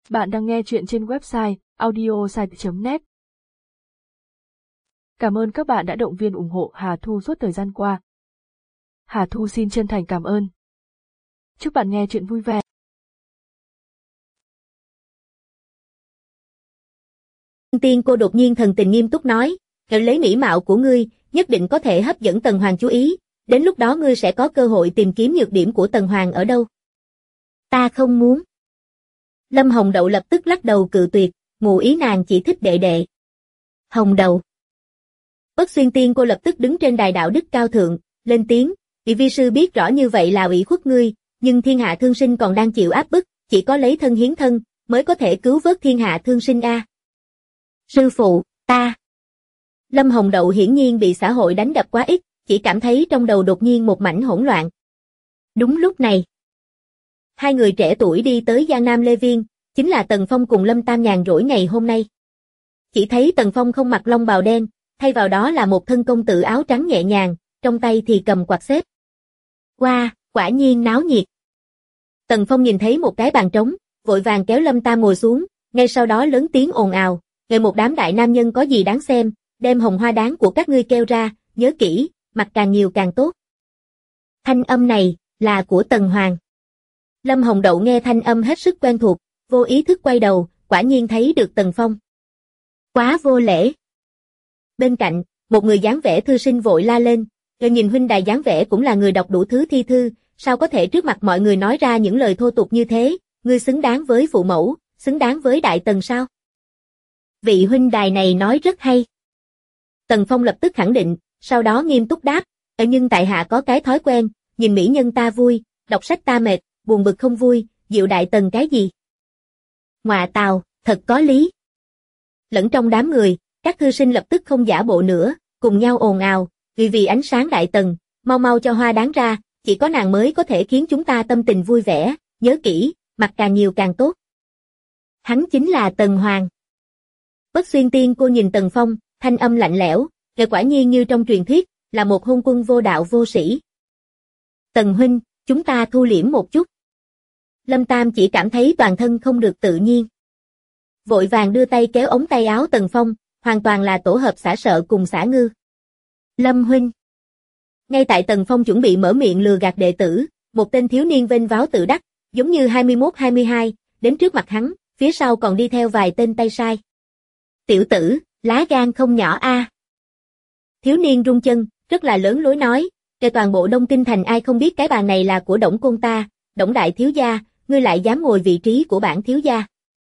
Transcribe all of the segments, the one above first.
Bạn đang nghe chuyện trên website audiosite.net. Cảm ơn các bạn đã động viên ủng hộ Hà Thu suốt thời gian qua. Hà Thu xin chân thành cảm ơn. Chúc bạn nghe chuyện vui vẻ. Tiên cô đột nhiên thần tình nghiêm túc nói, lấy mỹ mạo của ngươi, nhất định có thể hấp dẫn Tần Hoàng chú ý, đến lúc đó ngươi sẽ có cơ hội tìm kiếm nhược điểm của Tần Hoàng ở đâu. Ta không muốn. Lâm Hồng Đậu lập tức lắc đầu cự tuyệt, ngụ ý nàng chỉ thích đệ đệ. Hồng Đậu. Bất Xuyên Tiên cô lập tức đứng trên đài đạo đức cao thượng, lên tiếng, vị vi sư biết rõ như vậy là ủy khuất ngươi, nhưng thiên hạ thương sinh còn đang chịu áp bức, chỉ có lấy thân hiến thân, mới có thể cứu vớt thiên hạ thương sinh a. Sư phụ, ta. Lâm Hồng Đậu hiển nhiên bị xã hội đánh đập quá ít, chỉ cảm thấy trong đầu đột nhiên một mảnh hỗn loạn. Đúng lúc này, hai người trẻ tuổi đi tới Giang Nam Lê Viên, chính là Tần Phong cùng Lâm Tam nhàn rỗi ngày hôm nay. Chỉ thấy Tần Phong không mặc long bào đen, thay vào đó là một thân công tử áo trắng nhẹ nhàng, trong tay thì cầm quạt xếp. Wow, quả nhiên náo nhiệt. Tần Phong nhìn thấy một cái bàn trống, vội vàng kéo Lâm Tam ngồi xuống, ngay sau đó lớn tiếng ồn ào, "Người một đám đại nam nhân có gì đáng xem, đem hồng hoa đáng của các ngươi kêu ra, nhớ kỹ, mặc càng nhiều càng tốt." Thanh âm này là của Tần Hoàng. Lâm Hồng Đậu nghe thanh âm hết sức quen thuộc, vô ý thức quay đầu, quả nhiên thấy được Tần Phong. Quá vô lễ. Bên cạnh, một người dáng vẻ thư sinh vội la lên, nhìn huynh đài dáng vẻ cũng là người đọc đủ thứ thi thư, sao có thể trước mặt mọi người nói ra những lời thô tục như thế, ngươi xứng đáng với phụ mẫu, xứng đáng với đại tần sao? Vị huynh đài này nói rất hay. Tần Phong lập tức khẳng định, sau đó nghiêm túc đáp, nhưng tại hạ có cái thói quen, nhìn mỹ nhân ta vui, đọc sách ta mệt, buồn bực không vui, diệu đại tần cái gì? Ngọa tào, thật có lý. Lẫn trong đám người, các thư sinh lập tức không giả bộ nữa, cùng nhau ồn ào, vì ánh sáng đại tần, mau mau cho hoa đáng ra, chỉ có nàng mới có thể khiến chúng ta tâm tình vui vẻ, nhớ kỹ, mặc càng nhiều càng tốt. Hắn chính là Tần Hoàng. Bất Xuyên Tiên cô nhìn Tần Phong, thanh âm lạnh lẽo, quả nhiên như trong truyền thuyết, là một hôn quân vô đạo vô sĩ. Tần huynh, chúng ta thu liễm một chút. Lâm Tam chỉ cảm thấy toàn thân không được tự nhiên. Vội vàng đưa tay kéo ống tay áo Tần Phong, hoàn toàn là tổ hợp xả sợ cùng xả ngư. Lâm huynh. Ngay tại Tần Phong chuẩn bị mở miệng lừa gạt đệ tử, một tên thiếu niên vênh váo tự đắc, giống như 21-22, đến trước mặt hắn, phía sau còn đi theo vài tên tay sai. Tiểu tử, lá gan không nhỏ a. Thiếu niên rung chân, rất là lớn lối nói, "Kể toàn bộ Đông Kinh thành ai không biết cái bàn này là của Đổng Côn ta, Đổng đại thiếu gia, ngươi lại dám ngồi vị trí của bản thiếu gia."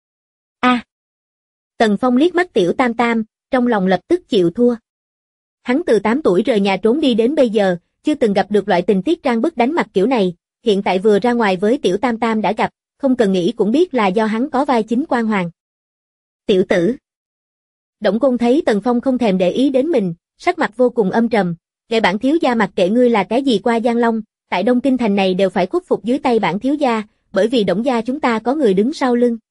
A. Tần Phong liếc mắt Tiểu Tam Tam, trong lòng lập tức chịu thua. Hắn từ 8 tuổi rời nhà trốn đi đến bây giờ, chưa từng gặp được loại tình tiết trang bức đánh mặt kiểu này, hiện tại vừa ra ngoài với Tiểu Tam Tam đã gặp, không cần nghĩ cũng biết là do hắn có vai chính quan hoàng. Tiểu tử. Đổng Côn thấy Tần Phong không thèm để ý đến mình, sắc mặt vô cùng âm trầm, "Để bản thiếu gia mặc kệ ngươi là cái gì qua Giang Long, tại Đông Kinh thành này đều phải khuất phục dưới tay bản thiếu gia, bởi vì Đổng gia chúng ta có người đứng sau lưng."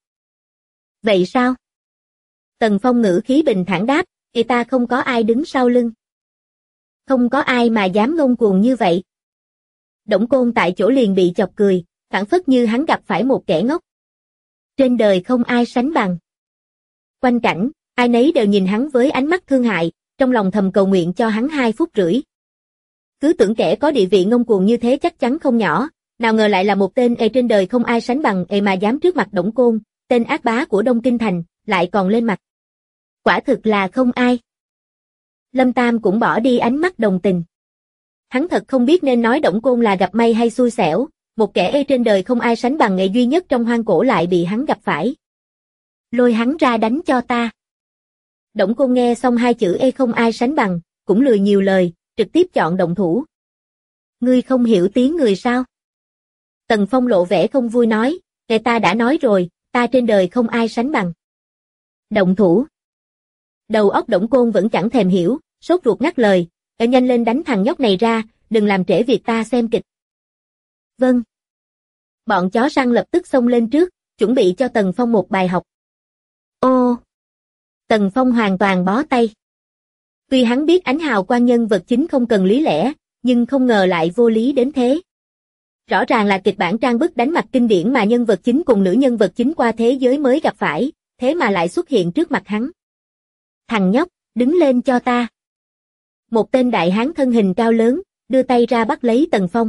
Vậy sao? Tần Phong ngữ khí bình thản đáp, "Thì ta không có ai đứng sau lưng." Không có ai mà dám ngông cuồng như vậy. Đổng Côn tại chỗ liền bị chọc cười, phảng phất như hắn gặp phải một kẻ ngốc. Trên đời không ai sánh bằng. Quanh cảnh, ai nấy đều nhìn hắn với ánh mắt thương hại, trong lòng thầm cầu nguyện cho hắn 2 phút rưỡi. Cứ tưởng kẻ có địa vị ngông cuồng như thế chắc chắn không nhỏ, nào ngờ lại là một tên trên đời không ai sánh bằng mà dám trước mặt Đổng Côn, tên ác bá của Đông Kinh thành, lại còn lên mặt. Quả thực là không ai. Lâm Tam cũng bỏ đi ánh mắt đồng tình. Hắn thật không biết nên nói Đổng Côn là gặp may hay xui xẻo, một kẻ trên đời không ai sánh bằng duy nhất trong hoang cổ lại bị hắn gặp phải. Lôi hắn ra đánh cho ta. Đổng Côn nghe xong 2 chữ không ai sánh bằng, cũng lười nhiều lời, trực tiếp chọn động thủ. Ngươi không hiểu tiếng người sao? Tần Phong lộ vẻ không vui nói, ta đã nói rồi, ta trên đời không ai sánh bằng. Động thủ. Đầu óc Đổng Côn vẫn chẳng thèm hiểu, sốt ruột ngắt lời, nhanh lên đánh thằng nhóc này ra, đừng làm trễ việc ta xem kịch. Vâng. Bọn chó săn lập tức xông lên trước, chuẩn bị cho Tần Phong một bài học. Ô. Tần Phong hoàn toàn bó tay. Tuy hắn biết ánh hào quang nhân vật chính không cần lý lẽ, nhưng không ngờ lại vô lý đến thế. Rõ ràng là kịch bản trang bức đánh mặt kinh điển mà nhân vật chính cùng nữ nhân vật chính qua thế giới mới gặp phải, thế mà lại xuất hiện trước mặt hắn. Thằng nhóc, đứng lên cho ta. Một tên đại hán thân hình cao lớn, đưa tay ra bắt lấy Tần Phong.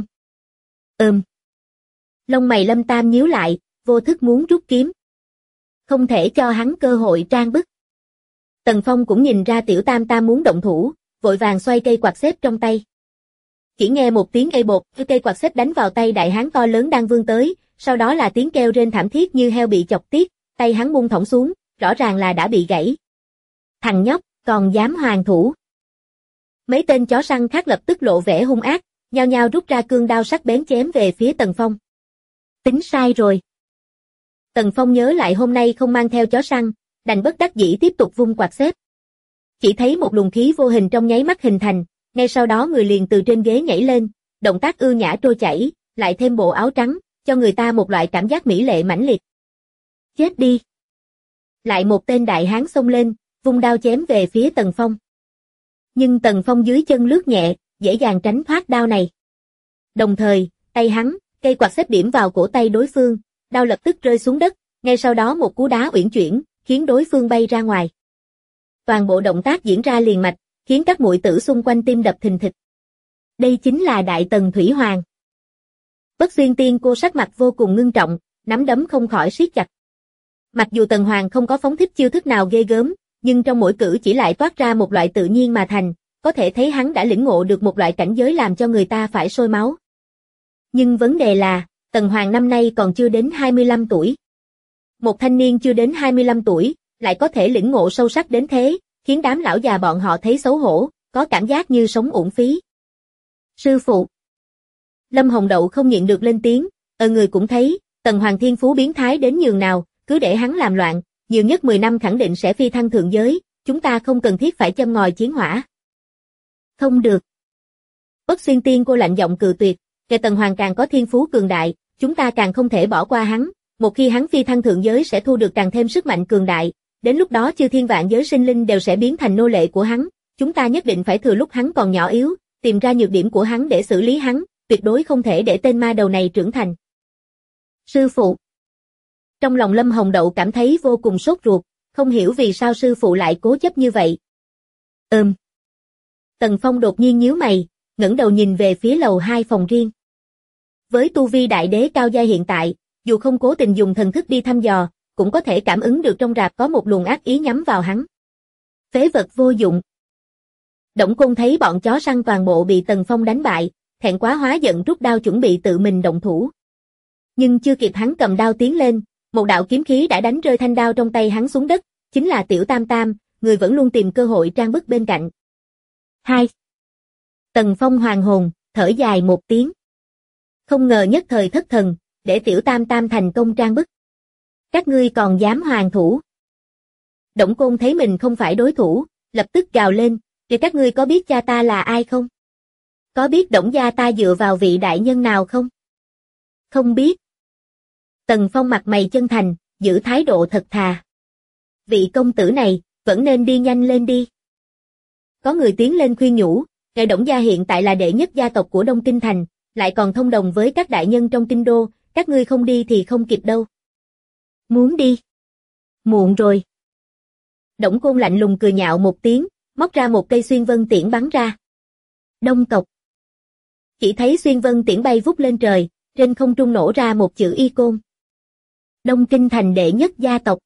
Lông mày Lâm Tam nhíu lại, vô thức muốn rút kiếm. Không thể cho hắn cơ hội trang bức. Tần Phong cũng nhìn ra Tiểu Tam Tam muốn động thủ, vội vàng xoay cây quạt xếp trong tay. Chỉ nghe một tiếng ê bột, cây quạt xếp đánh vào tay đại hán to lớn đang vươn tới, sau đó là tiếng kêu rên thảm thiết như heo bị chọc tiết, tay hắn buông thõng xuống, rõ ràng là đã bị gãy. Thằng nhóc, còn dám hoàn thủ. Mấy tên chó săn khác lập tức lộ vẻ hung ác, nhao nhao rút ra cương đao sắc bén chém về phía Tần Phong. Tính sai rồi. Tần Phong nhớ lại hôm nay không mang theo chó săn, đành bất đắc dĩ tiếp tục vung quạt xếp. Chỉ thấy một luồng khí vô hình trong nháy mắt hình thành, ngay sau đó người liền từ trên ghế nhảy lên, động tác ưu nhã trôi chảy, lại thêm bộ áo trắng, cho người ta một loại cảm giác mỹ lệ mãnh liệt. Chết đi. Lại một tên đại hán xông lên, vung đao chém về phía Tần Phong. Nhưng Tần Phong dưới chân lướt nhẹ, dễ dàng tránh thoát đao này. Đồng thời, tay hắn, cây quạt xếp điểm vào cổ tay đối phương, đao lập tức rơi xuống đất, ngay sau đó một cú đá uyển chuyển, khiến đối phương bay ra ngoài. Toàn bộ động tác diễn ra liền mạch, khiến các muội tử xung quanh tim đập thình thịch. Đây chính là Đại Tần Thủy Hoàng. Bất Xuyên Tiên cô sắc mặt vô cùng ngưng trọng, nắm đấm không khỏi siết chặt. Mặc dù Tần Hoàng không có phóng thích chiêu thức nào ghê gớm, nhưng trong mỗi cử chỉ lại toát ra một loại tự nhiên mà thành, có thể thấy hắn đã lĩnh ngộ được một loại cảnh giới làm cho người ta phải sôi máu. Nhưng vấn đề là, Tần Hoàng năm nay còn chưa đến 25 tuổi. Một thanh niên chưa đến 25 tuổi, lại có thể lĩnh ngộ sâu sắc đến thế, khiến đám lão già bọn họ thấy xấu hổ, có cảm giác như sống uổng phí. Sư phụ. Lâm Hồng Đậu không nhịn được lên tiếng, người cũng thấy, Tần Hoàng thiên phú biến thái đến nhường nào, cứ để hắn làm loạn, nhiều nhất 10 năm khẳng định sẽ phi thăng thượng giới, chúng ta không cần thiết phải châm ngòi chiến hỏa. Không được. Bất Xuyên Tiên cô lạnh giọng cự tuyệt, kẻ Tần Hoàng càng có thiên phú cường đại, chúng ta càng không thể bỏ qua hắn, một khi hắn phi thăng thượng giới sẽ thu được càng thêm sức mạnh cường đại, đến lúc đó chư thiên vạn giới sinh linh đều sẽ biến thành nô lệ của hắn, chúng ta nhất định phải thừa lúc hắn còn nhỏ yếu, tìm ra nhược điểm của hắn để xử lý hắn, tuyệt đối không thể để tên ma đầu này trưởng thành. Sư phụ. Trong lòng Lâm Hồng Đậu cảm thấy vô cùng sốt ruột, không hiểu vì sao sư phụ lại cố chấp như vậy. Tần Phong đột nhiên nhíu mày, ngẩng đầu nhìn về phía lầu 2 phòng riêng. Với tu vi đại đế cao giai hiện tại, dù không cố tình dùng thần thức đi thăm dò, cũng có thể cảm ứng được trong rạp có một luồng ác ý nhắm vào hắn. Phế vật vô dụng. Đổng Côn thấy bọn chó săn toàn bộ bị Tần Phong đánh bại, thẹn quá hóa giận rút đao chuẩn bị tự mình động thủ. Nhưng chưa kịp hắn cầm đao tiến lên, một đạo kiếm khí đã đánh rơi thanh đao trong tay hắn xuống đất, chính là Tiểu Tam Tam, người vẫn luôn tìm cơ hội trang bức bên cạnh. 2. Tần Phong hoàn hồn, thở dài một tiếng. Không ngờ nhất thời thất thần, để Tiểu Tam Tam thành công trang bức. Các ngươi còn dám hoàn thủ. Đổng Côn thấy mình không phải đối thủ, lập tức gào lên, thì các ngươi có biết cha ta là ai không? Có biết Đổng gia ta dựa vào vị đại nhân nào không? Không biết. Tần Phong mặt mày chân thành, giữ thái độ thật thà. Vị công tử này, vẫn nên đi nhanh lên đi. Có người tiến lên khuyên nhủ, ngài Đổng gia hiện tại là đệ nhất gia tộc của Đông Kinh Thành, lại còn thông đồng với các đại nhân trong kinh đô, các ngươi không đi thì không kịp đâu. Muốn đi. Muộn rồi. Đổng Côn lạnh lùng cười nhạo một tiếng, móc ra một cây xuyên vân tiễn bắn ra. Đông tộc. Chỉ thấy xuyên vân tiễn bay vút lên trời, trên không trung nổ ra một chữ Y Côn. Đông Kinh Thành đệ nhất gia tộc.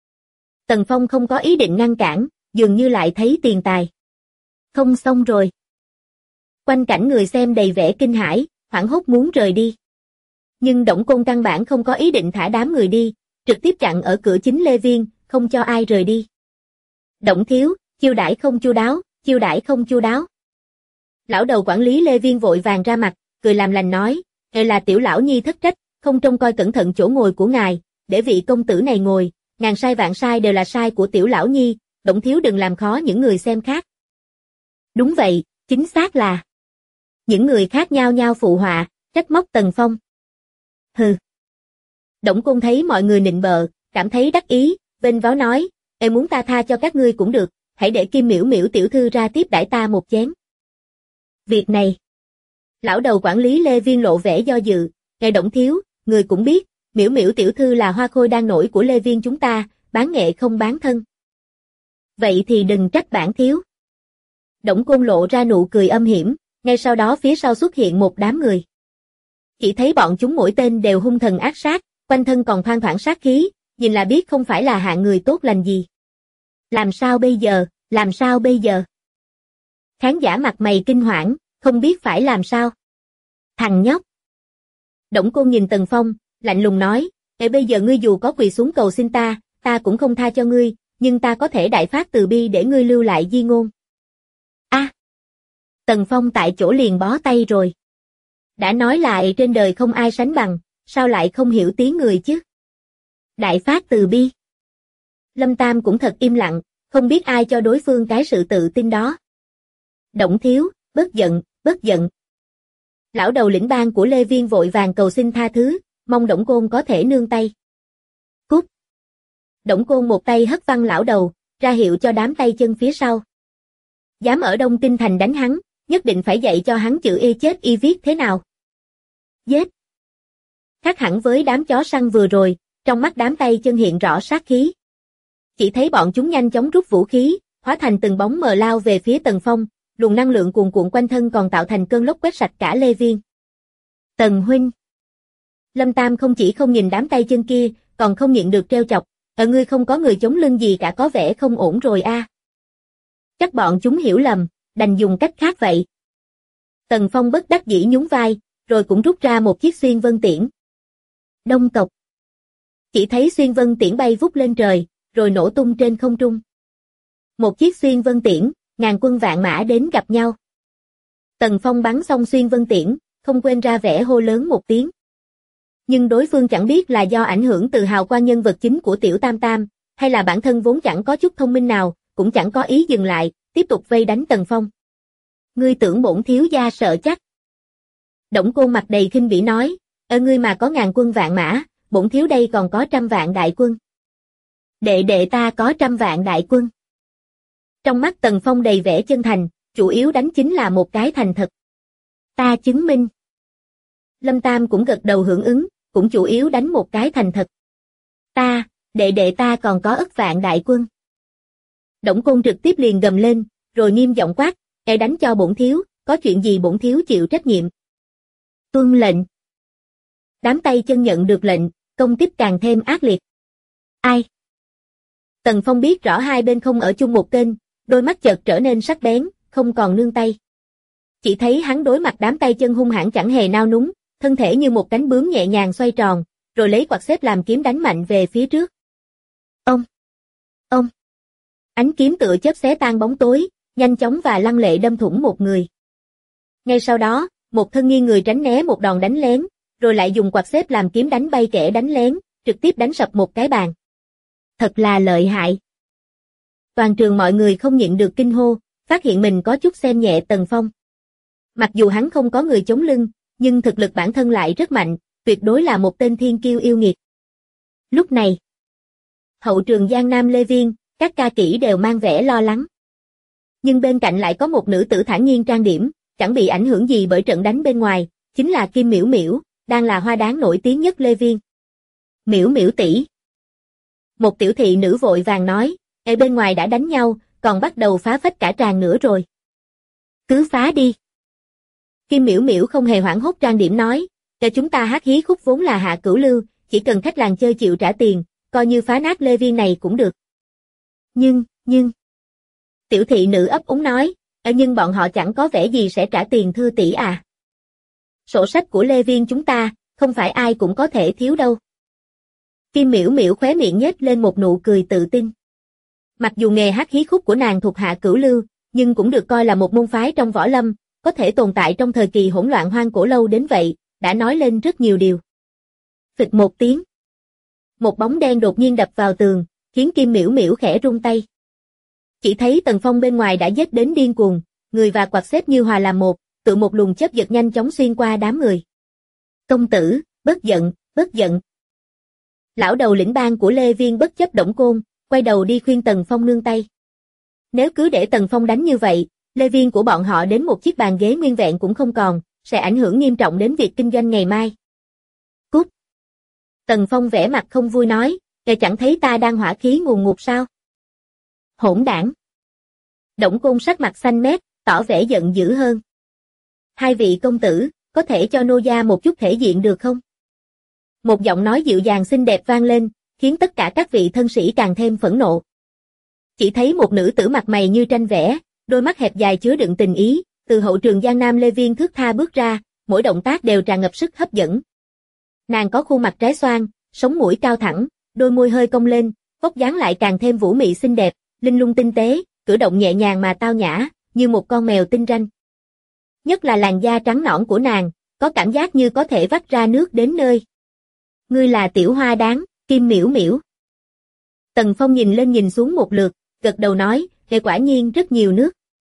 Tần Phong không có ý định ngăn cản, dường như lại thấy tiền tài. Không xong rồi. Quanh cảnh người xem đầy vẻ kinh hãi, hoảng hốt muốn rời đi. Nhưng Đổng Côn căn bản không có ý định thả đám người đi, trực tiếp chặn ở cửa chính Lê Viên, không cho ai rời đi. Đổng thiếu, chiêu đãi không chu đáo, chiêu đãi không chu đáo. Lão đầu quản lý Lê Viên vội vàng ra mặt, cười làm lành nói, ngài là tiểu lão nhi thất trách, không trông coi cẩn thận chỗ ngồi của ngài, để vị công tử này ngồi, ngàn sai vạn sai đều là sai của tiểu lão nhi, Đổng thiếu đừng làm khó những người xem khác. Đúng vậy, chính xác là. Những người khác nhao nhao phụ họa, trách móc Tần Phong. Hừ. Đổng Côn thấy mọi người nịnh bợ, cảm thấy đắc ý, vênh váo nói, em muốn ta tha cho các ngươi cũng được, hãy để Kim Miểu Miểu tiểu thư ra tiếp đãi ta một chén. Việc này. Lão đầu quản lý Lê Viên lộ vẻ do dự, Ngài Đổng thiếu, người cũng biết, Miễu Miễu tiểu thư là hoa khôi đang nổi của Lê Viên chúng ta, bán nghệ không bán thân. Vậy thì đừng trách bản thiếu. Đổng Côn lộ ra nụ cười âm hiểm, ngay sau đó phía sau xuất hiện một đám người. Chỉ thấy bọn chúng mỗi tên đều hung thần ác sát, quanh thân còn thoang thoảng sát khí, nhìn là biết không phải là hạng người tốt lành gì. Làm sao bây giờ, làm sao bây giờ? Khán giả mặt mày kinh hoảng, không biết phải làm sao. Thằng nhóc. Đổng Côn nhìn Tần Phong, lạnh lùng nói, bây giờ ngươi dù có quỳ xuống cầu xin ta, ta cũng không tha cho ngươi, nhưng ta có thể đại phát từ bi để ngươi lưu lại di ngôn. Tần Phong tại chỗ liền bó tay rồi. Đã nói lại trên đời không ai sánh bằng, sao lại không hiểu tiếng người chứ? Đại phát từ bi. Lâm Tam cũng thật im lặng, không biết ai cho đối phương cái sự tự tin đó. Đổng thiếu, bớt giận, bớt giận. Lão đầu lĩnh bang của Lê Viên vội vàng cầu xin tha thứ, mong Đổng Côn có thể nương tay. Cút. Đổng Côn một tay hất văng lão đầu, ra hiệu cho đám tay chân phía sau. Dám ở Đông Kinh Thành đánh hắn, nhất định phải dạy cho hắn chữ y chết y viết thế nào. Giết. Khác hẳn với đám chó săn vừa rồi, trong mắt đám tay chân hiện rõ sát khí. Chỉ thấy bọn chúng nhanh chóng rút vũ khí, hóa thành từng bóng mờ lao về phía Tần Phong, luồng năng lượng cuồn cuộn quanh thân còn tạo thành cơn lốc quét sạch cả Lê Viên. Tần huynh. Lâm Tam không chỉ không nhìn đám tay chân kia, còn không nhịn được trêu chọc, ngươi không có người chống lưng gì cả, có vẻ không ổn rồi a. Chắc bọn chúng hiểu lầm, đành dùng cách khác vậy. Tần Phong bất đắc dĩ nhún vai, rồi cũng rút ra một chiếc xuyên vân tiễn. Đông tộc. Chỉ thấy xuyên vân tiễn bay vút lên trời, rồi nổ tung trên không trung. Một chiếc xuyên vân tiễn, ngàn quân vạn mã đến gặp nhau. Tần Phong bắn xong xuyên vân tiễn, không quên ra vẻ hô lớn một tiếng. Nhưng đối phương chẳng biết là do ảnh hưởng từ hào quang nhân vật chính của Tiểu Tam Tam, hay là bản thân vốn chẳng có chút thông minh nào, cũng chẳng có ý dừng lại, tiếp tục vây đánh Tần Phong. Ngươi tưởng bổn thiếu gia sợ chắc? Đổng Côn mặt đầy khinh bỉ nói, ngươi mà có ngàn quân vạn mã, bổn thiếu đây còn có 100 vạn đại quân. Đệ ta có 100 vạn đại quân. Trong mắt Tần Phong đầy vẻ chân thành, chủ yếu đánh chính là một cái thành thật. Ta chứng minh. Lâm Tam cũng gật đầu hưởng ứng, cũng chủ yếu đánh một cái thành thật. Đệ ta còn có ức vạn đại quân. Đổng Côn trực tiếp liền gầm lên, rồi nghiêm giọng quát, đánh cho bổn thiếu, có chuyện gì bổn thiếu chịu trách nhiệm. Tuân lệnh. Đám tay chân nhận được lệnh, công tiếp càng thêm ác liệt. Ai? Tần Phong biết rõ hai bên không ở chung một kênh, đôi mắt chợt trở nên sắc bén, không còn nương tay. Chỉ thấy hắn đối mặt đám tay chân hung hãn chẳng hề nao núng, thân thể như một cánh bướm nhẹ nhàng xoay tròn, rồi lấy quạt xếp làm kiếm đánh mạnh về phía trước. Ông. Ánh kiếm tựa chớp xé tan bóng tối, nhanh chóng và lăng lệ đâm thủng một người. Ngay sau đó, một thân nghiêng người tránh né một đòn đánh lén, rồi lại dùng quạt xếp làm kiếm đánh bay kẻ đánh lén, trực tiếp đánh sập một cái bàn. Thật là lợi hại. Toàn trường mọi người không nhịn được kinh hô, phát hiện mình có chút xem nhẹ Tần Phong. Mặc dù hắn không có người chống lưng, nhưng thực lực bản thân lại rất mạnh, tuyệt đối là một tên thiên kiêu yêu nghiệt. Lúc này, hậu trường Giang Nam Lê Viên, các ca kỹ đều mang vẻ lo lắng. Nhưng bên cạnh lại có một nữ tử thản nhiên trang điểm, chẳng bị ảnh hưởng gì bởi trận đánh bên ngoài, chính là Kim Miễu Miễu, đang là hoa đáng nổi tiếng nhất Lê Viên. Miễu Miễu tỷ. Một tiểu thị nữ vội vàng nói, ở bên ngoài đã đánh nhau, còn bắt đầu phá phách cả tràng nữa rồi. Cứ phá đi. Kim Miễu Miễu không hề hoảng hốt trang điểm nói, cho chúng ta hát hí khúc vốn là hạ cửu lưu, chỉ cần khách làng chơi chịu trả tiền, coi như phá nát Lê Viên này cũng được. Nhưng. Tiểu thị nữ ấp úng nói, nhưng bọn họ chẳng có vẻ gì sẽ trả tiền thưa tỷ à. Sổ sách của Lê Viên chúng ta, không phải ai cũng có thể thiếu đâu. Kim Miễu Miễu khóe miệng nhếch lên một nụ cười tự tin. Mặc dù nghề hát hí khúc của nàng thuộc hạ cửu lưu, nhưng cũng được coi là một môn phái trong võ lâm, có thể tồn tại trong thời kỳ hỗn loạn hoang cổ lâu đến vậy, đã nói lên rất nhiều điều. Phịch một tiếng. Một bóng đen đột nhiên đập vào tường, khiến Kim Miễu Miễu khẽ run tay. Chỉ thấy Tần Phong bên ngoài đã giết đến điên cuồng, người và quạt xếp như hòa làm một, tự một luồng chớp giật nhanh chóng xuyên qua đám người. Công tử, bớt giận, bớt giận. Lão đầu lĩnh bang của Lê Viên bất chấp Đổng Côn, quay đầu đi khuyên Tần Phong nương tay. Nếu cứ để Tần Phong đánh như vậy, Lê Viên của bọn họ đến một chiếc bàn ghế nguyên vẹn cũng không còn, sẽ ảnh hưởng nghiêm trọng đến việc kinh doanh ngày mai. Tần Phong vẻ mặt không vui nói, "Ngài chẳng thấy ta đang hỏa khí ngùn ngụt sao?" Hỗn đản. Đổng Côn sắc mặt xanh mét, tỏ vẻ giận dữ hơn. "Hai vị công tử, có thể cho nô gia một chút thể diện được không?" Một giọng nói dịu dàng xinh đẹp vang lên, khiến tất cả các vị thân sĩ càng thêm phẫn nộ. Chỉ thấy một nữ tử mặt mày như tranh vẽ, đôi mắt hẹp dài chứa đựng tình ý, từ hậu trường Giang Nam Lê Viên thướt tha bước ra, mỗi động tác đều tràn ngập sức hấp dẫn. Nàng có khuôn mặt trái xoan, sống mũi cao thẳng, đôi môi hơi cong lên, vóc dáng lại càng thêm vũ mị xinh đẹp, linh lung tinh tế, cử động nhẹ nhàng mà tao nhã, như một con mèo tinh ranh. Nhất là làn da trắng nõn của nàng, có cảm giác như có thể vắt ra nước đến nơi. "Ngươi là Tiểu Hoa Đáng, Kim Miễu Miễu." Tần Phong nhìn lên nhìn xuống một lượt, gật đầu nói, "Ngài quả nhiên rất nhiều nước.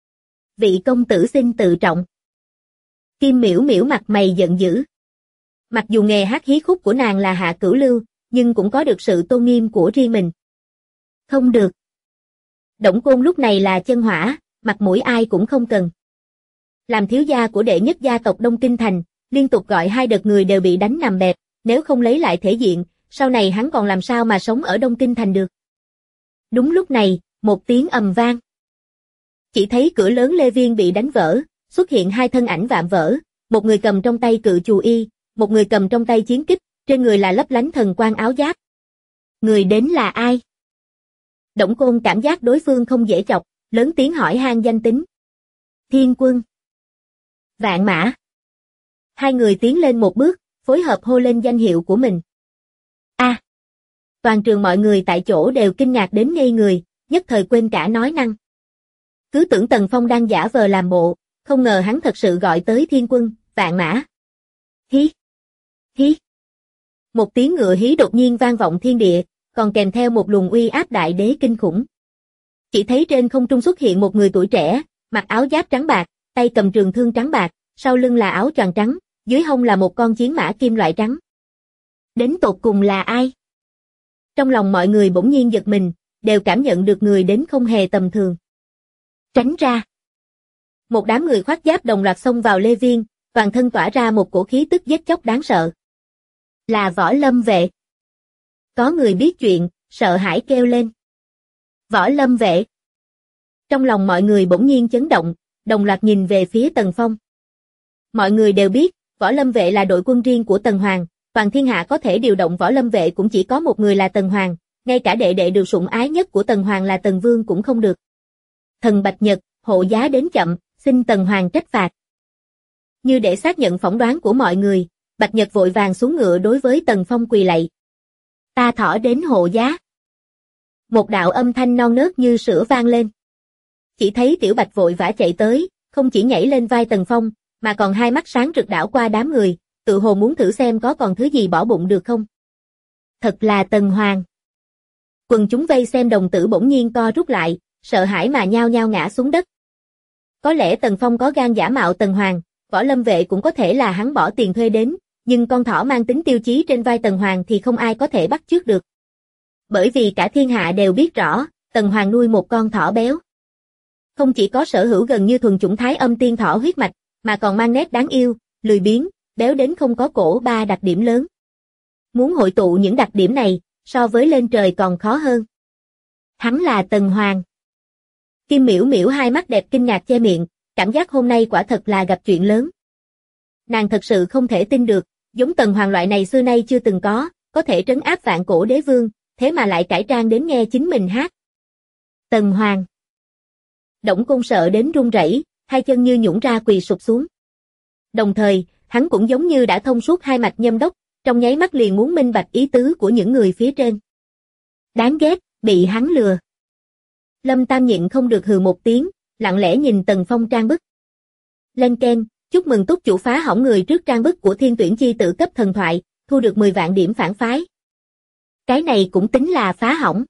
Vị công tử xin tự trọng." Kim Miễu Miễu mặt mày giận dữ. Mặc dù nghề hát hí khúc của nàng là hạ cửu lưu, nhưng cũng có được sự tôn nghiêm của riêng mình. "Không được." Đổng Côn lúc này là chân hỏa, mặt mũi ai cũng không cần. Làm thiếu gia của đệ nhất gia tộc Đông Kinh Thành, liên tục gọi 2 đợt người đều bị đánh nằm bẹp, nếu không lấy lại thể diện, sau này hắn còn làm sao mà sống ở Đông Kinh Thành được. Đúng lúc này, một tiếng ầm vang. Chỉ thấy cửa lớn Lê Viên bị đánh vỡ, xuất hiện 2 thân ảnh vạm vỡ, một người cầm trong tay cự chù y, một người cầm trong tay chiến kích, trên người là lấp lánh thần quang áo giáp. Người đến là ai? Đổng Côn cảm giác đối phương không dễ chọc, lớn tiếng hỏi han danh tính. Thiên Quân. Vạn Mã. 2 người tiến lên một bước, phối hợp hô lên danh hiệu của mình. A! Toàn trường mọi người tại chỗ đều kinh ngạc đến ngây người, nhất thời quên cả nói năng. Cứ tưởng Tần Phong đang giả vờ làm bộ, không ngờ hắn thật sự gọi tới Thiên Quân, Vạn Mã. Hí! Hí! Một tiếng ngựa hí đột nhiên vang vọng thiên địa, còn kèm theo một luồng uy áp đại đế kinh khủng. Chỉ thấy trên không trung xuất hiện một người tuổi trẻ, mặc áo giáp trắng bạc, tay cầm trường thương trắng bạc, sau lưng là áo choàng trắng, dưới hông là một con chiến mã kim loại trắng. Đến tột cùng là ai? Trong lòng mọi người bỗng nhiên giật mình, đều cảm nhận được người đến không hề tầm thường. Tránh ra! Một đám người khoác giáp đồng loạt xông vào Lê Viên, toàn thân tỏa ra một cổ khí tức giết chóc đáng sợ. Là Võ Lâm vệ. Có người biết chuyện, sợ hãi kêu lên. Võ Lâm vệ. Trong lòng mọi người bỗng nhiên chấn động, đồng loạt nhìn về phía Tần Phong. Mọi người đều biết, Võ Lâm vệ là đội quân riêng của Tần Hoàng, toàn thiên hạ có thể điều động Võ Lâm vệ cũng chỉ có một người là Tần Hoàng, ngay cả đệ đệ được sủng ái nhất của Tần Hoàng là Tần Vương cũng không được. Thần Bạch Nhật, hộ giá đến chậm, xin Tần Hoàng trách phạt. Như để xác nhận phỏng đoán của mọi người, Bạch Nhật vội vàng xuống ngựa đối với Tần Phong quỳ lạy. Ta thỏ đến hộ giá. Một đạo âm thanh non nớt như sữa vang lên. Chỉ thấy Tiểu Bạch vội vã chạy tới, không chỉ nhảy lên vai Tần Phong, mà còn hai mắt sáng rực đảo qua đám người, tự hồ muốn thử xem có còn thứ gì bỏ bụng được không. Thật là Tần Hoàng. Quần chúng vây xem đồng tử bỗng nhiên co rút lại, sợ hãi mà nhao nhao ngã xuống đất. Có lẽ Tần Phong có gan giả mạo Tần Hoàng, Võ Lâm vệ cũng có thể là hắn bỏ tiền thuê đến, nhưng con thỏ mang tính tiêu chí trên vai Tần Hoàng thì không ai có thể bắt chước được. Bởi vì cả thiên hạ đều biết rõ, Tần Hoàng nuôi một con thỏ béo. Không chỉ có sở hữu gần như thuần chủng Thái Âm tiên thỏ huyết mạch, mà còn mang nét đáng yêu, lười biếng, béo đến không có cổ 3 đặc điểm lớn. Muốn hội tụ những đặc điểm này, so với lên trời còn khó hơn. Hắn là Tần Hoàng. Kim Miễu Miễu hai mắt đẹp kinh ngạc che miệng, cảm giác hôm nay quả thật là gặp chuyện lớn. Nàng thật sự không thể tin được, giống Tần Hoàng loại này xưa nay chưa từng có thể trấn áp vạn cổ đế vương, thế mà lại cải trang đến nghe chính mình hát. Tần Hoàng. Đổng Côn sợ đến run rẩy, hai chân như nhũn ra quỳ sụp xuống. Đồng thời, hắn cũng giống như đã thông suốt hai mạch nhâm đốc, trong nháy mắt liền muốn minh bạch ý tứ của những người phía trên. Đáng ghét, bị hắn lừa. Lâm Tam nhịn không được hừ một tiếng, lặng lẽ nhìn Tần Phong trang bức. Lên keng, chúc mừng túc chủ phá hỏng người trước trang bức của Thiên Tuyển chi tử cấp thần thoại, thu được 10 vạn điểm phản phái. Cái này cũng tính là phá hỏng.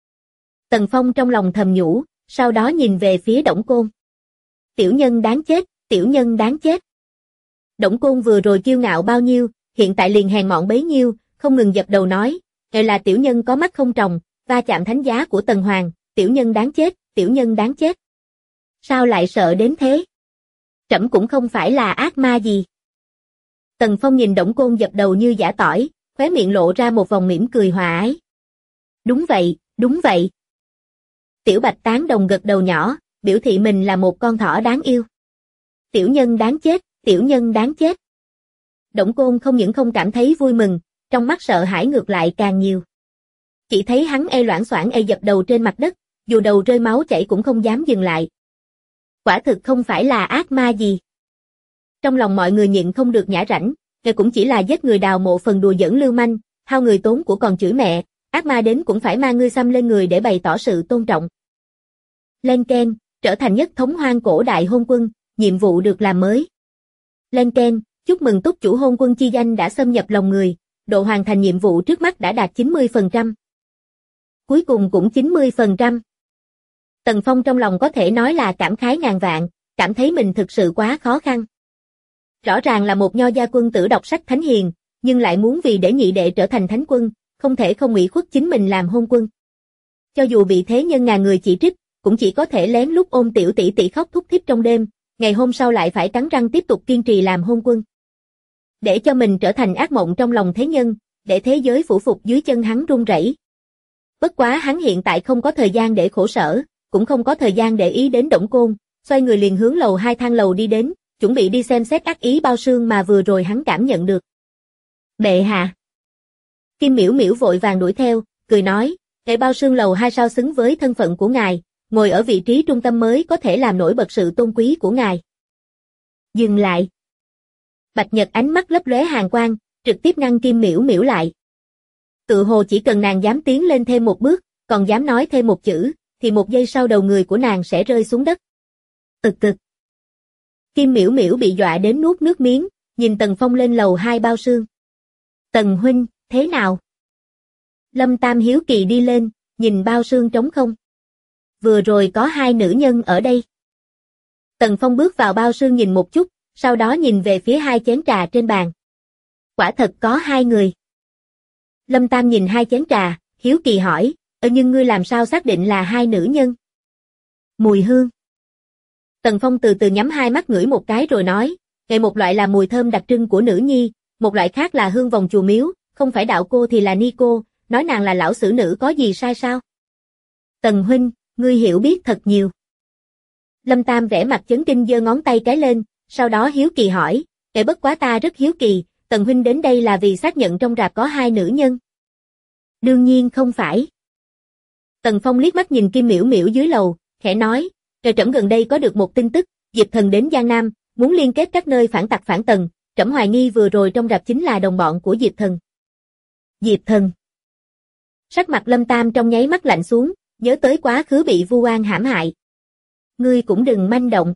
Tần Phong trong lòng thầm nhủ, sau đó nhìn về phía Đổng Côn. Tiểu nhân đáng chết, tiểu nhân đáng chết. Đổng Côn vừa rồi kiêu ngạo bao nhiêu, hiện tại liền hèn mọn bấy nhiêu, không ngừng dập đầu nói, "Ngài là tiểu nhân có mắt không tròng, va chạm thánh giá của Tần Hoàng, tiểu nhân đáng chết, tiểu nhân đáng chết." Sao lại sợ đến thế? Trẫm cũng không phải là ác ma gì. Tần Phong nhìn Đổng Côn dập đầu như giã tỏi, khóe miệng lộ ra một vòng mỉm cười hòa ái. Đúng vậy, đúng vậy. Tiểu Bạch tán đồng gật đầu nhỏ, biểu thị mình là một con thỏ đáng yêu. Tiểu nhân đáng chết, tiểu nhân đáng chết. Đổng Côn không những không cảm thấy vui mừng, trong mắt sợ hãi ngược lại càng nhiều. Chỉ thấy hắn loảng xoảng dập đầu trên mặt đất, dù đầu rơi máu chảy cũng không dám dừng lại. Quả thực không phải là ác ma gì. Trong lòng mọi người nhịn không được nhả rãnh, kẻ cũng chỉ là giết người đào mộ phần đùa giỡn lưu manh, hao người tốn của còn chửi mẹ, ác ma đến cũng phải mang ngươi xăm lên người để bày tỏ sự tôn trọng. Len keng, trở thành nhất thống hoang cổ đại hôn quân, nhiệm vụ được làm mới. Len keng, chúc mừng túc chủ hôn quân chi danh đã xâm nhập lòng người, độ hoàn thành nhiệm vụ trước mắt đã đạt 90%. Cuối cùng cũng 90%. Tần Phong trong lòng có thể nói là cảm khái ngàn vạn, cảm thấy mình thực sự quá khó khăn. Rõ ràng là một nho gia quân tử đọc sách thánh hiền, nhưng lại muốn vì để nhị đệ trở thành thánh quân, không thể không ủy khuất chính mình làm hôn quân. Cho dù bị thế nhân ngàn người chỉ trích, cũng chỉ có thể lén lút ôm tiểu tỷ tỷ khóc thút thít trong đêm, ngày hôm sau lại phải cắn răng tiếp tục kiên trì làm hôn quân. Để cho mình trở thành ác mộng trong lòng thế nhân, để thế giới phủ phục dưới chân hắn run rẩy. Bất quá hắn hiện tại không có thời gian để khổ sở, cũng không có thời gian để ý đến Đổng Côn, xoay người liền hướng lầu 2 thang lầu đi đến, chuẩn bị đi xem xét ác ý bao sương mà vừa rồi hắn cảm nhận được. Bệ hạ. Kim Miểu Miểu vội vàng đuổi theo, cười nói, kẻ bao sương lầu 2 sao xứng với thân phận của ngài, ngồi ở vị trí trung tâm mới có thể làm nổi bật sự tôn quý của ngài. Dừng lại. Bạch Nhật ánh mắt lấp lóe hàn quang, trực tiếp ngăn Kim Miểu Miểu lại. Tự hồ chỉ cần nàng dám tiến lên thêm một bước, còn dám nói thêm một chữ, thì một giây sau đầu người của nàng sẽ rơi xuống đất. Ực ực. Kim Miểu Miểu bị dọa đến nuốt nước miếng, nhìn Tần Phong lên lầu 2 bao sương. Tần huynh, thế nào? Lâm Tam hiếu kỳ đi lên, nhìn bao sương trống không. Vừa rồi có 2 nữ nhân ở đây. Tần Phong bước vào bao sương nhìn một chút, sau đó nhìn về phía 2 chén trà trên bàn. Quả thật có 2 người. Lâm Tam nhìn 2 chén trà, hiếu kỳ hỏi, nhưng ngươi làm sao xác định là 2 nữ nhân? Mùi hương. Tần Phong từ từ nhắm 2 mắt ngửi một cái rồi nói, một loại là mùi thơm đặc trưng của nữ nhi, một loại khác là hương vòng chùa miếu, không phải đạo cô thì là ni cô, nói nàng là lão xử nữ có gì sai sao? Tần huynh, ngươi hiểu biết thật nhiều. Lâm Tam vẻ mặt chấn kinh giơ ngón tay cái lên, sau đó hiếu kỳ hỏi, bất quá ta rất hiếu kỳ, Tần huynh đến đây là vì xác nhận trong rạp có 2 nữ nhân. Đương nhiên không phải. Tần Phong liếc mắt nhìn Kim Miểu Miểu dưới lầu, khẽ nói, trẫm gần đây có được một tin tức, Diệp Thần đến Giang Nam, muốn liên kết các nơi phản tặc phản tần, trẫm hoài nghi vừa rồi trong rạp chính là đồng bọn của Diệp Thần. Diệp Thần. Sắc mặt Lâm Tam trong nháy mắt lạnh xuống, nhớ tới quá khứ bị Vu Oan hãm hại. Ngươi cũng đừng manh động.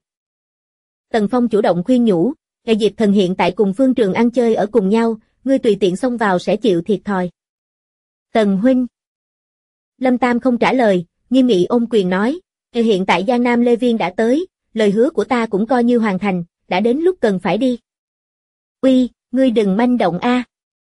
Tần Phong chủ động khuyên nhủ, Diệp Thần hiện tại cùng Phương Trường ăn chơi ở cùng nhau, ngươi tùy tiện xông vào sẽ chịu thiệt thòi. Tần huynh. Lâm Tam không trả lời, nghiêm nghị ôm quyền nói, hiện tại Giang Nam Lê Viên đã tới, lời hứa của ta cũng coi như hoàn thành, đã đến lúc cần phải đi. Uy, ngươi đừng manh động a.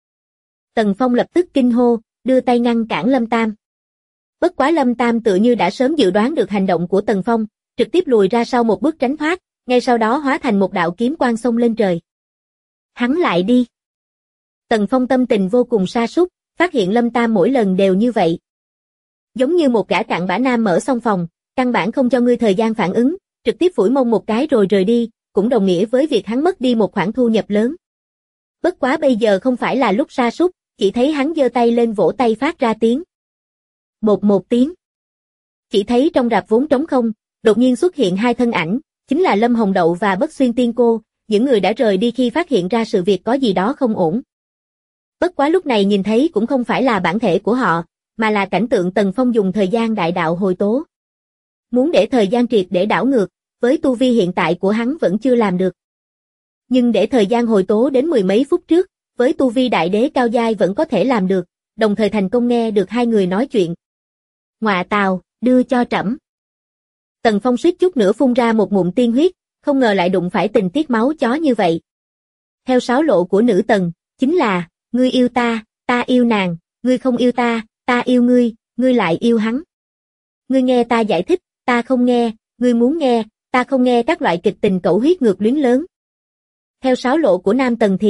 Tần Phong lập tức kinh hô, đưa tay ngăn cản Lâm Tam. Bất quá Lâm Tam tự như đã sớm dự đoán được hành động của Tần Phong, trực tiếp lùi ra sau một bước tránh thoát, ngay sau đó hóa thành một đạo kiếm quang xông lên trời. Hắn lại đi. Tần Phong tâm tình vô cùng sa sút, phát hiện Lâm Tam mỗi lần đều như vậy. Giống như một gã cặn bã nam mở xong phòng, căn bản không cho ngươi thời gian phản ứng, trực tiếp phủi mông một cái rồi rời đi, cũng đồng nghĩa với việc hắn mất đi một khoản thu nhập lớn. Bất quá bây giờ không phải là lúc sa sút, chỉ thấy hắn giơ tay lên vỗ tay phát ra tiếng. Bột một tiếng. Chỉ thấy trong rạp vốn trống không, đột nhiên xuất hiện 2 thân ảnh, chính là Lâm Hồng Đậu và Bất Xuyên Tiên Cô, những người đã rời đi khi phát hiện ra sự việc có gì đó không ổn. Bất quá lúc này nhìn thấy cũng không phải là bản thể của họ, mà là cảnh tượng Tần Phong dùng thời gian đại đạo hồi tố. Muốn để thời gian triệt để đảo ngược, với tu vi hiện tại của hắn vẫn chưa làm được. Nhưng để thời gian hồi tố đến 10 mấy phút trước, với tu vi đại đế cao giai vẫn có thể làm được, đồng thời thành công nghe được 2 người nói chuyện. Ngọa tào, đưa cho trẫm. Tần Phong suýt chút nữa phun ra một ngụm tiên huyết, không ngờ lại đụng phải tình tiết máu chó như vậy. Theo sáo lộ của nữ tần, chính là, ngươi yêu ta, ta yêu nàng, ngươi không yêu ta yêu ngươi, ngươi lại yêu hắn. Ngươi nghe ta giải thích, ta không nghe, ngươi muốn nghe, ta không nghe các loại kịch tình cẩu huyết ngược luyến lớn. Theo sáo lộ của nam tần thì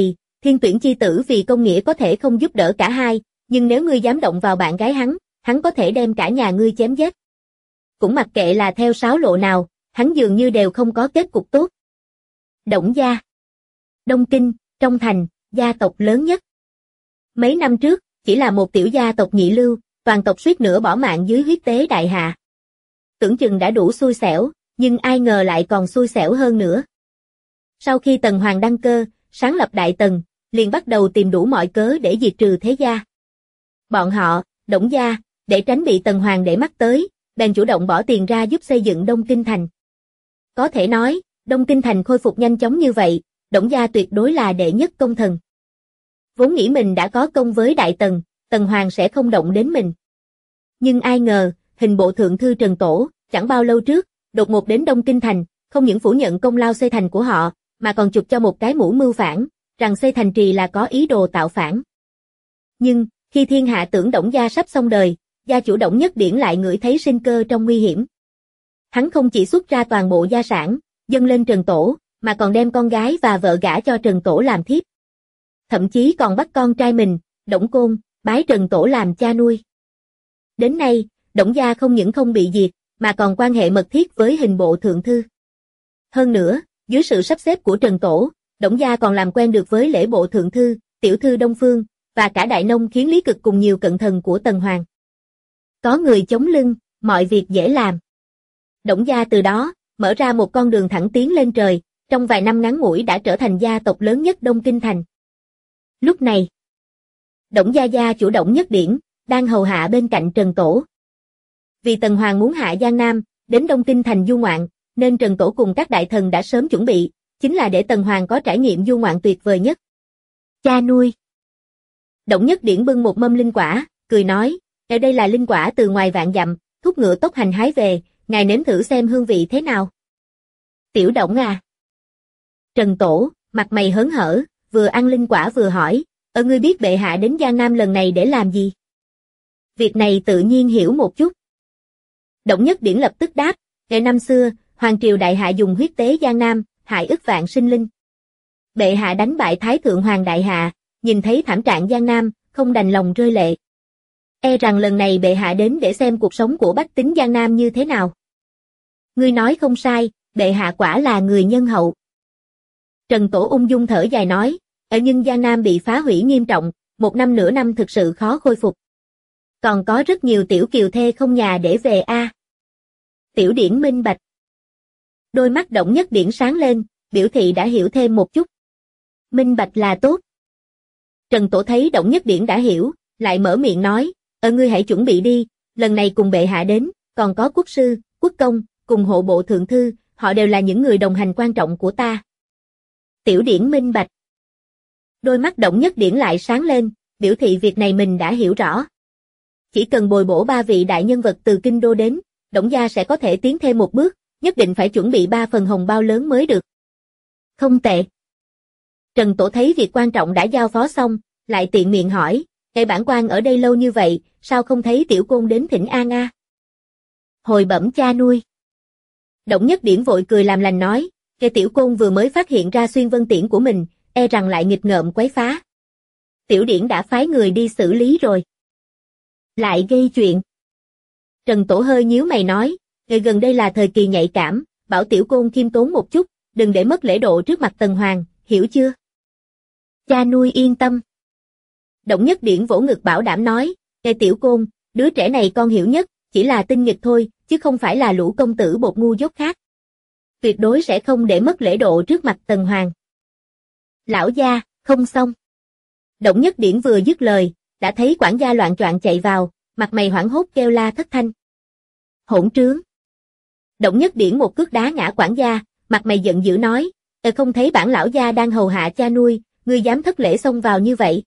Thiên Tuyển chi tử vì công nghĩa có thể không giúp đỡ cả hai, nhưng nếu ngươi dám động vào bạn gái hắn có thể đem cả nhà ngươi chém giết. Cũng mặc kệ là theo sáo lộ nào, hắn dường như đều không có kết cục tốt. Đổng gia. Đông Kinh, trong thành, gia tộc lớn nhất. Mấy năm trước, chỉ là một tiểu gia tộc nhị lưu, toàn tộc suýt nữa bỏ mạng dưới huyết tế đại hạ. Tưởng chừng đã đủ xui xẻo, nhưng ai ngờ lại còn xui xẻo hơn nữa. Sau khi Tần Hoàng đăng cơ, sáng lập Đại Tần, liền bắt đầu tìm đủ mọi cớ để diệt trừ thế gia. Bọn họ, Đổng gia, để tránh bị Tần Hoàng để mắt tới, bèn chủ động bỏ tiền ra giúp xây dựng Đông Kinh thành. Có thể nói, Đông Kinh thành khôi phục nhanh chóng như vậy, Đổng gia tuyệt đối là đệ nhất công thần. Vốn nghĩ mình đã có công với Đại Tần, Tần Hoàng sẽ không động đến mình. Nhưng ai ngờ, hình bộ thượng thư Trần Tổ, chẳng bao lâu trước, đột ngột đến Đông Kinh thành, không những phủ nhận công lao xây thành của họ, mà còn chụp cho một cái mũ mưu phản, rằng xây thành trì là có ý đồ tạo phản. Nhưng, khi thiên hạ tưởng Đổng gia sắp xong đời, gia chủ Đổng Nhất Điển lại ngửi thấy sinh cơ trong nguy hiểm. Hắn không chỉ xuất ra toàn bộ gia sản, dâng lên Trần Tổ, mà còn đem con gái và vợ gả cho Trần Tổ làm thiếp. Thậm chí còn bắt con trai mình, Đổng Côn, bái Trần Tổ làm cha nuôi. Đến nay, Đổng gia không những không bị diệt, mà còn quan hệ mật thiết với hình bộ thượng thư. Hơn nữa, dưới sự sắp xếp của Trần Tổ, Đổng gia còn làm quen được với lễ bộ thượng thư, tiểu thư Đông Phương, và cả đại nông khiến Lý Cực cùng nhiều cận thần của Tần Hoàng. Có người chống lưng, mọi việc dễ làm. Đổng gia từ đó, mở ra một con đường thẳng tiến lên trời, trong vài năm ngắn ngủi đã trở thành gia tộc lớn nhất Đông Kinh thành. Lúc này, Đổng gia gia chủ Đổng Nhất Điển, đang hầu hạ bên cạnh Trần Tổ. Vì Tần Hoàng muốn hạ Giang Nam, đến Đông Kinh thành du ngoạn, nên Trần Tổ cùng các đại thần đã sớm chuẩn bị, chính là để Tần Hoàng có trải nghiệm du ngoạn tuyệt vời nhất. Cha nuôi. Đổng Nhất Điển bưng một mâm linh quả, cười nói, ở đây là linh quả từ ngoài vạn dặm, thúc ngựa tốc hành hái về, ngài nếm thử xem hương vị thế nào. Tiểu Đổng à. Trần Tổ, mặt mày hớn hở, vừa ăn linh quả vừa hỏi, ngươi biết bệ hạ đến Giang Nam lần này để làm gì? Việc này tự nhiên hiểu một chút. Đổng Nhất Điển lập tức đáp, ngày năm xưa, Hoàng triều đại hạ dùng huyết tế Giang Nam, hại ức vạn sinh linh. Bệ hạ đánh bại Thái thượng hoàng đại hạ, nhìn thấy thảm trạng Giang Nam, không đành lòng rơi lệ. E rằng lần này bệ hạ đến để xem cuộc sống của bách tính Giang Nam như thế nào. Ngươi nói không sai, bệ hạ quả là người nhân hậu. Trần Tổ ung dung thở dài nói, nhưng Giang Nam bị phá hủy nghiêm trọng, một năm nửa năm thực sự khó khôi phục. Còn có rất nhiều tiểu kiều thê không nhà để về a. Tiểu Điển minh bạch. Đôi mắt Đổng Nhất Điển sáng lên, biểu thị đã hiểu thêm một chút. Minh bạch là tốt. Trần Tổ thấy Đổng Nhất Điển đã hiểu, lại mở miệng nói, ngươi hãy chuẩn bị đi, lần này cùng bệ hạ đến, còn có quốc sư, quốc công, cùng hộ bộ thượng thư, họ đều là những người đồng hành quan trọng của ta. Tiểu Điển minh bạch. Đôi mắt Đổng Nhất Điển lại sáng lên, biểu thị việc này mình đã hiểu rõ. Chỉ cần bồi bổ 3 vị đại nhân vật từ kinh đô đến, Đổng gia sẽ có thể tiến thêm một bước, nhất định phải chuẩn bị 3 phần hồng bao lớn mới được. Không tệ. Trần Tổ thấy việc quan trọng đã giao phó xong, lại tiện miệng hỏi, cái bản quan ở đây lâu như vậy, sao không thấy tiểu côn đến thỉnh an a? Hồi bẩm cha nuôi. Đổng Nhất Điển vội cười làm lành nói, cái tiểu côn vừa mới phát hiện ra xuyên vân tiễn của mình, e rằng lại nghịch ngợm quấy phá. Tiểu Điển đã phái người đi xử lý rồi. Lại gây chuyện. Trần Tổ hơi nhíu mày nói, gần đây là thời kỳ nhạy cảm, bảo tiểu côn khiêm tốn một chút, đừng để mất lễ độ trước mặt Tần Hoàng, hiểu chưa? Cha nuôi yên tâm. Đổng Nhất Điển vỗ ngực bảo đảm nói, tiểu côn, đứa trẻ này con hiểu nhất, chỉ là tinh nghịch thôi, chứ không phải là lũ công tử bột ngu dốt khác. Tuyệt đối sẽ không để mất lễ độ trước mặt Tần Hoàng. Lão gia, không xong. Đổng Nhất Điển vừa dứt lời, đã thấy quản gia loạn choạng chạy vào, mặt mày hoảng hốt kêu la thất thanh. Hỗn trướng. Đổng Nhất Điển một cước đá ngã quản gia, mặt mày giận dữ nói, không thấy bản lão gia đang hầu hạ cha nuôi, ngươi dám thất lễ xông vào như vậy.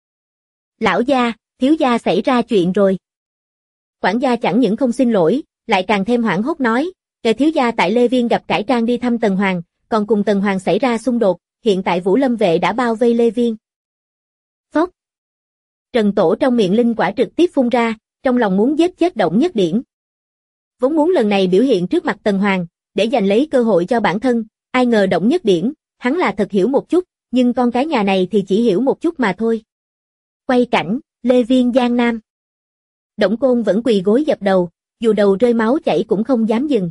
Lão gia, thiếu gia xảy ra chuyện rồi. Quản gia chẳng những không xin lỗi, lại càng thêm hoảng hốt nói, thiếu gia tại Lê Viên gặp cải trang đi thăm Tần Hoàng, còn cùng Tần Hoàng xảy ra xung đột, hiện tại Vũ Lâm vệ đã bao vây Lê Viên. Phốc. Trần Tổ trong miệng linh quả trực tiếp phun ra, trong lòng muốn giết chết Đổng Nhất Điển. Vốn muốn lần này biểu hiện trước mặt Tần Hoàng, để giành lấy cơ hội cho bản thân, ai ngờ Đổng Nhất Điển, hắn là thật hiểu một chút, nhưng con cái nhà này thì chỉ hiểu một chút mà thôi. Quay cảnh, Lê Viên Giang Nam. Đổng Côn vẫn quỳ gối dập đầu, dù đầu rơi máu chảy cũng không dám dừng.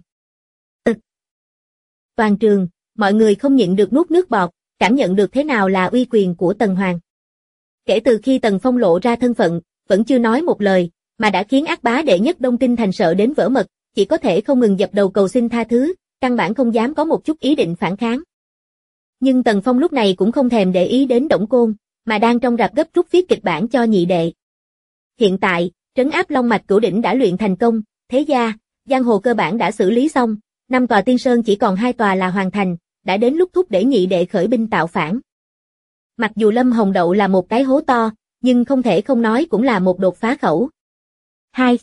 Toàn trường, mọi người không nhịn được nuốt nước bọt, cảm nhận được thế nào là uy quyền của Tần Hoàng. Kể từ khi Tần Phong lộ ra thân phận, vẫn chưa nói một lời, mà đã khiến ác bá đệ nhất Đông Kinh thành sợ đến vỡ mật, chỉ có thể không ngừng dập đầu cầu xin tha thứ, căn bản không dám có một chút ý định phản kháng. Nhưng Tần Phong lúc này cũng không thèm để ý đến Đổng Côn, mà đang trong rạp gấp rút viết kịch bản cho nhị đệ. Hiện tại, trấn áp Long Mạch Cửu Đỉnh đã luyện thành công, thế gia, giang hồ cơ bản đã xử lý xong, 5 tòa tiên sơn chỉ còn 2 tòa là hoàn thành, đã đến lúc thúc để nhị đệ khởi binh tạo phản. Mặc dù Lâm Hồng Đậu là một cái hố to, nhưng không thể không nói cũng là một đột phá khẩu. 2.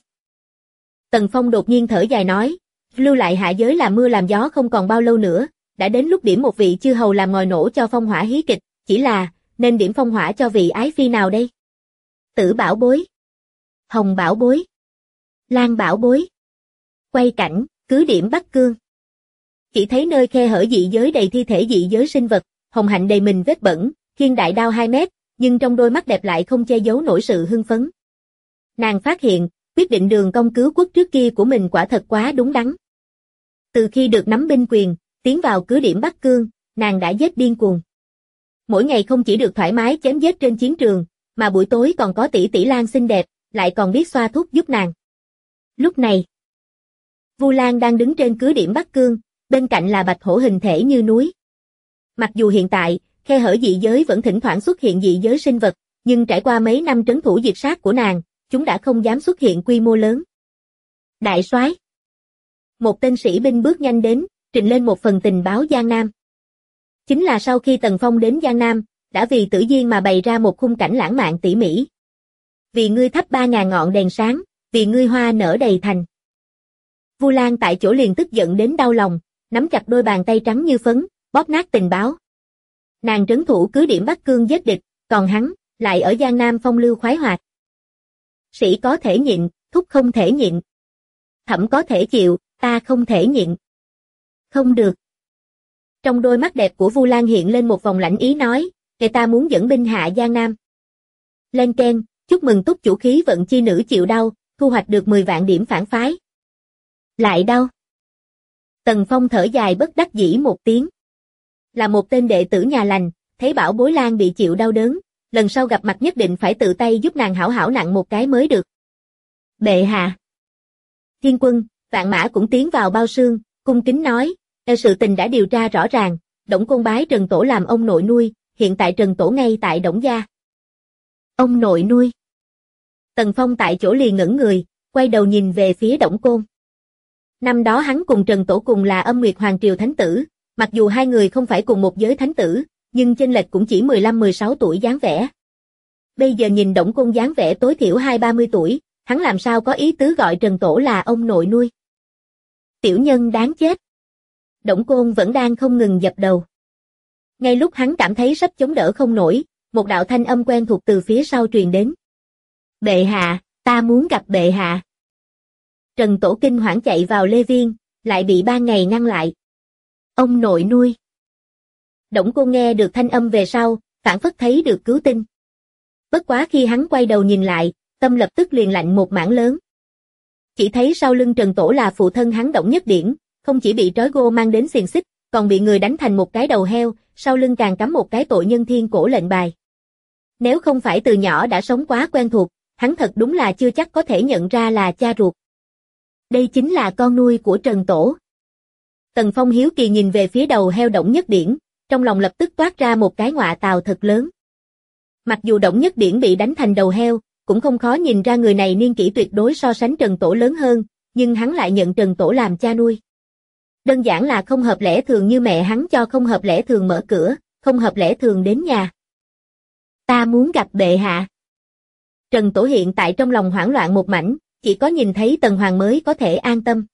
Tần Phong đột nhiên thở dài nói, lưu lại hạ giới làm mưa làm gió không còn bao lâu nữa, đã đến lúc điểm một vị chư hầu làm ngòi nổ cho phong hỏa hí kịch, chỉ là, nên điểm phong hỏa cho vị ái phi nào đây? Tử Bảo Bối, Hồng Bảo Bối, Lan Bảo Bối. Quay cảnh, cứ điểm Bắc Cương. Chỉ thấy nơi khe hở dị giới đầy thi thể dị giới sinh vật, Hồng Hạnh đầy mình vết bẩn, khiêng đại đao 2 mét, nhưng trong đôi mắt đẹp lại không che giấu nổi sự hưng phấn. Nàng phát hiện, quyết định đường công cứu quốc trước kia của mình quả thật quá đúng đắn. Từ khi được nắm binh quyền, tiến vào cứ điểm Bắc Cương, nàng đã giết điên cuồng. Mỗi ngày không chỉ được thoải mái chém giết trên chiến trường, mà buổi tối còn có tỷ tỷ Lan xinh đẹp, lại còn biết xoa thuốc giúp nàng. Lúc này, Vu Lan đang đứng trên cứ điểm Bắc Cương, bên cạnh là bạch hổ hình thể như núi. Mặc dù hiện tại, khe hở dị giới vẫn thỉnh thoảng xuất hiện dị giới sinh vật, nhưng trải qua mấy năm trấn thủ diệt sát của nàng, chúng đã không dám xuất hiện quy mô lớn. Đại soái, một tên sĩ binh bước nhanh đến, trình lên một phần tình báo Giang Nam. Chính là sau khi Tần Phong đến Giang Nam, đã vì Tử Duyên mà bày ra một khung cảnh lãng mạn tỉ mỉ. Vì ngươi thắp 3.000 ngọn đèn sáng, vì ngươi hoa nở đầy thành. Vu Lan tại chỗ liền tức giận đến đau lòng, nắm chặt đôi bàn tay trắng như phấn, bóp nát tình báo. Nàng trấn thủ cứ điểm Bắc Cương giết địch, còn hắn, lại ở Giang Nam phong lưu khoái hoạt. Sĩ có thể nhịn, thúc không thể nhịn. Thẩm có thể chịu, ta không thể nhịn. Không được. Trong đôi mắt đẹp của Vu Lan hiện lên một vòng lãnh ý nói, người ta muốn dẫn binh hạ Giang Nam. Lên keng, chúc mừng túc chủ khí vận chi nữ chịu đau, thu hoạch được 10 vạn điểm phản phái. Lại đau. Tần Phong thở dài bất đắc dĩ một tiếng. Là một tên đệ tử nhà lành, thấy bảo bối Lan bị chịu đau đớn, lần sau gặp mặt nhất định phải tự tay giúp nàng hảo hảo nặng một cái mới được. Bệ hạ. Thiên Quân, Vạn Mã cũng tiến vào bao xương, cung kính nói, sự tình đã điều tra rõ ràng, Đổng Côn bái Trần Tổ làm ông nội nuôi, hiện tại Trần Tổ ngay tại Đổng gia. Ông nội nuôi. Tần Phong tại chỗ liền ngẩn người, quay đầu nhìn về phía Đổng Côn. Năm đó hắn cùng Trần Tổ cùng là Âm Nguyệt Hoàng Triều Thánh Tử, mặc dù hai người không phải cùng một giới Thánh Tử, nhưng chênh lệch cũng chỉ 15-16 tuổi dáng vẻ. Bây giờ nhìn Đổng Côn dáng vẻ tối thiểu 20-30 tuổi, hắn làm sao có ý tứ gọi Trần Tổ là ông nội nuôi. Tiểu nhân đáng chết. Đổng Côn vẫn đang không ngừng dập đầu. Ngay lúc hắn cảm thấy sắp chống đỡ không nổi, một đạo thanh âm quen thuộc từ phía sau truyền đến. Bệ hạ, ta muốn gặp bệ hạ. Trần Tổ kinh hoảng chạy vào Lê Viên, lại bị Ban Ngày ngăn lại. Ông nội nuôi. Đổng Côn nghe được thanh âm về sau, phảng phất thấy được cứu tinh. Bất quá khi hắn quay đầu nhìn lại, tâm lập tức liền lạnh một mảng lớn. Chỉ thấy sau lưng Trần Tổ là phụ thân hắn Đổng Nhất Điển, không chỉ bị trói gô mang đến xiềng xích, còn bị người đánh thành một cái đầu heo, sau lưng càng cắm một cái tội nhân thiên cổ lệnh bài. Nếu không phải từ nhỏ đã sống quá quen thuộc, hắn thật đúng là chưa chắc có thể nhận ra là cha ruột. Đây chính là con nuôi của Trần Tổ. Tần Phong hiếu kỳ nhìn về phía đầu heo Đổng Nhất Điển, trong lòng lập tức toát ra một cái ngọa tào thật lớn. Mặc dù Đổng Nhất Điển bị đánh thành đầu heo, cũng không khó nhìn ra người này niên kỷ tuyệt đối so sánh Trần Tổ lớn hơn, nhưng hắn lại nhận Trần Tổ làm cha nuôi. Đơn giản là không hợp lẽ thường như mẹ hắn cho không hợp lẽ thường mở cửa, không hợp lẽ thường đến nhà. Ta muốn gặp bệ hạ. Trần Tổ hiện tại trong lòng hoảng loạn một mảnh, chỉ có nhìn thấy Tần Hoàng mới có thể an tâm.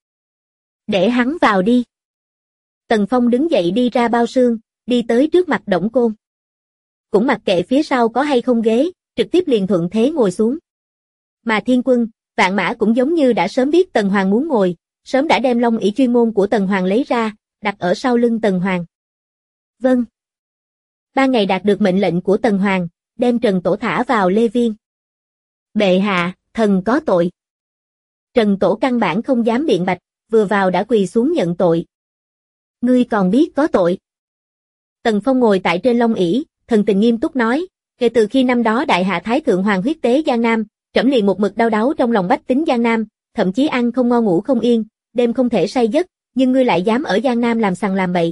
Để hắn vào đi. Tần Phong đứng dậy đi ra bao xương, đi tới trước mặt Đổng Côn. Cũng mặc kệ phía sau có hay không ghế, trực tiếp liền thuận thế ngồi xuống. Mà Thiên Quân, Vạn Mã cũng giống như đã sớm biết Tần Hoàng muốn ngồi, sớm đã đem long ỷ chuyên môn của Tần Hoàng lấy ra, đặt ở sau lưng Tần Hoàng. Vâng. Ban ngày đạt được mệnh lệnh của Tần Hoàng, đem Trần Tổ thả vào Lê Viên. Bệ hạ, thần có tội. Trần Tổ căn bản không dám biện bạch, vừa vào đã quỳ xuống nhận tội. Ngươi còn biết có tội. Tần Phong ngồi tại trên long ỷ, thần tình nghiêm túc nói, kể từ khi năm đó đại hạ Thái Thượng Hoàng huyết tế Giang Nam, trẫm liền một mực đau đáu trong lòng bách tính Giang Nam, thậm chí ăn không ngon ngủ không yên, đêm không thể say giấc, nhưng ngươi lại dám ở Giang Nam làm sằng làm bậy.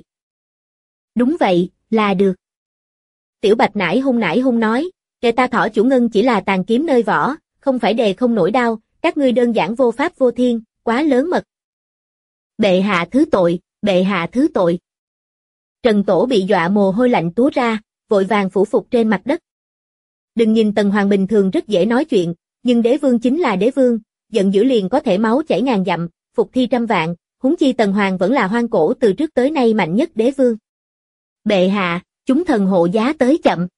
Đúng vậy, là được. Tiểu Bạch nải hung nói, kẻ ta thỏ chủ ngân chỉ là tàn kiếm nơi vỏ, không phải đề không nổi đau, các ngươi đơn giản vô pháp vô thiên, quá lớn mật. Bệ hạ thứ tội, bệ hạ thứ tội. Trần Tổ bị dọa mồ hôi lạnh túa ra, vội vàng phủ phục trên mặt đất. Đừng nhìn Tần Hoàng bình thường rất dễ nói chuyện, nhưng đế vương chính là đế vương, giận dữ liền có thể máu chảy ngàn dặm, phục thi trăm vạn, huống chi Tần Hoàng vẫn là hoang cổ từ trước tới nay mạnh nhất đế vương. Bệ hạ, chúng thần hộ giá tới chậm.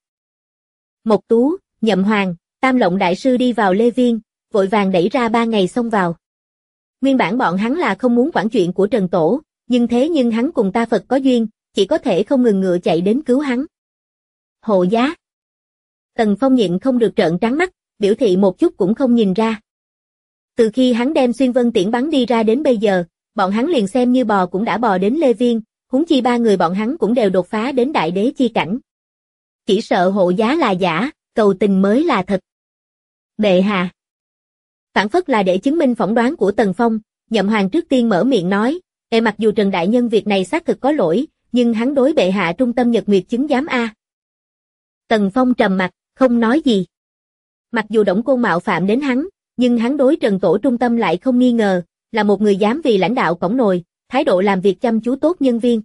Mộc Tú, Nhậm Hoàng, Tam Lộng đại sư đi vào Lê Viên, vội vàng đẩy ra 3 ngày xông vào. Nguyên bản bọn hắn là không muốn quản chuyện của Trần Tổ, nhưng hắn cùng ta Phật có duyên, chỉ có thể không ngừng ngựa chạy đến cứu hắn. Hộ giá. Tần Phong nhịn không được trợn trắng mắt, biểu thị một chút cũng không nhìn ra. Từ khi hắn đem xuyên vân tiễn bắn đi ra đến bây giờ, bọn hắn liền xem như bò cũng đã bò đến Lê Viên, huống chi 3 người bọn hắn cũng đều đột phá đến đại đế chi cảnh. Chỉ sợ hộ giá là giả, cầu tình mới là thật. Bệ hạ. Phản phất là để chứng minh phỏng đoán của Tần Phong, Nhậm Hoàng trước tiên mở miệng nói, mặc dù Trần Đại Nhân việc này xác thực có lỗi, nhưng hắn đối bệ hạ trung tâm nhật nguyệt chứng giám a. Tần Phong trầm mặt, không nói gì. Mặc dù Đổng Côn mạo phạm đến hắn, nhưng hắn đối Trần Tổ trung tâm lại không nghi ngờ, là một người dám vì lãnh đạo cõng nồi, thái độ làm việc chăm chú tốt nhân viên.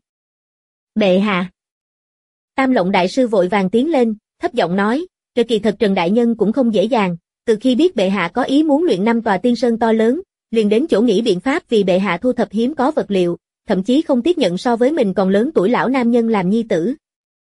Bệ hạ. Tam Lộng đại sư vội vàng tiến lên, thấp giọng nói, kỳ thật Trần Đại Nhân cũng không dễ dàng, từ khi biết bệ hạ có ý muốn luyện 5 tòa tiên sơn to lớn, liền đến chỗ nghĩ biện pháp vì bệ hạ thu thập hiếm có vật liệu, thậm chí không tiếp nhận so với mình còn lớn tuổi lão nam nhân làm nhi tử.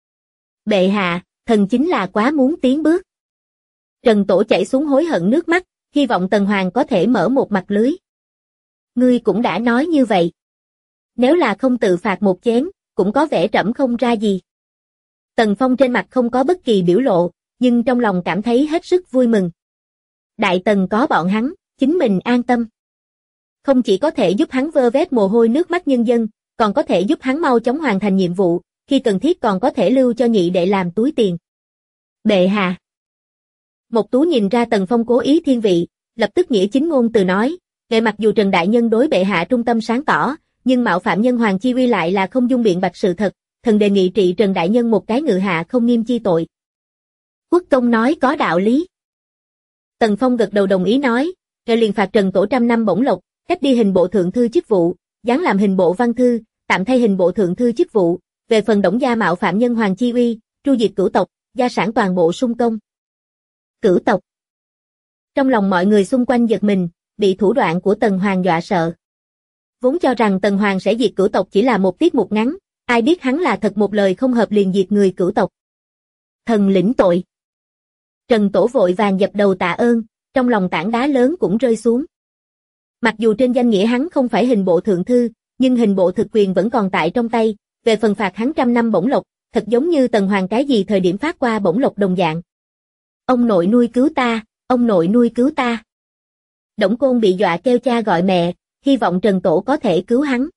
Bệ hạ, thần chính là quá muốn tiến bước. Trần Tổ chảy xuống hối hận nước mắt, hy vọng Tần Hoàng có thể mở một mặt lưới. Ngươi cũng đã nói như vậy. Nếu là không tự phạt một chén, cũng có vẻ trẫm không ra gì. Tần Phong trên mặt không có bất kỳ biểu lộ, nhưng trong lòng cảm thấy hết sức vui mừng. Đại Tần có bọn hắn, chính mình an tâm. Không chỉ có thể giúp hắn vơ vét mồ hôi nước mắt nhân dân, còn có thể giúp hắn mau chóng hoàn thành nhiệm vụ, khi cần thiết còn có thể lưu cho nhị đệ làm túi tiền. Bệ hạ. Mộc Tú nhìn ra Tần Phong cố ý thiên vị, lập tức nghĩa chính ngôn từ nói, mặc dù Trần Đại Nhân đối bệ hạ trung tâm sáng tỏ, nhưng mạo phạm nhân hoàng chi uy lại là không dung biện bạch sự thật, thần đề nghị trị Trần Đại Nhân một cái ngự hạ không nghiêm chi tội. Quốc công nói có đạo lý. Tần Phong gật đầu đồng ý nói, liền phạt Trần Tổ 100 năm bổng lộc, cách đi hình bộ thượng thư chức vụ, giáng làm hình bộ văn thư, tạm thay hình bộ thượng thư chức vụ, về phần Đổng gia mạo phạm nhân hoàng chi uy, tru diệt cửu tộc, gia sản toàn bộ sung công. Cửu tộc. Trong lòng mọi người xung quanh giật mình, bị thủ đoạn của Tần Hoàng dọa sợ. Vốn cho rằng Tần Hoàng sẽ diệt cửu tộc chỉ là một tiết mục ngắn, ai biết hắn là thật một lời không hợp liền diệt người cửu tộc. Thần lĩnh tội. Trần Tổ vội vàng dập đầu tạ ơn, trong lòng tảng đá lớn cũng rơi xuống. Mặc dù trên danh nghĩa hắn không phải hình bộ thượng thư, nhưng hình bộ thực quyền vẫn còn tại trong tay, về phần phạt hắn 100 năm bổng lộc, thật giống như Tần Hoàng cái gì thời điểm phát qua bổng lộc đồng dạng. Ông nội nuôi cứu ta, ông nội nuôi cứu ta. Đổng Côn bị dọa kêu cha gọi mẹ, hy vọng Trần Tổ có thể cứu hắn.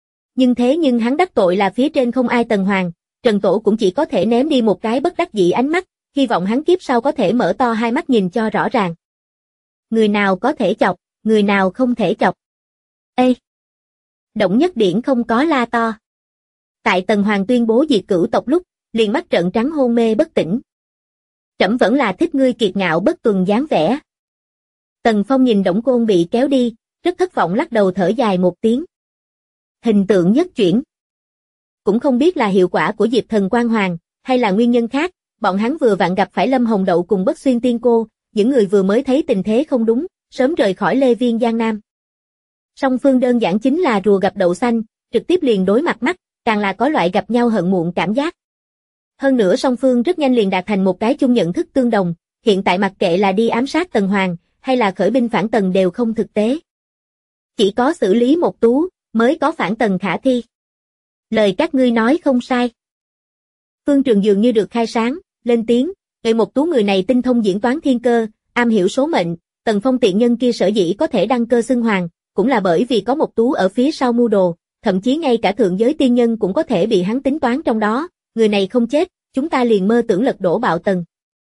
Nhưng hắn đắc tội là phía trên không ai Tần Hoàng, Trần Tổ cũng chỉ có thể ném đi một cái bất đắc dĩ ánh mắt, hy vọng hắn kiếp sau có thể mở to hai mắt nhìn cho rõ ràng. Người nào có thể chọc, người nào không thể chọc. Ê! Đổng Nhất Điển không có la to. Tại Tần Hoàng tuyên bố diệt cửu tộc lúc, liền mắt trợn trắng hôn mê bất tỉnh. Trẫm vẫn là thích ngươi kiệt ngạo bất tuần dáng vẻ. Tần Phong nhìn Đổng Côn bị kéo đi, rất thất vọng lắc đầu thở dài một tiếng. Hình tượng nhất chuyển. Cũng không biết là hiệu quả của Diệp Thần Quang Hoàng, hay là nguyên nhân khác, bọn hắn vừa vặn gặp phải Lâm Hồng Đậu cùng Bất Xuyên Tiên Cô, những người vừa mới thấy tình thế không đúng, sớm rời khỏi Lê Viên Giang Nam. Song phương đơn giản chính là rùa gặp đậu xanh, trực tiếp liền đối mặt mắt, càng là có loại gặp nhau hận muộn cảm giác. Hơn nữa song phương rất nhanh liền đạt thành một cái chung nhận thức tương đồng, hiện tại mặc kệ là đi ám sát Tần Hoàng, hay là khởi binh phản Tần đều không thực tế. Chỉ có xử lý Mộc Tú, mới có phản Tần khả thi. Lời các ngươi nói không sai. Phương Trường dường như được khai sáng, lên tiếng, người Một Tú người này tinh thông diễn toán thiên cơ, am hiểu số mệnh, Tần Phong tiện nhân kia sở dĩ có thể đăng cơ xưng hoàng, cũng là bởi vì có Một Tú ở phía sau mưu đồ, thậm chí ngay cả thượng giới tiên nhân cũng có thể bị hắn tính toán trong đó, người này không chết, chúng ta liền mơ tưởng lật đổ Bạo Tần.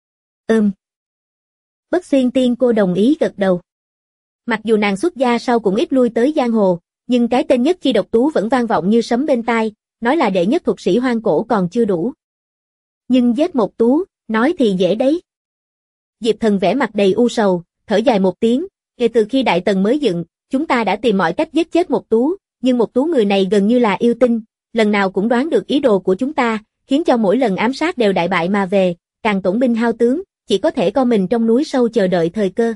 Bất Xuyên Tiên Cô đồng ý gật đầu. Mặc dù nàng xuất gia sau cũng ít lui tới giang hồ, nhưng cái tên Nhất Chi Độc Tú vẫn vang vọng như sấm bên tai, nói là đệ nhất thuật sĩ hoang cổ còn chưa đủ. Nhưng giết Một Tú, nói thì dễ đấy. Diệp Thần vẻ mặt đầy u sầu, thở dài một tiếng, kể từ khi Đại Tần mới dựng, chúng ta đã tìm mọi cách giết chết Một Tú, nhưng Một Tú người này gần như là yêu tinh, lần nào cũng đoán được ý đồ của chúng ta, khiến cho mỗi lần ám sát đều đại bại mà về, càng tổn binh hao tướng, chỉ có thể co mình trong núi sâu chờ đợi thời cơ.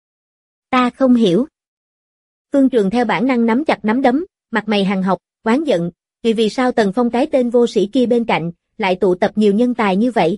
Ta không hiểu. Phương Trường theo bản năng nắm chặt nắm đấm, mặt mày hằn học, oán giận, vì sao Tần Phong cái tên vô sĩ kia bên cạnh, lại tụ tập nhiều nhân tài như vậy?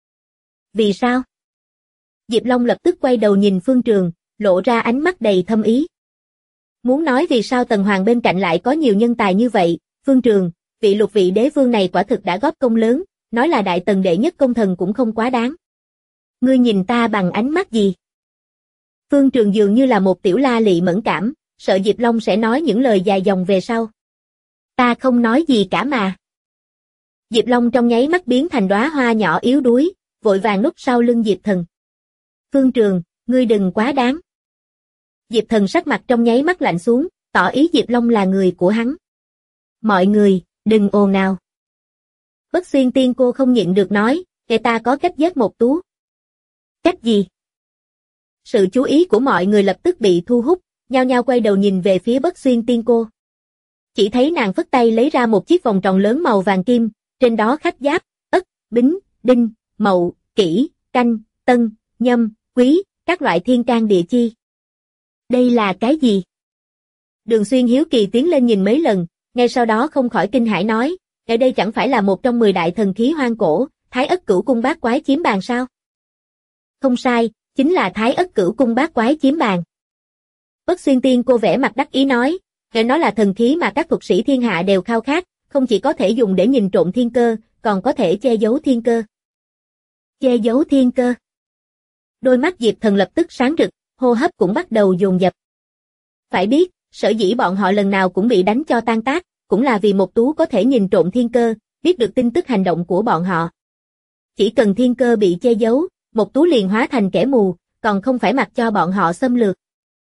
Vì sao? Diệp Long lập tức quay đầu nhìn Phương Trường, lộ ra ánh mắt đầy thâm ý. Muốn nói vì sao Tần Hoàng bên cạnh lại có nhiều nhân tài như vậy, Phương Trường, vị Lục vị đế vương này quả thực đã góp công lớn, nói là Đại Tần đệ nhất công thần cũng không quá đáng. Ngươi nhìn ta bằng ánh mắt gì? Phương Trường dường như là một tiểu la lị mẫn cảm, sợ Diệp Long sẽ nói những lời dài dòng về sau. Ta không nói gì cả mà. Diệp Long trong nháy mắt biến thành đóa hoa nhỏ yếu đuối, vội vàng núp sau lưng Diệp Thần. Phương Trường, ngươi đừng quá đáng. Diệp Thần sắc mặt trong nháy mắt lạnh xuống, tỏ ý Diệp Long là người của hắn. Mọi người, đừng ồn ào. Bất Xuyên Tiên Cô không nhịn được nói, kẻ ta có cách giết Một Tú. Cách gì? Sự chú ý của mọi người lập tức bị thu hút, nhao nhao quay đầu nhìn về phía Bất Xuyên Tiên Cô. Chỉ thấy nàng phất tay lấy ra một chiếc vòng tròn lớn màu vàng kim, trên đó khắc Giáp, Ất, Bính, Đinh, Mậu, Kỷ, Canh, Tân, Nhâm, Quý, các loại thiên can địa chi. Đây là cái gì? Đường Xuyên hiếu kỳ tiến lên nhìn mấy lần, ngay sau đó không khỏi kinh hãi nói, ở đây chẳng phải là một trong 10 đại thần khí hoang cổ, Thái Ất Cửu Cung Bát Quái Chiếm Bàn sao? Không sai, chính là Thái Ất Cửu Cung Bát Quái Chiếm Bàn. Bất Xuyên Tiên Cô vẻ mặt đắc ý nói, nó là thần khí mà các thuật sĩ thiên hạ đều khao khát, không chỉ có thể dùng để nhìn trộm thiên cơ, còn có thể che giấu thiên cơ. Che giấu thiên cơ. Đôi mắt Diệp Thần lập tức sáng rực, hô hấp cũng bắt đầu dồn dập. Phải biết, sở dĩ bọn họ lần nào cũng bị đánh cho tan tác, cũng là vì Một Tú có thể nhìn trộm thiên cơ, biết được tin tức hành động của bọn họ. Chỉ cần thiên cơ bị che giấu, Một Tú liền hóa thành kẻ mù, còn không phải mặc cho bọn họ xâm lược.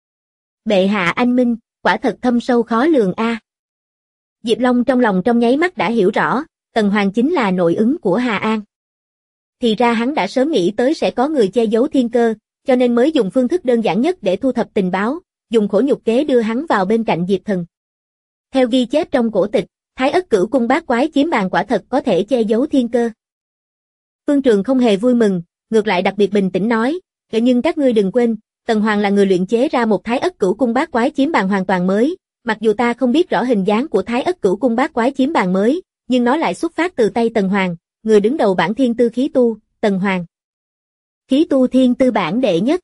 Bệ hạ anh minh, quả thật thâm sâu khó lường a. Diệp Long trong lòng trong nháy mắt đã hiểu rõ, Tần Hoàng chính là nội ứng của Hà An. Thì ra hắn đã sớm nghĩ tới sẽ có người che giấu thiên cơ, cho nên mới dùng phương thức đơn giản nhất để thu thập tình báo, dùng khổ nhục kế đưa hắn vào bên cạnh Diệp Thần. Theo ghi chép trong cổ tịch, Thái Ất Cửu Cung Bát Quái Chiếm Bàn quả thật có thể che giấu thiên cơ. Phương Trường không hề vui mừng, ngược lại đặc biệt bình tĩnh nói, nhưng các ngươi đừng quên, Tần Hoàng là người luyện chế ra một Thái Ất Cửu Cung Bát Quái Chiếm Bàn hoàn toàn mới, mặc dù ta không biết rõ hình dáng của Thái Ất Cửu Cung Bát Quái Chiếm Bàn mới, nhưng nó lại xuất phát từ tay Tần Hoàng, người đứng đầu bản thiên tư khí tu, Tần Hoàng. Khí tu thiên tư bản đệ nhất.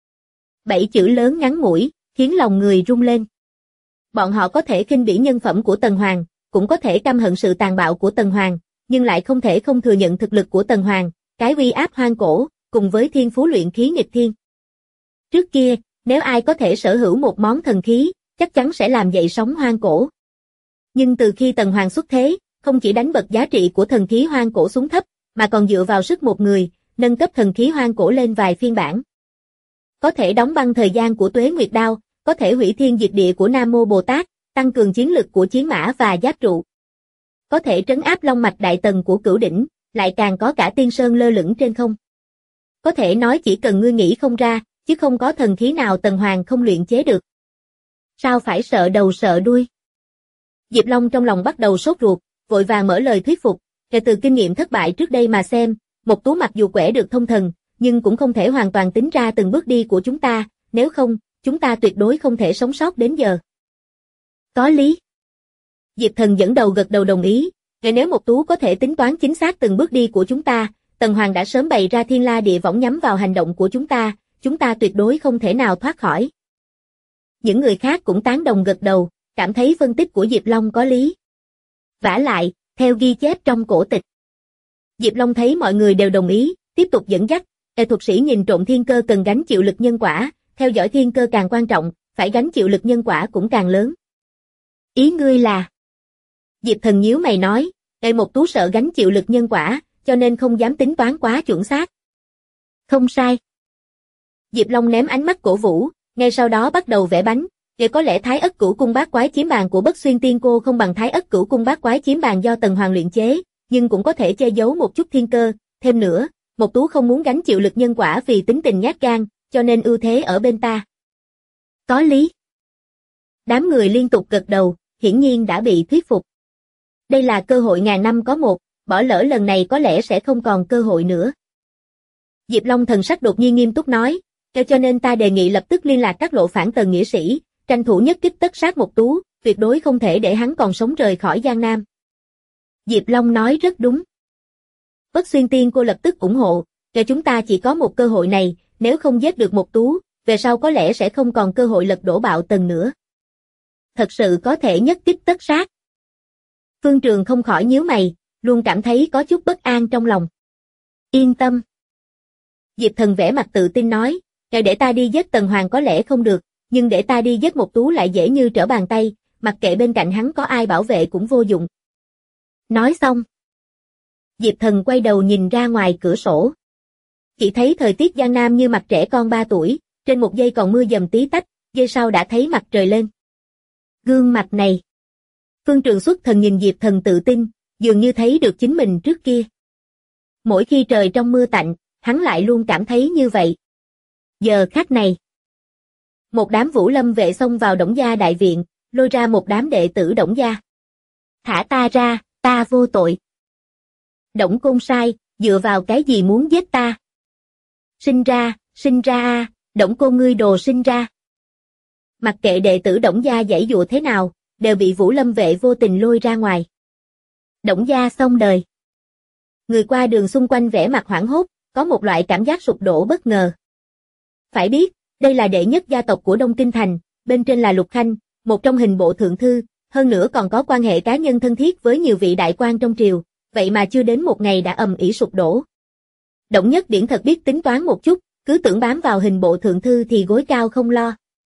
7 chữ lớn ngắn ngủi, khiến lòng người rung lên. Bọn họ có thể khinh bỉ nhân phẩm của Tần Hoàng, cũng có thể căm hận sự tàn bạo của Tần Hoàng, nhưng lại không thể không thừa nhận thực lực của Tần Hoàng, cái uy áp hoang cổ, cùng với thiên phú luyện khí nghịch thiên. Trước kia, nếu ai có thể sở hữu một món thần khí, chắc chắn sẽ làm dậy sóng hoang cổ. Nhưng từ khi Tần Hoàng xuất thế, không chỉ đánh bật giá trị của thần khí hoang cổ xuống thấp, mà còn dựa vào sức một người, nâng cấp thần khí hoang cổ lên vài phiên bản. Có thể đóng băng thời gian của Tuế Nguyệt Đao, có thể hủy thiên diệt địa của Nam Mô Bồ Tát, tăng cường chiến lực của Chiến Mã và Giáp Trụ. Có thể trấn áp long mạch đại tần của Cửu Đỉnh, lại càng có cả Tiên Sơn lơ lửng trên không. Có thể nói chỉ cần ngươi nghĩ không ra, chứ không có thần khí nào Tần Hoàng không luyện chế được. Sao phải sợ đầu sợ đuôi? Diệp Long trong lòng bắt đầu sốt ruột, vội vàng mở lời thuyết phục, kể từ kinh nghiệm thất bại trước đây mà xem, Một Tú mặc dù quẻ được thông thần, nhưng cũng không thể hoàn toàn tính ra từng bước đi của chúng ta, nếu không, chúng ta tuyệt đối không thể sống sót đến giờ. Có lý. Diệp Thần dẫn đầu gật đầu đồng ý, nếu Một Tú có thể tính toán chính xác từng bước đi của chúng ta, Tần Hoàng đã sớm bày ra thiên la địa võng nhắm vào hành động của chúng ta tuyệt đối không thể nào thoát khỏi. Những người khác cũng tán đồng gật đầu, cảm thấy phân tích của Diệp Long có lý. Vả lại, theo ghi chép trong cổ tịch, Diệp Long thấy mọi người đều đồng ý, tiếp tục dẫn dắt, thuật sĩ nhìn trộm thiên cơ cần gánh chịu lực nhân quả, theo dõi thiên cơ càng quan trọng, phải gánh chịu lực nhân quả cũng càng lớn. Ý ngươi là? Diệp Thần nhíu mày nói, Một Tú sợ gánh chịu lực nhân quả, cho nên không dám tính toán quá chuẩn xác. Không sai. Diệp Long ném ánh mắt cổ vũ, ngay sau đó bắt đầu vẽ bánh, có lẽ Thái Ất Cửu Cung Bát Quái Chiếm Bàn của Bất Xuyên Tiên Cô không bằng Thái Ất Cửu Cung Bát Quái Chiếm Bàn do Tần Hoàng luyện chế, nhưng cũng có thể che giấu một chút thiên cơ, thêm nữa, Một Tú không muốn gánh chịu lực nhân quả vì tính tình nhát gan, cho nên ưu thế ở bên ta. Có lý. Đám người liên tục gật đầu, hiển nhiên đã bị thuyết phục. Đây là cơ hội ngàn năm có một, bỏ lỡ lần này có lẽ sẽ không còn cơ hội nữa. Diệp Long thần sắc đột nhiên nghiêm túc nói, cho nên ta đề nghị lập tức liên lạc các lộ phản Tần nghĩa sĩ, tranh thủ nhất kích tất sát Một Tú, tuyệt đối không thể để hắn còn sống rời khỏi Giang Nam. Diệp Long nói rất đúng. Bất Xuyên Tiên Cô lập tức ủng hộ, chúng ta chỉ có một cơ hội này, nếu không giết được Một Tú, về sau có lẽ sẽ không còn cơ hội lật đổ Bạo Tần nữa. Thật sự có thể nhất kích tất sát. Phương Trường không khỏi nhíu mày, luôn cảm thấy có chút bất an trong lòng. Yên tâm. Diệp Thần vẻ mặt tự tin nói, để ta đi giết Tần Hoàng có lẽ không được, nhưng để ta đi giết Một Tú lại dễ như trở bàn tay, mặc kệ bên cạnh hắn có ai bảo vệ cũng vô dụng. Nói xong. Diệp Thần quay đầu nhìn ra ngoài cửa sổ. Chỉ thấy thời tiết Giang Nam như mặt trẻ con 3 tuổi, trên một giây còn mưa dầm tí tách, giây sau đã thấy mặt trời lên. Gương mặt này. Phương Trường xuất thần nhìn Diệp Thần tự tin, dường như thấy được chính mình trước kia. Mỗi khi trời trong mưa tạnh, hắn lại luôn cảm thấy như vậy. Giờ khắc này. Một đám Vũ Lâm vệ xông vào Đổng gia đại viện, lôi ra một đám đệ tử Đổng gia. Thả ta ra, ta vô tội. Đổng Côn sai, dựa vào cái gì muốn giết ta? Sinh ra a, Đổng Côn ngươi đồ sinh ra. Mặc kệ đệ tử Đổng gia giãy dụa thế nào, đều bị Vũ Lâm vệ vô tình lôi ra ngoài. Đổng gia xong đời. Người qua đường xung quanh vẻ mặt hoảng hốt, có một loại cảm giác sụp đổ bất ngờ. Phải biết, đây là đệ nhất gia tộc của Đông Kinh Thành, bên trên là Lục Khanh, một trong hình bộ thượng thư, hơn nữa còn có quan hệ cá nhân thân thiết với nhiều vị đại quan trong triều, vậy mà chưa đến một ngày đã ầm ĩ sụp đổ. Đổng Nhất Điển thật biết tính toán một chút, cứ tưởng bám vào hình bộ thượng thư thì gối cao không lo.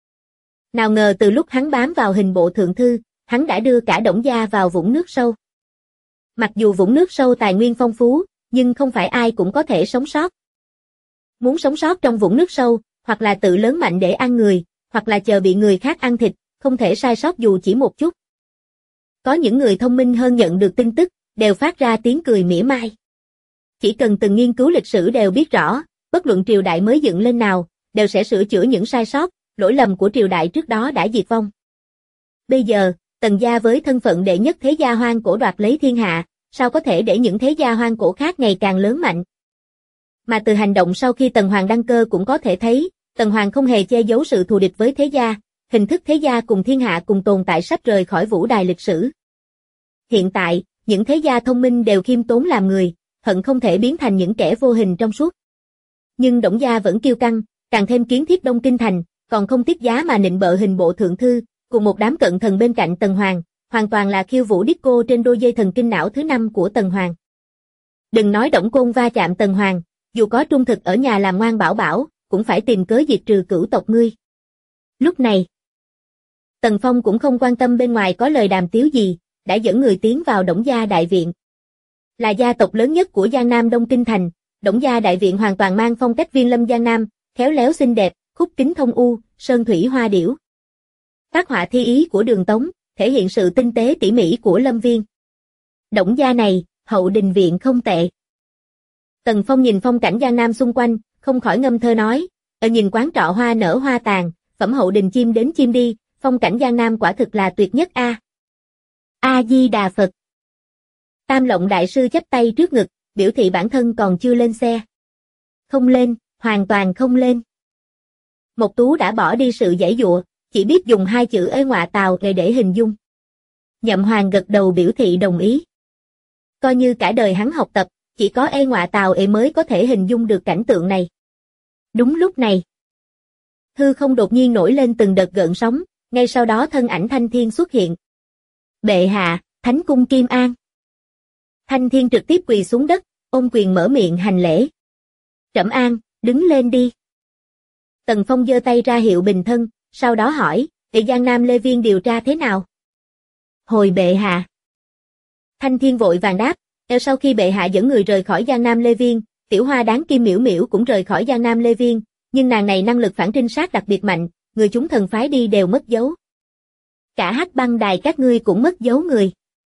Nào ngờ từ lúc hắn bám vào hình bộ thượng thư, hắn đã đưa cả Đổng gia vào vũng nước sâu. Mặc dù vũng nước sâu tài nguyên phong phú, nhưng không phải ai cũng có thể sống sót. Muốn sống sót trong vũng nước sâu, hoặc là tự lớn mạnh để ăn người, hoặc là chờ bị người khác ăn thịt, không thể sai sót dù chỉ một chút. Có những người thông minh hơn nhận được tin tức, đều phát ra tiếng cười mỉa mai. Chỉ cần từng nghiên cứu lịch sử đều biết rõ, bất luận triều đại mới dựng lên nào, đều sẽ sửa chữa những sai sót, lỗi lầm của triều đại trước đó đã diệt vong. Bây giờ, Tần gia với thân phận đệ nhất thế gia hoang cổ đoạt lấy thiên hạ, sao có thể để những thế gia hoang cổ khác ngày càng lớn mạnh? Mà từ hành động sau khi Tần Hoàng đăng cơ cũng có thể thấy, Tần Hoàng không hề che giấu sự thù địch với thế gia, hình thức thế gia cùng thiên hạ cùng tồn tại sắp rời khỏi vũ đài lịch sử. Hiện tại, những thế gia thông minh đều khiêm tốn làm người, hận không thể biến thành những kẻ vô hình trong suốt. Nhưng Đổng gia vẫn kiêu căng, càng thêm kiến thiết Đông Kinh Thành, còn không tiếc giá mà nịnh bợ hình bộ thượng thư, cùng một đám cận thần bên cạnh Tần Hoàng, hoàn toàn là khiêu vũ disco trên đôi dây thần kinh não thứ 5 của Tần Hoàng. Đừng nói Đổng Côn va chạm Tần Hoàng, dù có trung thực ở nhà làm ngoan bảo bảo, cũng phải tìm cớ diệt trừ cửu tộc ngươi. Lúc này, Tần Phong cũng không quan tâm bên ngoài có lời đàm tiếu gì, đã dẫn người tiến vào Đổng gia đại viện. Là gia tộc lớn nhất của Giang Nam Đông Kinh Thành, Đổng gia đại viện hoàn toàn mang phong cách Viên Lâm Giang Nam, khéo léo xinh đẹp, khúc kính thông u, sơn thủy hoa điểu. Phác họa thi ý của Đường Tống, thể hiện sự tinh tế tỉ mỉ của Lâm Viên. Đổng gia này, hậu đình viện không tệ. Tần Phong nhìn phong cảnh Giang Nam xung quanh, không khỏi ngâm thơ nói, nhìn quán trọ hoa nở hoa tàn, phẩm hậu đình chim đến chim đi, phong cảnh Giang Nam quả thực là tuyệt nhất a. A Di Đà Phật. Tam Lộng đại sư chắp tay trước ngực, biểu thị bản thân còn chưa lên xe. Không lên, hoàn toàn không lên. Mộc Tú đã bỏ đi sự giãy giụa, chỉ biết dùng 2 chữ ê ngọa tào để hình dung. Nhậm Hoàng gật đầu biểu thị đồng ý. Coi như cả đời hắn học tập, chỉ có ê ngọa tào mới có thể hình dung được cảnh tượng này. Đúng lúc này, hư không đột nhiên nổi lên từng đợt gợn sóng, ngay sau đó thân ảnh Thanh Thiên xuất hiện. Bệ hạ, Thánh cung Kim An. Thanh Thiên trực tiếp quỳ xuống đất, ôm quyền mở miệng hành lễ. Trẫm an, đứng lên đi. Tần Phong giơ tay ra hiệu bình thân, sau đó hỏi, để Giang Nam Lê Viên điều tra thế nào? Hồi bệ hạ. Thanh Thiên vội vàng đáp, sau khi bệ hạ dẫn người rời khỏi Giang Nam Lê Viên, tiểu hoa đáng Kim Miễu Miễu cũng rời khỏi Giang Nam Lê Viên, nhưng nàng này năng lực phản trinh sát đặc biệt mạnh, người chúng thần phái đi đều mất dấu. Cả Hắc Băng Đài các ngươi cũng mất dấu người.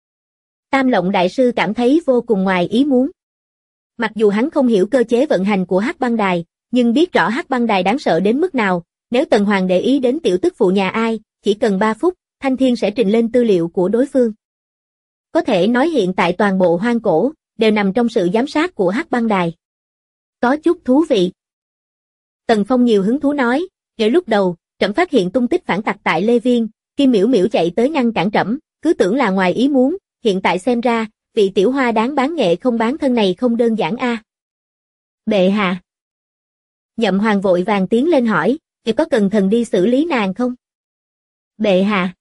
Tam Lộng đại sư cảm thấy vô cùng ngoài ý muốn. Mặc dù hắn không hiểu cơ chế vận hành của Hắc Băng Đài, nhưng biết rõ Hắc Băng Đài đáng sợ đến mức nào, nếu Tần Hoàng để ý đến tiểu tức phụ nhà ai, chỉ cần 3 phút, Thanh Thiên sẽ trình lên tư liệu của đối phương. Có thể nói hiện tại toàn bộ hoang cổ, đều nằm trong sự giám sát của Hắc Băng Đài. Có chút thú vị. Tần Phong nhiều hứng thú nói, ngay lúc đầu, trẫm phát hiện tung tích phản tặc tại Lê Viên, Kim Miễu Miễu chạy tới ngăn cản trẫm, cứ tưởng là ngoài ý muốn, hiện tại xem ra, vị tiểu hoa đáng bán nghệ không bán thân này không đơn giản a. Bệ hạ. Nhậm Hoàng vội vàng tiến lên hỏi, có cần thần đi xử lý nàng không? Bệ hạ.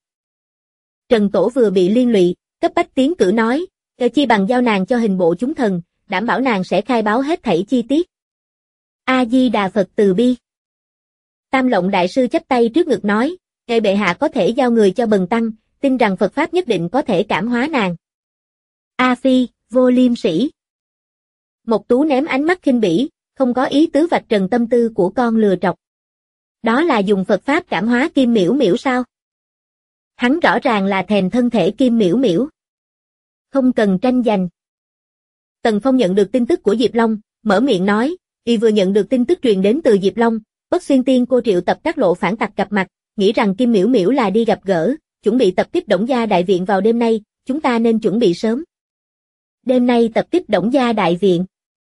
Trần Tổ vừa bị liên lụy, cấp bách tiến cử nói, chi bằng giao nàng cho hình bộ chúng thần, đảm bảo nàng sẽ khai báo hết thảy chi tiết. A Di Đà Phật từ bi. Tam Lộng đại sư chắp tay trước ngực nói, bệ hạ có thể giao người cho bần tăng, tin rằng Phật pháp nhất định có thể cảm hóa nàng. A Phi, vô liêm sĩ. Mộc Tú ném ánh mắt khinh bỉ, không có ý tứ vạch trần tâm tư của con lừa trọc. Đó là dùng Phật pháp cảm hóa Kim Miễu Miễu sao? Hắn rõ ràng là thèm thân thể Kim Miễu Miễu. Không cần tranh giành. Tần Phong nhận được tin tức của Diệp Long, mở miệng nói, y vừa nhận được tin tức truyền đến từ Diệp Long, Bất Xuyên Tiên cô triệu tập các lộ phản tặc gặp mặt, nghĩ rằng Kim Miễu Miễu là đi gặp gỡ, chuẩn bị tập kích Đổng Gia đại viện vào đêm nay, chúng ta nên chuẩn bị sớm. Đêm nay tập kích Đổng Gia đại viện.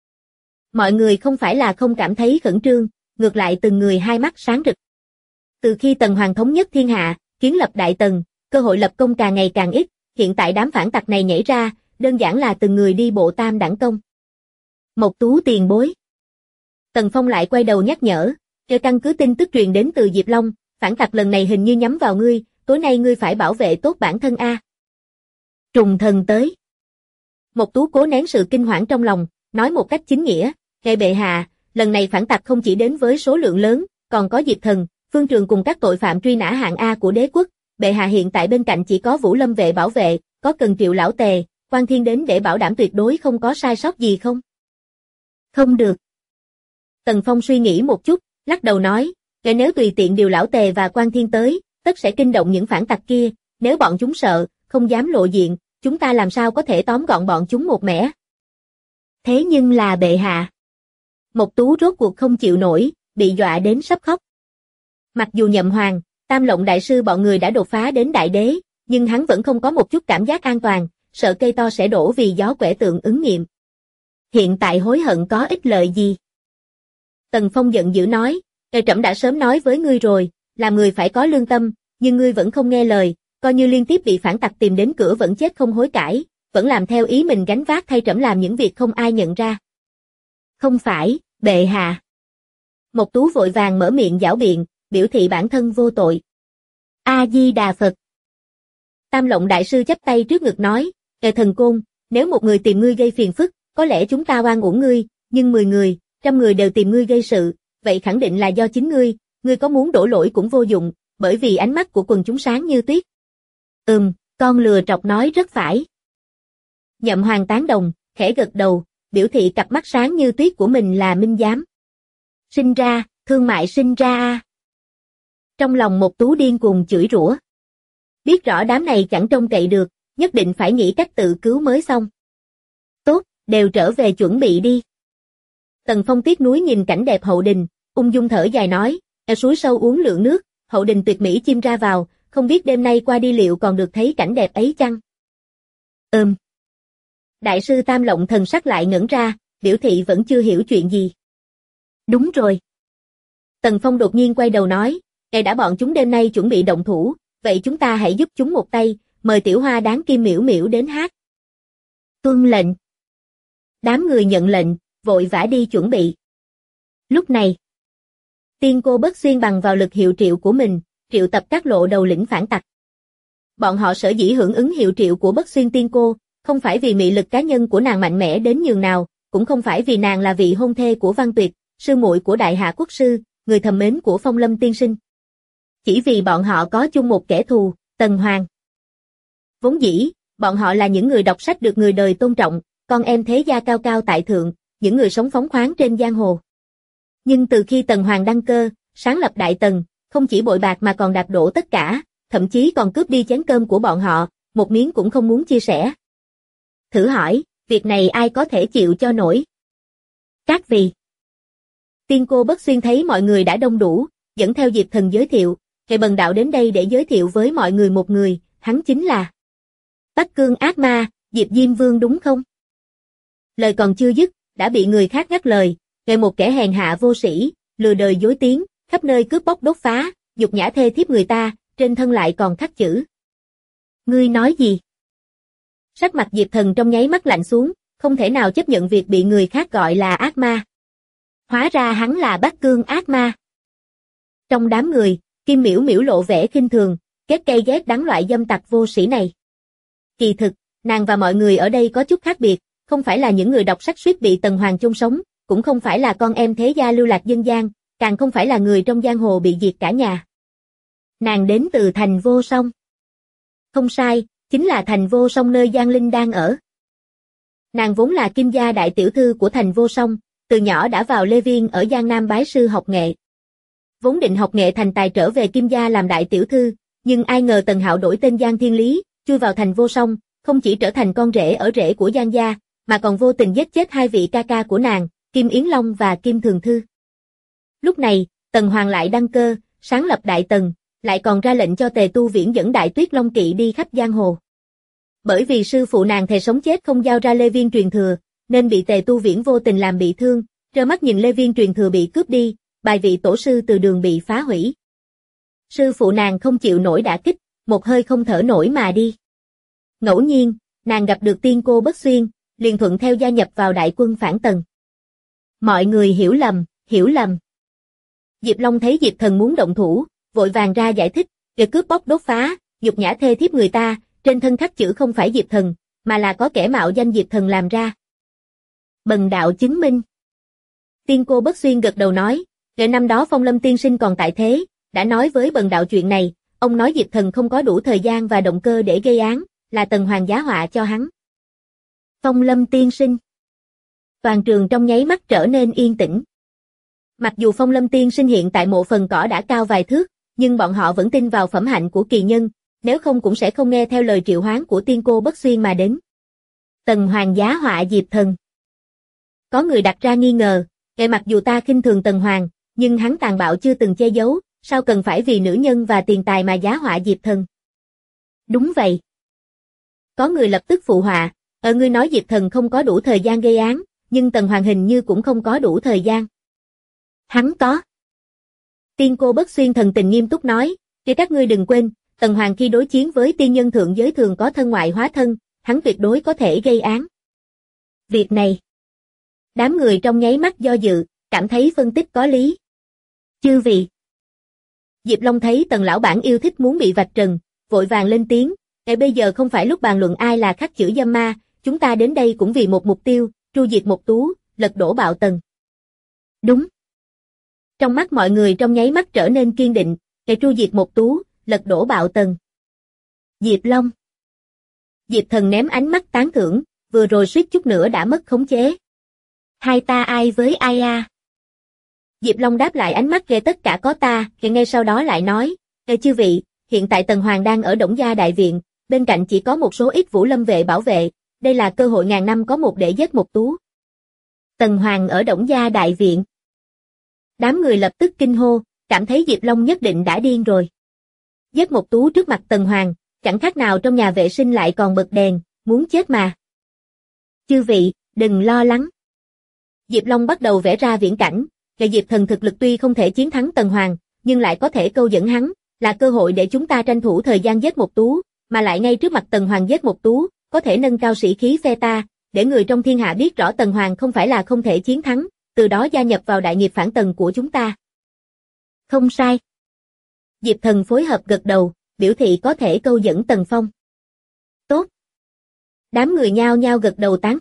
Mọi người không phải là không cảm thấy khẩn trương, ngược lại từng người hai mắt sáng rực. Từ khi Tần Hoàng thống nhất thiên hạ, kiến lập Đại Tần, cơ hội lập công càng ngày càng ít, hiện tại đám phản tặc này nhảy ra, đơn giản là từng người đi bộ tam đẳng công. Mộc Tú tiền bối. Tần Phong lại quay đầu nhắc nhở, căn cứ tin tức truyền đến từ Diệp Long, phản tặc lần này hình như nhắm vào ngươi, tối nay ngươi phải bảo vệ tốt bản thân a. Trùng thần tới. Mộc Tú cố nén sự kinh hoảng trong lòng, nói một cách chính nghĩa, bệ hạ, lần này phản tặc không chỉ đến với số lượng lớn, còn có Diệp Thần, Phương Trường cùng các tội phạm truy nã hạng A của đế quốc, bệ hạ hiện tại bên cạnh chỉ có Vũ Lâm vệ bảo vệ, có cần Triệu lão tề, Quan Thiên đến để bảo đảm tuyệt đối không có sai sót gì không? Không được. Tần Phong suy nghĩ một chút, lắc đầu nói, nếu tùy tiện điều lão tề và Quan Thiên tới, tất sẽ kinh động những phản tặc kia, nếu bọn chúng sợ, không dám lộ diện, chúng ta làm sao có thể tóm gọn bọn chúng một mẻ. Thế nhưng là bệ hạ. Mộc Tú rốt cuộc không chịu nổi, bị dọa đến sắp khóc. Mặc dù Nhậm Hoàng, Tam Lộng đại sư bọn người đã đột phá đến đại đế, nhưng hắn vẫn không có một chút cảm giác an toàn, sợ cây to sẽ đổ vì gió quẻ tượng ứng nghiệm. Hiện tại hối hận có ích lợi gì? Tần Phong giận dữ nói, trẫm đã sớm nói với ngươi rồi, làm người phải có lương tâm, nhưng ngươi vẫn không nghe lời, coi như liên tiếp bị phản tặc tìm đến cửa vẫn chết không hối cải, vẫn làm theo ý mình gánh vác thay trẫm làm những việc không ai nhận ra. Không phải, bệ hạ. Mộc Tú vội vàng mở miệng giảo biện, biểu thị bản thân vô tội. A Di Đà Phật. Tam Lộng đại sư chắp tay trước ngực nói, thần côn, nếu một người tìm ngươi gây phiền phức, có lẽ chúng ta oan uổng ngươi, nhưng 10 người, 100 người đều tìm ngươi gây sự, vậy khẳng định là do chính ngươi có muốn đổ lỗi cũng vô dụng, bởi vì ánh mắt của quần chúng sáng như tuyết. Con lừa trọc nói rất phải. Nhậm Hoàng tán đồng, khẽ gật đầu, biểu thị cặp mắt sáng như tuyết của mình là minh giám. Sinh ra, thương mại sinh ra a. Trong lòng Mộc Tú điên cuồng chửi rủa. Biết rõ đám này chẳng trông cậy được, nhất định phải nghĩ cách tự cứu mới xong. Tốt, đều trở về chuẩn bị đi. Tần Phong tiếc núi nhìn cảnh đẹp hậu đình, ung dung thở dài nói, suối sâu uống lượng nước, hậu đình tuyệt mỹ chim ra vào, không biết đêm nay qua đi liệu còn được thấy cảnh đẹp ấy chăng? Đại sư Tam Lộng thần sắc lại ngẩn ra, biểu thị vẫn chưa hiểu chuyện gì. Đúng rồi. Tần Phong đột nhiên quay đầu nói, đã bọn chúng đêm nay chuẩn bị động thủ, vậy chúng ta hãy giúp chúng một tay, mời tiểu hoa đáng Kim Miễu Miễu đến hát. Tuân lệnh. Đám người nhận lệnh, vội vã đi chuẩn bị. Lúc này, Tiên cô Bất Xuyên bằng vào lực hiệu triệu của mình, triệu tập các lộ đầu lĩnh phản tặc. Bọn họ sở dĩ hưởng ứng hiệu triệu của Bất Xuyên Tiên cô, không phải vì mị lực cá nhân của nàng mạnh mẽ đến nhường nào, cũng không phải vì nàng là vị hôn thê của Văn Tuyệt, sư muội của Đại Hạ Quốc sư, người thầm mến của Phong Lâm tiên sinh. Chỉ vì bọn họ có chung một kẻ thù, Tần Hoàng. Vốn dĩ, bọn họ là những người đọc sách được người đời tôn trọng, con em thế gia cao cao tại thượng, những người sống phóng khoáng trên giang hồ. Nhưng từ khi Tần Hoàng đăng cơ, sáng lập Đại Tần, không chỉ bội bạc mà còn đạp đổ tất cả, thậm chí còn cướp đi chén cơm của bọn họ, một miếng cũng không muốn chia sẻ. Thử hỏi, việc này ai có thể chịu cho nổi? Các vị. Tiên Cô Bất Xuyên thấy mọi người đã đông đủ, dẫn theo Diệp Thần giới thiệu, Hệ Bần Đạo đến đây để giới thiệu với mọi người một người, hắn chính là Bắc Cương ác ma, Diệp Diêm Vương đúng không? Lời còn chưa dứt, đã bị người khác ngắt lời, Hệ một kẻ hèn hạ vô sĩ, lừa đời dối tiếng, khắp nơi cướp bóc đốt phá, nhục nhã thê thiếp người ta, trên thân lại còn khắc chữ. Ngươi nói gì? Sắc mặt Diệp Thần trong nháy mắt lạnh xuống, không thể nào chấp nhận việc bị người khác gọi là ác ma. Hóa ra hắn là Bắc Cương ác ma. Trong đám người, Kim Miễu Miễu lộ vẻ khinh thường, ghét cay ghét đắng loại dâm tặc vô sĩ này. Kỳ thực, nàng và mọi người ở đây có chút khác biệt, không phải là những người đọc sách suýt bị Tần Hoàng chôn sống, cũng không phải là con em thế gia lưu lạc dân gian, càng không phải là người trong giang hồ bị diệt cả nhà. Nàng đến từ thành Vô Song. Không sai, chính là thành Vô Song nơi Giang Linh đang ở. Nàng vốn là Kim gia đại tiểu thư của thành Vô Song, từ nhỏ đã vào Lê Viên ở Giang Nam bái sư học nghệ. Vốn định học nghệ thành tài trở về Kim gia làm đại tiểu thư, nhưng ai ngờ Tần Hạo đổi tên Giang Thiên Lý, chui vào thành Vô Song, không chỉ trở thành con rể ở rể của Giang gia, mà còn vô tình giết chết hai vị ca ca của nàng, Kim Yến Long và Kim Thường Thư. Lúc này, Tần Hoàng lại đăng cơ, sáng lập Đại Tần, lại còn ra lệnh cho Tề Tu Viễn dẫn Đại Tuyết Long Kỵ đi khắp giang hồ. Bởi vì sư phụ nàng thề sống chết không giao ra Lê Viên truyền thừa, nên bị Tề Tu Viễn vô tình làm bị thương, trơ mắt nhìn Lê Viên truyền thừa bị cướp đi, bài vị tổ sư Từ Đường bị phá hủy. Sư phụ nàng không chịu nổi đả kích, một hơi không thở nổi mà đi. Ngẫu nhiên, nàng gặp được Tiên Cô Bất Xuyên, liền thuận theo gia nhập vào đại quân phản Tần. Mọi người hiểu lầm, hiểu lầm. Diệp Long thấy Diệp Thần muốn động thủ, vội vàng ra giải thích, kẻ cướp bóc đốt phá, nhục nhã thê thiếp người ta, trên thân khắc chữ không phải Diệp Thần, mà là có kẻ mạo danh Diệp Thần làm ra. Bần đạo chứng minh. Tiên Cô Bất Xuyên gật đầu nói, kể năm đó Phong Lâm tiên sinh còn tại thế, đã nói với bần đạo chuyện này, ông nói Diệp Thần không có đủ thời gian và động cơ để gây án, là Tần Hoàng giá họa cho hắn. Phong Lâm tiên sinh. Toàn trường trong nháy mắt trở nên yên tĩnh. Mặc dù Phong Lâm tiên sinh hiện tại mộ phần cỏ đã cao vài thước, nhưng bọn họ vẫn tin vào phẩm hạnh của kỳ nhân, nếu không cũng sẽ không nghe theo lời triệu hoán của Tiên Cô Bất Xuyên mà đến. Tần Hoàng giá họa Diệp Thần. Có người đặt ra nghi ngờ, mặc dù ta khinh thường Tần Hoàng, nhưng hắn tàn bạo chưa từng che giấu, sao cần phải vì nữ nhân và tiền tài mà giá họa Diệp Thần? Đúng vậy. Có người lập tức phụ họa, ngươi nói Diệp Thần không có đủ thời gian gây án, nhưng Tần Hoàng hình như cũng không có đủ thời gian. Hắn có. Tiên Cô Bất Xuyên thần tình nghiêm túc nói, để các ngươi đừng quên, Tần Hoàng khi đối chiến với tiên nhân thượng giới thường có thân ngoại hóa thân, hắn tuyệt đối có thể gây án. Việc này, đám người trong nháy mắt do dự, cảm thấy phân tích có lý. Chư vị. Diệp Long thấy Tần lão bản yêu thích muốn bị vạch trần, vội vàng lên tiếng, bây giờ không phải lúc bàn luận ai là khắc chữ dâm ma, chúng ta đến đây cũng vì một mục tiêu, tru diệt Mộc Tú, lật đổ Bạo Tần. Đúng. Trong mắt mọi người trong nháy mắt trở nên kiên định, tru diệt Mộc Tú, lật đổ Bạo Tần. Diệp Long. Diệp Thần ném ánh mắt tán thưởng, vừa rồi suýt chút nữa đã mất khống chế. Hai ta ai với ai à? Diệp Long đáp lại ánh mắt tất cả có ta, ngay sau đó lại nói, chư vị, hiện tại Tần Hoàng đang ở Đổng Gia Đại Viện, bên cạnh chỉ có một số ít Vũ Lâm vệ bảo vệ, đây là cơ hội ngàn năm có một để giết Mộc Tú. Tần Hoàng ở Đổng Gia Đại Viện. Đám người lập tức kinh hô, cảm thấy Diệp Long nhất định đã điên rồi. Giết Mộc Tú trước mặt Tần Hoàng, chẳng khác nào trong nhà vệ sinh lại còn bật đèn, muốn chết mà. Chư vị, đừng lo lắng. Diệp Long bắt đầu vẽ ra viễn cảnh, Diệp Thần thực lực tuy không thể chiến thắng Tần Hoàng, nhưng lại có thể câu dẫn hắn, là cơ hội để chúng ta tranh thủ thời gian giết Mộc Tú, mà lại ngay trước mặt Tần Hoàng giết Mộc Tú, có thể nâng cao sĩ khí phe ta, để người trong thiên hạ biết rõ Tần Hoàng không phải là không thể chiến thắng, từ đó gia nhập vào đại nghiệp phản Tần của chúng ta. Không sai. Diệp Thần phối hợp gật đầu, biểu thị có thể câu dẫn Tần Phong. Tốt. Đám người nhao nhao gật đầu tán thành,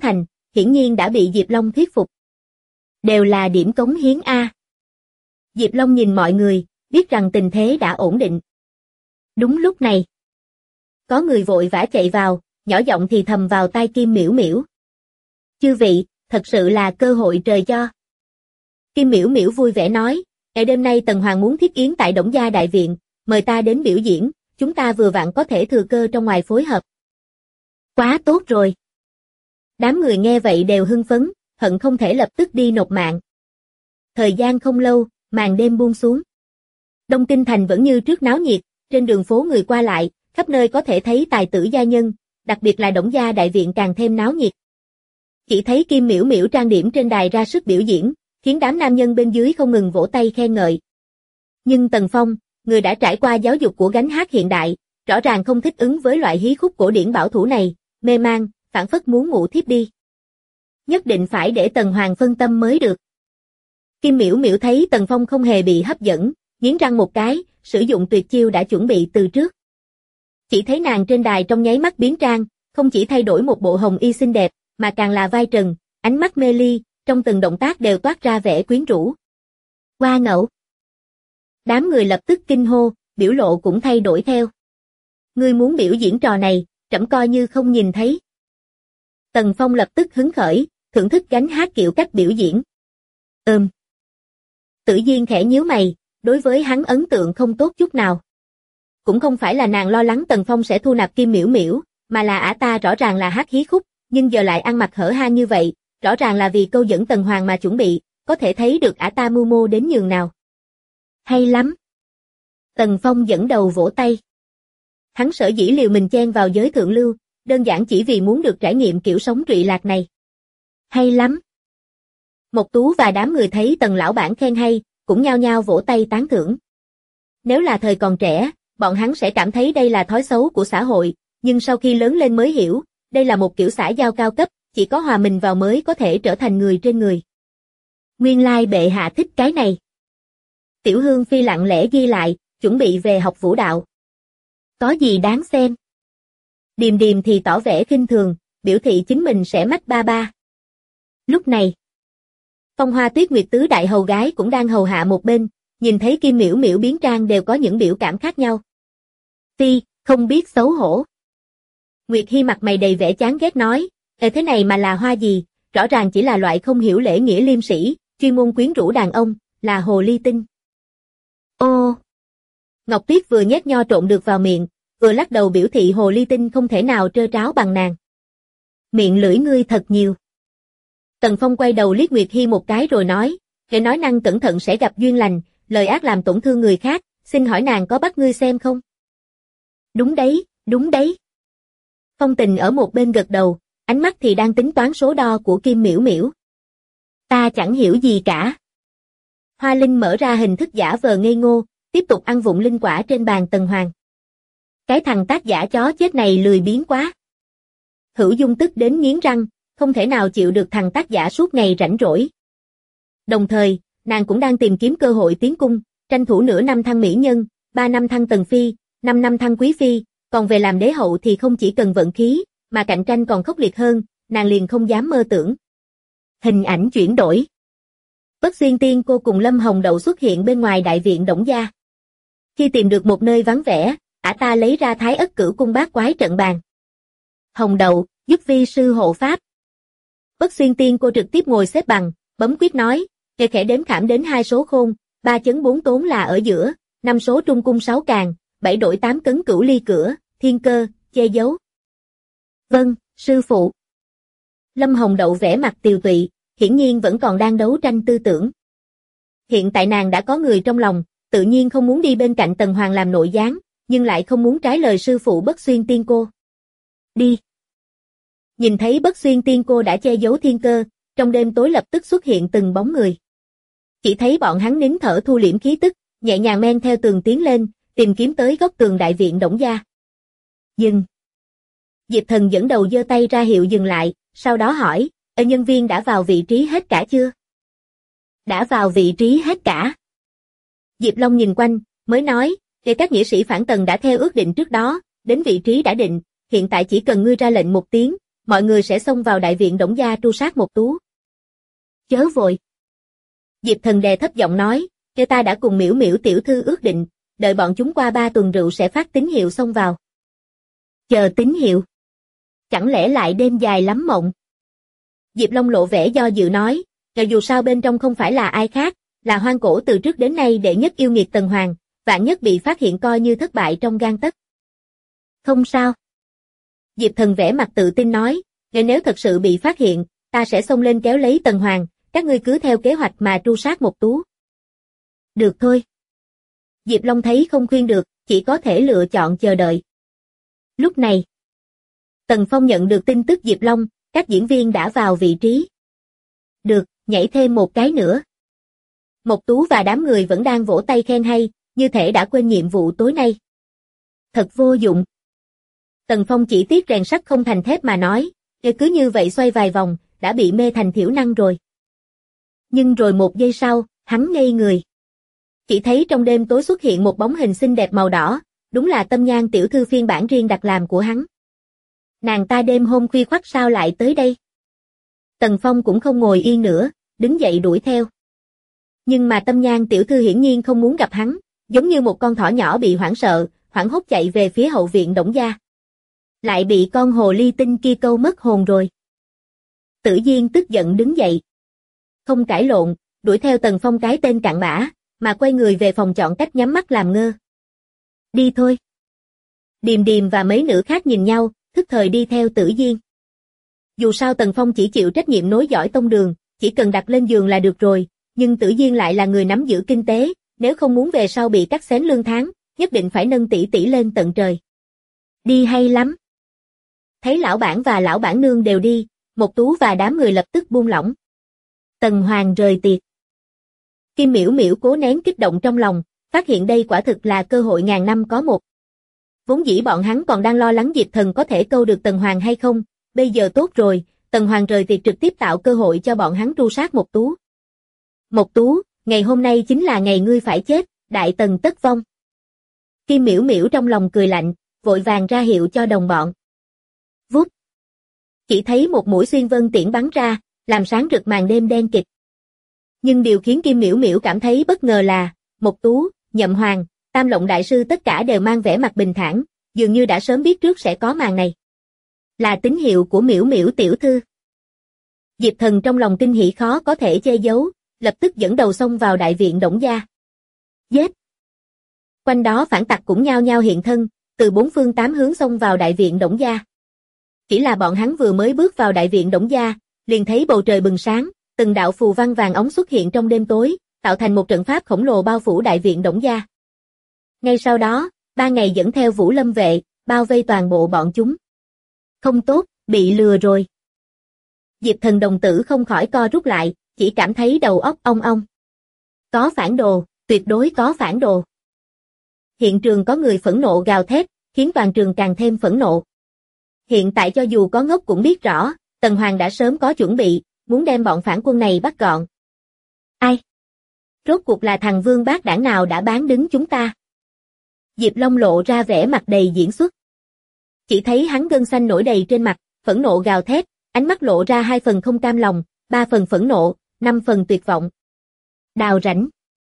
hiển nhiên đã bị Diệp Long thuyết phục. Đều là điểm cống hiến A. Diệp Long nhìn mọi người, biết rằng tình thế đã ổn định. Đúng lúc này, có người vội vã chạy vào, nhỏ giọng thì thầm vào tai Kim Miễu Miễu. Chư vị, thật sự là cơ hội trời cho. Kim Miễu Miễu vui vẻ nói, ngày đêm nay Tần Hoàng muốn thiết yến tại Đổng Gia Đại Viện, mời ta đến biểu diễn, chúng ta vừa vặn có thể thừa cơ trong ngoài phối hợp. Quá tốt rồi. Đám người nghe vậy đều hưng phấn, hận không thể lập tức đi nộp mạng. Thời gian không lâu, màn đêm buông xuống. Đông Kinh Thành vẫn như trước náo nhiệt, trên đường phố người qua lại, khắp nơi có thể thấy tài tử gia nhân, đặc biệt là Đổng Gia Đại Viện càng thêm náo nhiệt. Chỉ thấy Kim Miễu Miễu trang điểm trên đài ra sức biểu diễn, khiến đám nam nhân bên dưới không ngừng vỗ tay khen ngợi. Nhưng Tần Phong, người đã trải qua giáo dục của gánh hát hiện đại, rõ ràng không thích ứng với loại hí khúc cổ điển bảo thủ này, mê man, phảng phất muốn ngủ thiếp đi. Nhất định phải để Tần Hoàng phân tâm mới được. Kim Miễu Miễu thấy Tần Phong không hề bị hấp dẫn, nghiến răng một cái, sử dụng tuyệt chiêu đã chuẩn bị từ trước. Chỉ thấy nàng trên đài trong nháy mắt biến trang, không chỉ thay đổi một bộ hồng y xinh đẹp, mà càng là vai trần, ánh mắt mê ly, trong từng động tác đều toát ra vẻ quyến rũ. Hoa ngẫu. Đám người lập tức kinh hô, biểu lộ cũng thay đổi theo. Ngươi muốn biểu diễn trò này, trẫm coi như không nhìn thấy. Tần Phong lập tức hứng khởi, thưởng thức gánh hát kiểu cách biểu diễn. Tử Duyên khẽ nhíu mày, đối với hắn ấn tượng không tốt chút nào. Cũng không phải là nàng lo lắng Tần Phong sẽ thu nạp Kim Miễu Miễu, mà là ả ta rõ ràng là hát hí khúc, nhưng giờ lại ăn mặc hở hang như vậy, rõ ràng là vì câu dẫn Tần Hoàng mà chuẩn bị, có thể thấy được ả ta mưu mô đến nhường nào. Hay lắm. Tần Phong dẫn đầu vỗ tay. Hắn sở dĩ liều mình chen vào giới thượng lưu, đơn giản chỉ vì muốn được trải nghiệm kiểu sống trụy lạc này. Hay lắm. Mộc Tú và đám người thấy Tần lão bản khen hay, cũng nhao nhao vỗ tay tán thưởng. Nếu là thời còn trẻ, bọn hắn sẽ cảm thấy đây là thói xấu của xã hội, nhưng sau khi lớn lên mới hiểu, đây là một kiểu xã giao cao cấp, chỉ có hòa mình vào mới có thể trở thành người trên người. Nguyên lai bệ hạ thích cái này. Tiểu Hương Phi lặng lẽ ghi lại, chuẩn bị về học vũ đạo. Có gì đáng xem? Điềm Điềm thì tỏ vẻ khinh thường, biểu thị chính mình sẽ mách ba ba. Lúc này, Phong Hoa Tuyết Nguyệt tứ đại hầu gái cũng đang hầu hạ một bên, nhìn thấy Kim Miễu Miễu biến trang đều có những biểu cảm khác nhau. Phi, không biết xấu hổ. Nguyệt Hi mặt mày đầy vẻ chán ghét nói, thế này mà là hoa gì, rõ ràng chỉ là loại không hiểu lễ nghĩa liêm sĩ, chuyên môn quyến rũ đàn ông, là hồ ly tinh. Ô! Ngọc Tuyết vừa nhét nho trộn được vào miệng, vừa lắc đầu biểu thị hồ ly tinh không thể nào trơ tráo bằng nàng. Miệng lưỡi ngươi thật nhiều. Tần Phong quay đầu liếc Nguyệt Hi một cái rồi nói, kẻ nói năng cẩn thận sẽ gặp duyên lành, lời ác làm tổn thương người khác, xin hỏi nàng có bắt ngươi xem không? Đúng đấy, đúng đấy. Phong Tình ở một bên gật đầu, ánh mắt thì đang tính toán số đo của Kim Miễu Miễu. Ta chẳng hiểu gì cả. Hoa Linh mở ra hình thức giả vờ ngây ngô, tiếp tục ăn vụng linh quả trên bàn Tần Hoàng. Cái thằng tác giả chó chết này lười biếng quá. Hữu Dung tức đến nghiến răng, không thể nào chịu được thằng tác giả suốt ngày rảnh rỗi. Đồng thời, nàng cũng đang tìm kiếm cơ hội tiến cung, tranh thủ nửa năm thăng mỹ nhân, 3 năm thăng tần phi, 5 năm thăng quý phi, còn về làm đế hậu thì không chỉ cần vận khí, mà cạnh tranh còn khốc liệt hơn, nàng liền không dám mơ tưởng. Hình ảnh chuyển đổi. Bất Xuyên Tiên Cô cùng Lâm Hồng Đậu xuất hiện bên ngoài đại viện Đổng Gia. Khi tìm được một nơi vắng vẻ, ả ta lấy ra Thái Ất Cửu Cung bát quái trận bàn. Hồng Đậu, giúp vi sư hộ pháp. Bất Xuyên Tiên Cô trực tiếp ngồi xếp bằng, bấm quyết nói, kẻ khẽ đếm khảm đến 2 số khôn, 3 chấn 4 tốn là ở giữa, 5 số trung cung 6 càng, 7 đổi 8 cấn cửu ly cửa, thiên cơ, che giấu. Vâng, sư phụ. Lâm Hồng Đậu vẻ mặt tiều tụy, hiển nhiên vẫn còn đang đấu tranh tư tưởng. Hiện tại nàng đã có người trong lòng, tự nhiên không muốn đi bên cạnh Tần Hoàng làm nội gián, nhưng lại không muốn trái lời sư phụ Bất Xuyên Tiên Cô. Đi. Nhìn thấy Bất Xuyên Tiên Cô đã che giấu thiên cơ, trong đêm tối lập tức xuất hiện từng bóng người. Chỉ thấy bọn hắn nín thở thu liễm khí tức, nhẹ nhàng men theo tường tiến lên, tìm kiếm tới góc tường đại viện Đổng Gia. Dừng. Diệp Thần dẫn đầu giơ tay ra hiệu dừng lại, sau đó hỏi, nhân viên đã vào vị trí hết cả chưa? Đã vào vị trí hết cả. Diệp Long nhìn quanh, mới nói, các nghĩa sĩ phản Tần đã theo ước định trước đó, đến vị trí đã định, hiện tại chỉ cần ngươi ra lệnh một tiếng, mọi người sẽ xông vào đại viện Đổng gia tru sát Mộc Tú. Chớ vội. Diệp Thần đè thấp giọng nói, người ta đã cùng Miễu Miễu tiểu thư ước định, đợi bọn chúng qua 3 tuần rượu sẽ phát tín hiệu xông vào. Chờ tín hiệu? Chẳng lẽ lại đêm dài lắm mộng? Diệp Long lộ vẻ do dự nói, dù sao bên trong không phải là ai khác, là Hoang Cổ từ trước đến nay đệ nhất yêu nghiệt Tần Hoàng, vạn nhất bị phát hiện coi như thất bại trong gang tấc. Không sao. Diệp Thần vẻ mặt tự tin nói, nếu thật sự bị phát hiện, ta sẽ xông lên kéo lấy Tần Hoàng, các ngươi cứ theo kế hoạch mà tru sát Mộc Tú. Được thôi. Diệp Long thấy không khuyên được, chỉ có thể lựa chọn chờ đợi. Lúc này, Tần Phong nhận được tin tức Diệp Long, các diễn viên đã vào vị trí. Được, nhảy thêm một cái nữa. Mộc Tú và đám người vẫn đang vỗ tay khen hay, như thể đã quên nhiệm vụ tối nay. Thật vô dụng. Tần Phong chỉ tiếc rèn sắt không thành thép mà nói, cứ như vậy xoay vài vòng, đã bị mê thành thiểu năng rồi. Nhưng rồi một giây sau, hắn ngây người. Chỉ thấy trong đêm tối xuất hiện một bóng hình xinh đẹp màu đỏ, đúng là Tâm Nhan tiểu thư phiên bản riêng đặc làm của hắn. Nàng ta đêm hôm khuya khoắt sao lại tới đây? Tần Phong cũng không ngồi yên nữa, đứng dậy đuổi theo. Nhưng mà Tâm Nhan tiểu thư hiển nhiên không muốn gặp hắn, giống như một con thỏ nhỏ bị hoảng sợ, hoảng hốt chạy về phía hậu viện Đổng gia. Lại bị con hồ ly tinh kia câu mất hồn rồi. Tử Diên tức giận đứng dậy. Không cãi lộn, đuổi theo Tần Phong cái tên cặn bã, mà quay người về phòng chọn cách nhắm mắt làm ngơ. Đi thôi. Điềm Điềm và mấy nữ khác nhìn nhau, thức thời đi theo Tử Diên. Dù sao Tần Phong chỉ chịu trách nhiệm nối dõi tông đường, chỉ cần đặt lên giường là được rồi, nhưng Tử Diên lại là người nắm giữ kinh tế, nếu không muốn về sau bị cắt xén lương tháng, nhất định phải nâng tỷ tỷ lên tận trời. Đi hay lắm. Thấy lão bản và lão bản nương đều đi, Mộc Tú và đám người lập tức buông lỏng. Tần Hoàng rời tiệc. Kim Miễu Miễu cố nén kích động trong lòng, phát hiện đây quả thực là cơ hội ngàn năm có một. Vốn dĩ bọn hắn còn đang lo lắng Diệp Thần có thể câu được Tần Hoàng hay không, bây giờ tốt rồi, Tần Hoàng rời tiệc trực tiếp tạo cơ hội cho bọn hắn tru sát Mộc Tú. Mộc Tú, ngày hôm nay chính là ngày ngươi phải chết, đại tần tất vong. Kim Miễu Miễu trong lòng cười lạnh, vội vàng ra hiệu cho đồng bọn. Vút. Chỉ thấy một mũi xuyên vân tiễn bắn ra, làm sáng rực màn đêm đen kịt. Nhưng điều khiến Kim Miễu Miễu cảm thấy bất ngờ là, Mộc Tú, Nhậm Hoàng, Tam Lộng đại sư tất cả đều mang vẻ mặt bình thản, dường như đã sớm biết trước sẽ có màn này. Là tín hiệu của Miễu Miễu tiểu thư. Diệp Thần trong lòng kinh hỉ khó có thể che giấu, lập tức dẫn đầu xông vào đại viện Đổng gia. Giết! Quanh đó phản tặc cũng nhao nhao hiện thân, từ 4 phương 8 hướng xông vào đại viện Đổng gia. Chỉ là bọn hắn vừa mới bước vào đại viện Đổng gia, liền thấy bầu trời bừng sáng, từng đạo phù văn vàng óng xuất hiện trong đêm tối, tạo thành một trận pháp khổng lồ bao phủ đại viện Đổng gia. Ngay sau đó, 3 ngày dẫn theo Vũ Lâm vệ, bao vây toàn bộ bọn chúng. Không tốt, bị lừa rồi. Diệp Thần đồng tử không khỏi co rút lại, chỉ cảm thấy đầu óc ong ong. Có phản đồ, tuyệt đối có phản đồ. Hiện trường có người phẫn nộ gào thét, khiến toàn trường càng thêm phẫn nộ. Hiện tại cho dù có ngốc cũng biết rõ, Tần Hoàng đã sớm có chuẩn bị, muốn đem bọn phản quân này bắt gọn. Ai? Rốt cuộc là thằng vương bát đảng nào đã bán đứng chúng ta? Diệp Long lộ ra vẻ mặt đầy diễn xuất. Chỉ thấy hắn gân xanh nổi đầy trên mặt, phẫn nộ gào thét, ánh mắt lộ ra 2 phần không cam lòng, 3 phần phẫn nộ, 5 phần tuyệt vọng. Đào rãnh.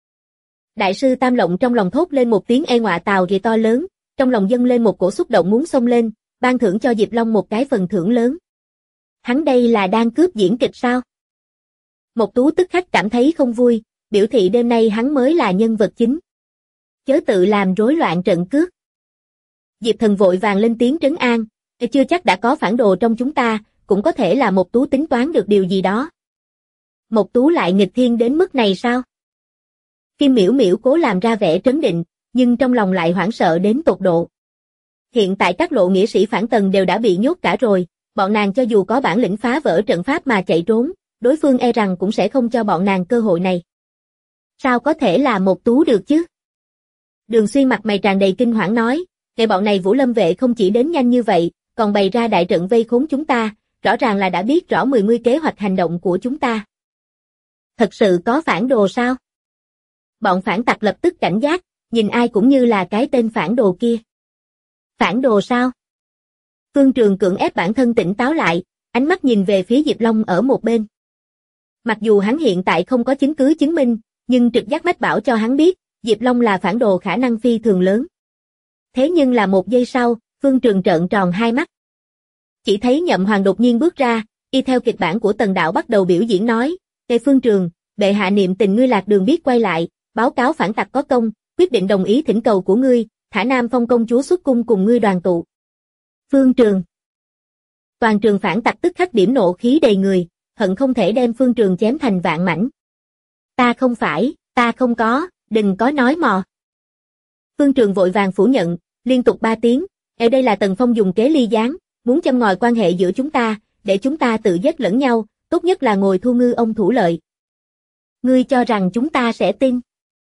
Đại sư Tam Lộng trong lòng thốt lên một tiếng ê ngọa tào rì to lớn, trong lòng dâng lên một cổ xúc động muốn xông lên, ban thưởng cho Diệp Long một cái phần thưởng lớn. Hắn đây là đang cướp diễn kịch sao? Mộc Tú tức khắc cảm thấy không vui, biểu thị đêm nay hắn mới là nhân vật chính. Chớ tự làm rối loạn trận cướp. Diệp Thần vội vàng lên tiếng trấn an, chưa chắc đã có phản đồ trong chúng ta, cũng có thể là Mộc Tú tính toán được điều gì đó. Mộc Tú lại nghịch thiên đến mức này sao? Kim Miễu Miễu cố làm ra vẻ trấn định, nhưng trong lòng lại hoảng sợ đến tột độ. Hiện tại các lộ nghĩa sĩ phản tần đều đã bị nhốt cả rồi, bọn nàng cho dù có bản lĩnh phá vỡ trận pháp mà chạy trốn, đối phương e rằng cũng sẽ không cho bọn nàng cơ hội này. Sao có thể là Mộc Tú được chứ? Đường Xuyên mặt mày tràn đầy kinh hoảng nói, kệ bọn này Vũ Lâm vệ không chỉ đến nhanh như vậy, còn bày ra đại trận vây khốn chúng ta, rõ ràng là đã biết rõ 10 kế hoạch hành động của chúng ta. Thật sự có phản đồ sao? Bọn phản tặc lập tức cảnh giác, nhìn ai cũng như là cái tên phản đồ kia. Phản đồ sao? Phương Trường cưỡng ép bản thân tỉnh táo lại, ánh mắt nhìn về phía Diệp Long ở một bên. Mặc dù hắn hiện tại không có chứng cứ chứng minh, nhưng trực giác mách bảo cho hắn biết, Diệp Long là phản đồ khả năng phi thường lớn. Thế nhưng là một giây sau, Phương Trường trợn tròn hai mắt. Chỉ thấy Nhậm Hoàng đột nhiên bước ra, y theo kịch bản của Tần Đạo bắt đầu biểu diễn nói, Tề Phương Trường, bệ hạ niệm tình ngươi lạc đường biết quay lại, báo cáo phản tặc có công, quyết định đồng ý thỉnh cầu của ngươi, thả Nam Phong công chúa xuất cung cùng ngươi đoàn tụ. Phương Trường. Toàn trường phản tặc tức khắc điểm nộ khí đầy người, hận không thể đem Phương Trường chém thành vạn mảnh. Ta không phải, ta không có, đừng có nói mò. Phương Trường vội vàng phủ nhận, liên tục 3 tiếng, ở đây là Tần Phong dùng kế ly gián, muốn châm ngòi quan hệ giữa chúng ta, để chúng ta tự giết lẫn nhau, tốt nhất là ngồi thu ngư ông thủ lợi. Ngươi cho rằng chúng ta sẽ tin?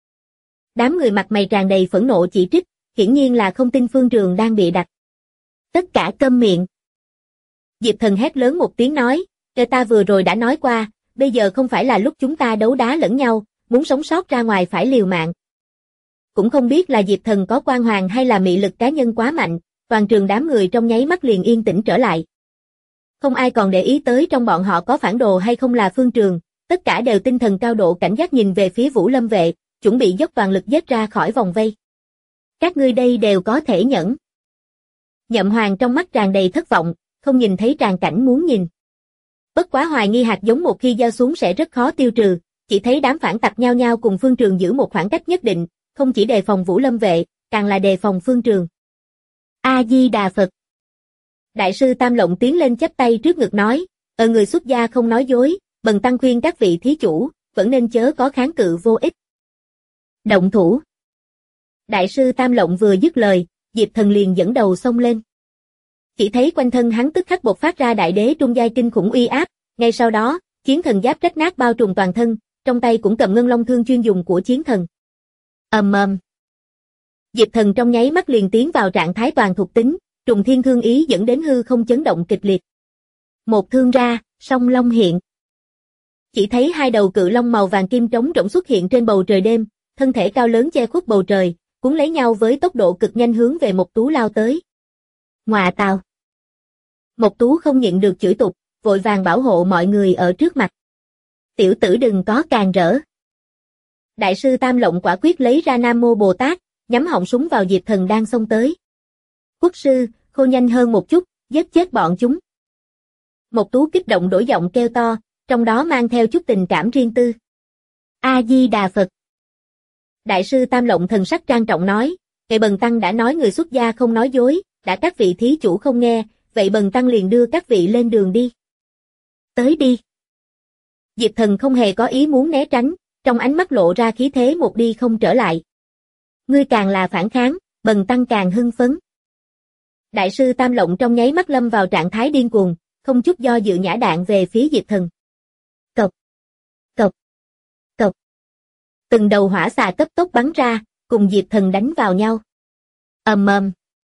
Đám người mặt mày tràn đầy phẫn nộ chỉ trích, hiển nhiên là không tin Phương Trường đang bị đặt. Tất cả câm miệng. Diệp Thần hét lớn một tiếng nói, ta vừa rồi đã nói qua, bây giờ không phải là lúc chúng ta đấu đá lẫn nhau, muốn sống sót ra ngoài phải liều mạng. Cũng không biết là Diệp Thần có quan hoàng hay là mị lực cá nhân quá mạnh, toàn trường đám người trong nháy mắt liền yên tĩnh trở lại. Không ai còn để ý tới trong bọn họ có phản đồ hay không là Phương Trường, tất cả đều tinh thần cao độ cảnh giác nhìn về phía Vũ Lâm vệ, chuẩn bị dốc toàn lực giết ra khỏi vòng vây. Các ngươi đây đều có thể nhẫn. Nhậm Hoàng trong mắt tràn đầy thất vọng, không nhìn thấy tràn cảnh muốn nhìn. Bất quá hoài nghi hạt giống một khi gieo xuống sẽ rất khó tiêu trừ, chỉ thấy đám phản tặc nhao nhao cùng Phương Trường giữ một khoảng cách nhất định, không chỉ đề phòng Vũ Lâm vệ, càng là đề phòng Phương Trường. A-di-đà Phật. Đại sư Tam Lộng tiến lên chắp tay trước ngực nói, người xuất gia không nói dối, bần tăng khuyên các vị thí chủ, vẫn nên chớ có kháng cự vô ích. Động thủ. Đại sư Tam Lộng vừa dứt lời, Diệp Thần liền dẫn đầu xông lên. Chỉ thấy quanh thân hắn tức khắc bộc phát ra đại đế trung giai kinh khủng uy áp, ngay sau đó, chiến thần giáp rách nát bao trùm toàn thân, trong tay cũng cầm ngân long thương chuyên dùng của chiến thần. Ầm ầm. Diệp Thần trong nháy mắt liền tiến vào trạng thái toàn thuộc tính, trùng thiên thương ý dẫn đến hư không chấn động kịch liệt. Một thương ra, song long hiện. Chỉ thấy hai đầu cự long màu vàng kim trống rỗng xuất hiện trên bầu trời đêm, thân thể cao lớn che khuất bầu trời, cuốn lấy nhau với tốc độ cực nhanh hướng về Mộc Tú lao tới. Ngọa tào. Mộc Tú không nhịn được chửi tục, vội vàng bảo hộ mọi người ở trước mặt. Tiểu tử đừng có càn rỡ. Đại sư Tam Lộng quả quyết lấy ra Nam Mô Bồ Tát, nhắm họng súng vào Diệp Thần đang xông tới. Quốc sư, khô nhanh hơn một chút, giết chết bọn chúng. Mộc Tú kích động đổi giọng kêu to, trong đó mang theo chút tình cảm riêng tư. A-di-đà Phật. Đại sư Tam Lộng thần sắc trang trọng nói, vậy bần tăng đã nói người xuất gia không nói dối, đã các vị thí chủ không nghe, vậy bần tăng liền đưa các vị lên đường đi. Tới đi. Diệp Thần không hề có ý muốn né tránh, trong ánh mắt lộ ra khí thế một đi không trở lại. Ngươi càng là phản kháng, bần tăng càng hưng phấn. Đại sư Tam Lộng trong nháy mắt lâm vào trạng thái điên cuồng, không chút do dự nhả đạn về phía Diệp Thần. Cộc, cộc, cộc. Từng đầu hỏa xà cấp tốc bắn ra, cùng Diệp Thần đánh vào nhau. Ầm ầm.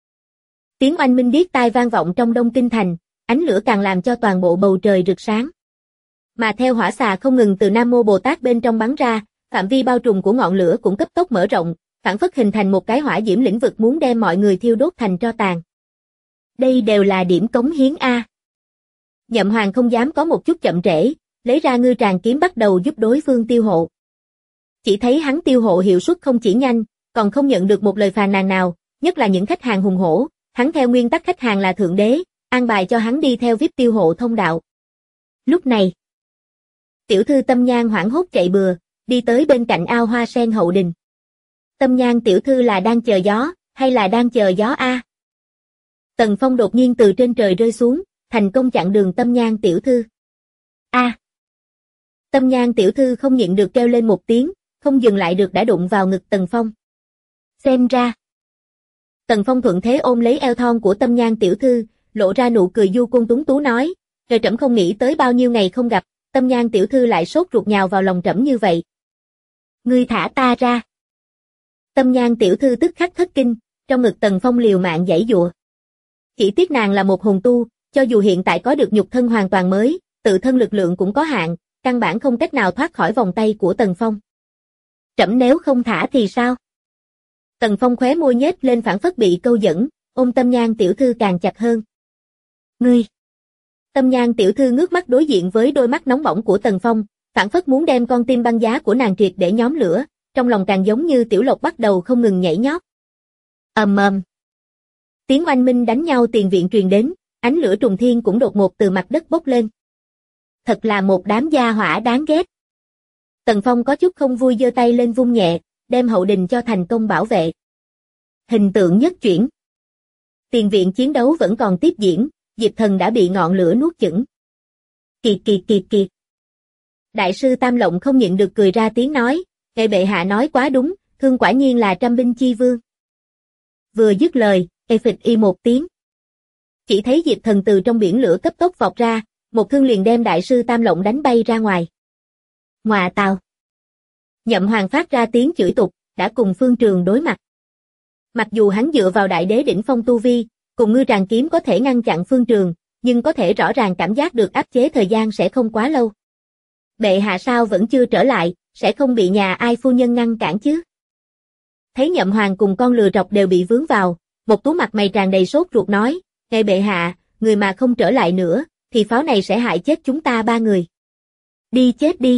Tiếng oanh minh điếc tai vang vọng trong Đông Kinh thành, ánh lửa càng làm cho toàn bộ bầu trời rực sáng. Mà theo hỏa xà không ngừng từ Nam Mô Bồ Tát bên trong bắn ra, phạm vi bao trùm của ngọn lửa cũng cấp tốc mở rộng, phản phất hình thành một cái hỏa diễm lĩnh vực muốn đem mọi người thiêu đốt thành tro tàn. Đây đều là điểm cống hiến A. Nhậm Hoàng không dám có một chút chậm trễ, lấy ra ngư tràng kiếm bắt đầu giúp đối phương tiêu hộ. Chỉ thấy hắn tiêu hộ hiệu suất không chỉ nhanh, còn không nhận được một lời phàn nàn nào, nhất là những khách hàng hùng hổ, hắn theo nguyên tắc khách hàng là thượng đế, an bài cho hắn đi theo VIP tiêu hộ thông đạo. Lúc này, tiểu thư Tâm Nhan hoảng hốt chạy bừa, đi tới bên cạnh ao hoa sen hậu đình. Tâm Nhan tiểu thư là đang chờ gió, hay là đang chờ gió a? Tần Phong đột nhiên từ trên trời rơi xuống, thành công chặn đường Tâm Nhan tiểu thư. A! Tâm Nhan tiểu thư không nhịn được kêu lên một tiếng, không dừng lại được đã đụng vào ngực Tần Phong. Xem ra. Tần Phong thuận thế ôm lấy eo thon của Tâm Nhan tiểu thư, lộ ra nụ cười du côn tuấn tú nói, trời trẫm không nghĩ tới bao nhiêu ngày không gặp, Tâm Nhan tiểu thư lại sốt ruột nhào vào lòng trẫm như vậy. Ngươi thả ta ra. Tâm Nhan tiểu thư tức khắc thất kinh, trong ngực Tần Phong liều mạng giãy giụa. Chỉ tiếc nàng là một hồn tu, cho dù hiện tại có được nhục thân hoàn toàn mới, tự thân lực lượng cũng có hạn, căn bản không cách nào thoát khỏi vòng tay của Tần Phong. Trẫm nếu không thả thì sao? Tần Phong khóe môi nhếch lên phảng phất bị câu dẫn, ôm Tâm Nhan tiểu thư càng chặt hơn. Ngươi! Tâm Nhan tiểu thư ngước mắt đối diện với đôi mắt nóng bỏng của Tần Phong, phảng phất muốn đem con tim băng giá của nàng triệt để nhóm lửa, trong lòng càng giống như tiểu lộc bắt đầu không ngừng nhảy nhót. Ầm ầm. Tiếng oanh minh đánh nhau tiền viện truyền đến, ánh lửa trùng thiên cũng đột ngột từ mặt đất bốc lên. Thật là một đám gia hỏa đáng ghét. Tần Phong có chút không vui giơ tay lên vung nhẹ, đem hậu đình cho thành công bảo vệ. Hình tượng nhất chuyển. Tiền viện chiến đấu vẫn còn tiếp diễn, Diệp Thần đã bị ngọn lửa nuốt chửng. Kiệt kiệt kiệt kiệt. Đại sư Tam Lộng không nhịn được cười ra tiếng nói, ngài bệ hạ nói quá đúng, thương quả nhiên là trăm binh chi vương. Vừa dứt lời, phịch y một tiếng. Chỉ thấy Diệp Thần từ trong biển lửa cấp tốc vọt ra, một thương liền đem đại sư Tam Lộng đánh bay ra ngoài. Ngoà tào. Nhậm Hoàng phát ra tiếng chửi tục, đã cùng Phương Trường đối mặt. Mặc dù hắn dựa vào đại đế đỉnh phong tu vi, cùng ngư tràng kiếm có thể ngăn chặn Phương Trường, nhưng có thể rõ ràng cảm giác được áp chế thời gian sẽ không quá lâu. Bệ hạ sao vẫn chưa trở lại, sẽ không bị nhà ai phu nhân ngăn cản chứ? Thấy Nhậm Hoàng cùng con lừa trọc đều bị vướng vào, Một Tú mặt mày tràn đầy sốt ruột nói, ngài bệ hạ, người mà không trở lại nữa, thì pháo này sẽ hại chết chúng ta 3 người. Đi chết đi.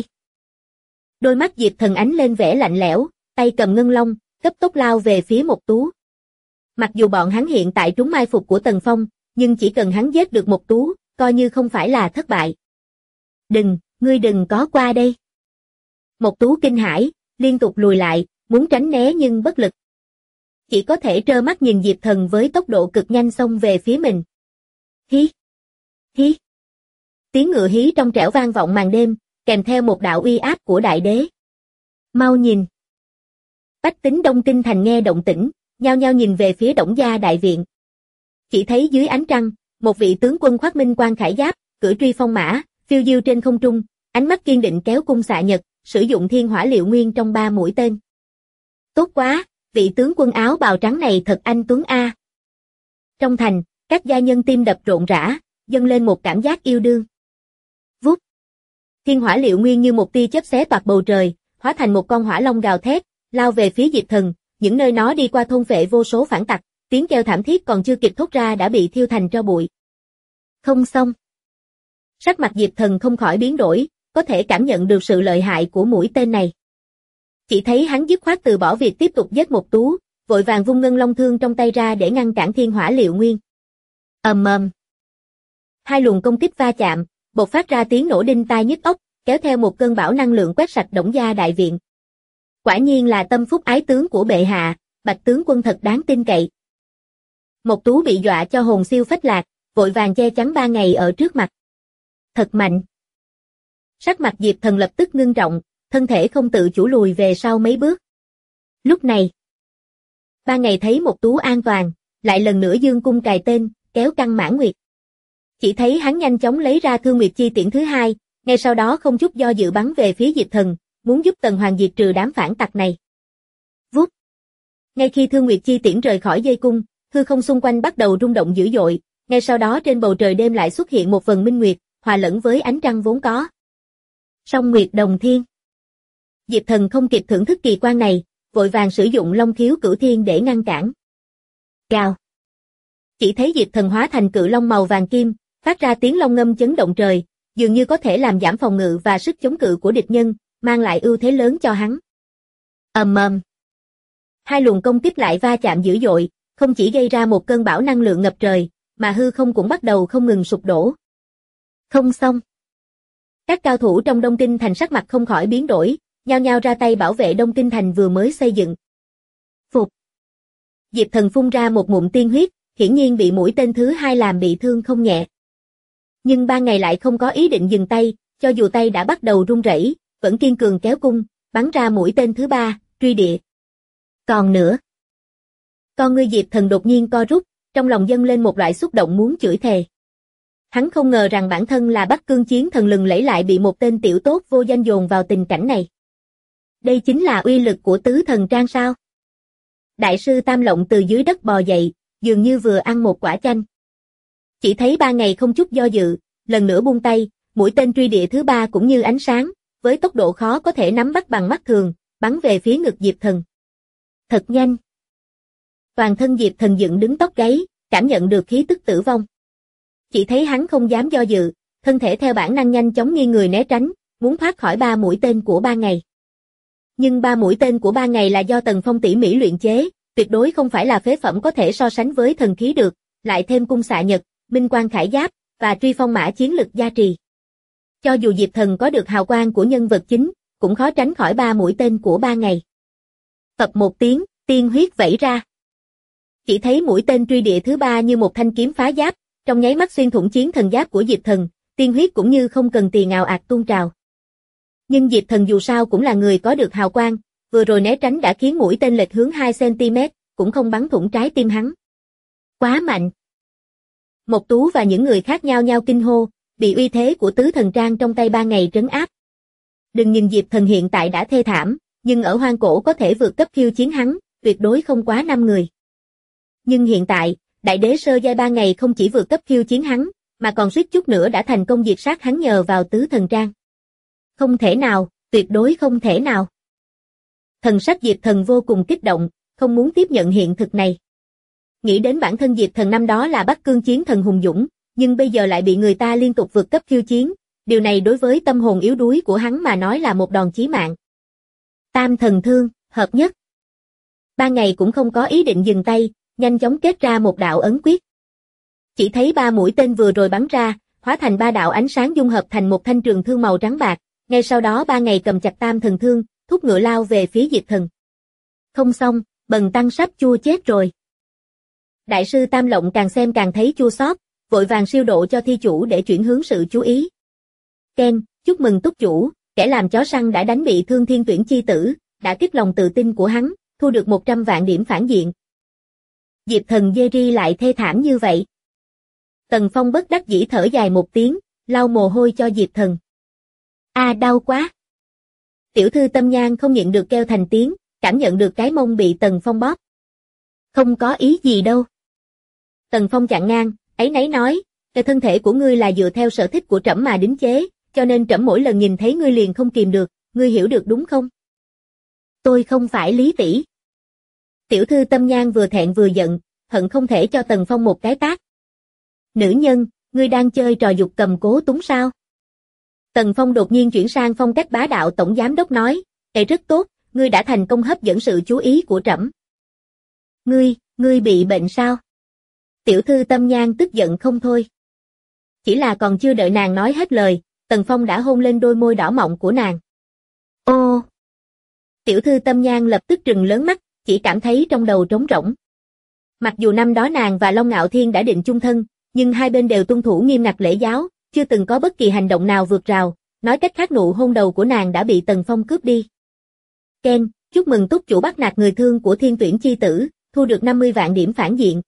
Đôi mắt Diệp Thần ánh lên vẻ lạnh lẽo, tay cầm ngân long, cấp tốc lao về phía Một Tú. Mặc dù bọn hắn hiện tại trúng mai phục của Tần Phong, nhưng chỉ cần hắn giết được Một Tú, coi như không phải là thất bại. Đừng, ngươi đừng có qua đây. Một Tú kinh hãi, liên tục lùi lại, muốn tránh né nhưng bất lực. Chỉ có thể trơ mắt nhìn Diệp Thần với tốc độ cực nhanh xông về phía mình. Hí! Hí! Tiếng ngựa hí trong trẻo vang vọng màn đêm, kèm theo một đạo uy áp của đại đế. Mau nhìn! Bách tính Đông Kinh thành nghe động tĩnh, nhao nhao nhìn về phía Đổng Gia đại viện. Chỉ thấy dưới ánh trăng, một vị tướng quân khoác minh quan khải giáp, cưỡi truy phong mã, phiêu diêu trên không trung, ánh mắt kiên định kéo cung xạ nhật, sử dụng thiên hỏa liệu nguyên trong 3 mũi tên. Tốt quá, vị tướng quân áo bào trắng này thật anh tuấn a. Trong thành, các gia nhân tim đập rộn rã, dâng lên một cảm giác yêu đương. Vút. Thiên hỏa liệu nguyên như một tia chớp xé toạc bầu trời, hóa thành một con hỏa long gào thét, lao về phía Diệp Thần, những nơi nó đi qua thôn phệ vô số phản tặc, tiếng kêu thảm thiết còn chưa kịp thốt ra đã bị thiêu thành tro bụi. Không xong. Sắc mặt Diệp Thần không khỏi biến đổi, có thể cảm nhận được sự lợi hại của mũi tên này. Chỉ thấy hắn dứt khoát từ bỏ việc tiếp tục giết Một Tú, vội vàng vung ngân long thương trong tay ra để ngăn cản thiên hỏa liệu nguyên. Ầm ầm. Hai luồng công kích va chạm, bộc phát ra tiếng nổ đinh tai nhức óc, kéo theo một cơn bão năng lượng quét sạch Đổng Gia đại viện. Quả nhiên là tâm phúc ái tướng của bệ hạ, Bạch tướng quân thật đáng tin cậy. Một Tú bị dọa cho hồn siêu phách lạc, vội vàng che chắn 3 ngày ở trước mặt. Thật mạnh. Sắc mặt Diệp Thần lập tức ngưng trọng, thân thể không tự chủ lùi về sau mấy bước. Lúc này, 3 ngày thấy Một Tú an toàn, lại lần nữa dương cung cài tên, kéo căng Mãn Nguyệt. Chỉ thấy hắn nhanh chóng lấy ra Thương Nguyệt chi tiễn thứ 2, ngay sau đó không chút do dự bắn về phía Diệp Thần, muốn giúp Tần Hoàng diệt trừ đám phản tặc này. Vút. Ngay khi Thương Nguyệt chi tiễn rời khỏi dây cung, hư không xung quanh bắt đầu rung động dữ dội, ngay sau đó trên bầu trời đêm lại xuất hiện một vầng minh nguyệt, hòa lẫn với ánh trăng vốn có. Song Nguyệt Đồng Thiên. Diệp Thần không kịp thưởng thức kỳ quan này, vội vàng sử dụng Long Khiếu Cửu Thiên để ngăn cản. Gào. Chỉ thấy Diệp Thần hóa thành cự long màu vàng kim, phát ra tiếng long ngâm chấn động trời, dường như có thể làm giảm phòng ngự và sức chống cự của địch nhân, mang lại ưu thế lớn cho hắn. Ầm ầm. Hai luồng công kích lại va chạm dữ dội, không chỉ gây ra một cơn bão năng lượng ngập trời, mà hư không cũng bắt đầu không ngừng sụp đổ. Không xong. Các cao thủ trong Đông Kinh thành sắc mặt không khỏi biến đổi, nhao nhao ra tay bảo vệ Đông Kinh thành vừa mới xây dựng. Phục. Diệp Thần phun ra một ngụm tiên huyết, hiển nhiên bị mũi tên thứ 2 làm bị thương không nhẹ. Nhưng 3 ngày lại không có ý định dừng tay, cho dù tay đã bắt đầu run rẩy, vẫn kiên cường kéo cung, bắn ra mũi tên thứ 3, truy địa. Còn nữa. Con ngươi Diệp Thần đột nhiên co rút, trong lòng dâng lên một loại xúc động muốn chửi thề. Hắn không ngờ rằng bản thân là Bắc Cương chiến thần lừng lẫy lại bị một tên tiểu tốt vô danh dồn vào tình cảnh này. Đây chính là uy lực của tứ thần trang sao? Đại sư Tam Lộng từ dưới đất bò dậy, dường như vừa ăn một quả chanh. Chỉ thấy 3 ngày không chút do dự, lần nữa buông tay, mũi tên truy địa thứ 3 cũng như ánh sáng, với tốc độ khó có thể nắm bắt bằng mắt thường, bắn về phía ngực Diệp Thần. Thật nhanh. Toàn thân Diệp Thần dựng đứng tóc gáy, cảm nhận được khí tức tử vong. Chỉ thấy hắn không dám do dự, thân thể theo bản năng nhanh chóng nghiêng người né tránh, muốn thoát khỏi 3 mũi tên của 3 ngày. Nhưng 3 mũi tên của 3 ngày là do Tần Phong tỉ mỉ luyện chế, tuyệt đối không phải là phế phẩm có thể so sánh với thần khí được, lại thêm cung xạ nhật, minh quang khải giáp và truy phong mã chiến lực gia trì. Cho dù Diệp Thần có được hào quang của nhân vật chính, cũng khó tránh khỏi 3 mũi tên của 3 ngày. Phập một tiếng, tiên huyết vẩy ra. Chỉ thấy mũi tên truy địa thứ 3 như một thanh kiếm phá giáp, trong nháy mắt xuyên thủng chiến thần giáp của Diệp Thần, tiên huyết cũng như không cần tiền ào ạt tuôn trào. Nhưng Diệp Thần dù sao cũng là người có được hào quang, vừa rồi né tránh đã khiến mũi tên lệch hướng 2 cm, cũng không bắn thủng trái tim hắn. Quá mạnh. Mộc Tú và những người khác nhao nhao kinh hô, bị uy thế của tứ thần trang trong tay 3 ngày trấn áp. Đừng nhìn Diệp Thần hiện tại đã thê thảm, nhưng ở hoang cổ có thể vượt cấp khiêu chiến hắn, tuyệt đối không quá 5 người. Nhưng hiện tại, đại đế sơ giai 3 ngày không chỉ vượt cấp khiêu chiến hắn, mà còn suýt chút nữa đã thành công diệt sát hắn nhờ vào tứ thần trang. Không thể nào, tuyệt đối không thể nào. Thần sắc Diệp Thần vô cùng kích động, không muốn tiếp nhận hiện thực này. Nghĩ đến bản thân Diệp Thần năm đó là Bắc Cương chiến thần hùng dũng, nhưng bây giờ lại bị người ta liên tục vượt cấp khiêu chiến, điều này đối với tâm hồn yếu đuối của hắn mà nói là một đòn chí mạng. Tam thần thương, hợp nhất. 3 ngày cũng không có ý định dừng tay, nhanh chóng kết ra một đạo ấn quyết. Chỉ thấy 3 mũi tên vừa rồi bắn ra, hóa thành 3 đạo ánh sáng dung hợp thành một thanh trường thương màu trắng bạc, ngay sau đó 3 ngày cầm chặt tam thần thương, thúc ngựa lao về phía Diệp Thần. Không xong, Bần tăng sắp chua chết rồi. Đại sư Tam Lộng càng xem càng thấy chua xót, vội vàng siêu độ cho thi chủ để chuyển hướng sự chú ý. Ken, chúc mừng túc chủ, kẻ làm chó săn đã đánh bị thương Thiên Tuyển chi tử, đã kích lòng tự tin của hắn, thu được 100 vạn điểm phản diện. Diệp Thần Jerry lại thê thảm như vậy. Tần Phong bất đắc dĩ thở dài một tiếng, lau mồ hôi cho Diệp Thần. Đau quá. Tiểu thư Tâm Nhan không nhịn được kêu thành tiếng, cảm nhận được cái mông bị Tần Phong bóp. Không có ý gì đâu. Tần Phong chặn ngang, áy náy nói, cái thân thể của ngươi là dựa theo sở thích của trẫm mà đính chế, cho nên trẫm mỗi lần nhìn thấy ngươi liền không kìm được, ngươi hiểu được đúng không? Tôi không phải Lý tỷ. Tiểu thư Tâm Nhan vừa thẹn vừa giận, hận không thể cho Tần Phong một cái tát. Nữ nhân, ngươi đang chơi trò giục cầm cố túng sao? Tần Phong đột nhiên chuyển sang phong cách bá đạo tổng giám đốc nói, rất tốt, ngươi đã thành công hấp dẫn sự chú ý của trẫm. Ngươi bị bệnh sao? Tiểu thư Tâm Nhan tức giận không thôi. Chỉ là còn chưa đợi nàng nói hết lời, Tần Phong đã hôn lên đôi môi đỏ mọng của nàng. Ô! Tiểu thư Tâm Nhan lập tức trừng lớn mắt, chỉ cảm thấy trong đầu trống rỗng. Mặc dù năm đó nàng và Long Ngạo Thiên đã định chung thân, nhưng hai bên đều tuân thủ nghiêm ngặt lễ giáo, chưa từng có bất kỳ hành động nào vượt rào, nói cách khác nụ hôn đầu của nàng đã bị Tần Phong cướp đi. Ken, chúc mừng túc chủ bắt nạt người thương của Thiên Tuyển chi tử, thu được 50 vạn điểm phản diện.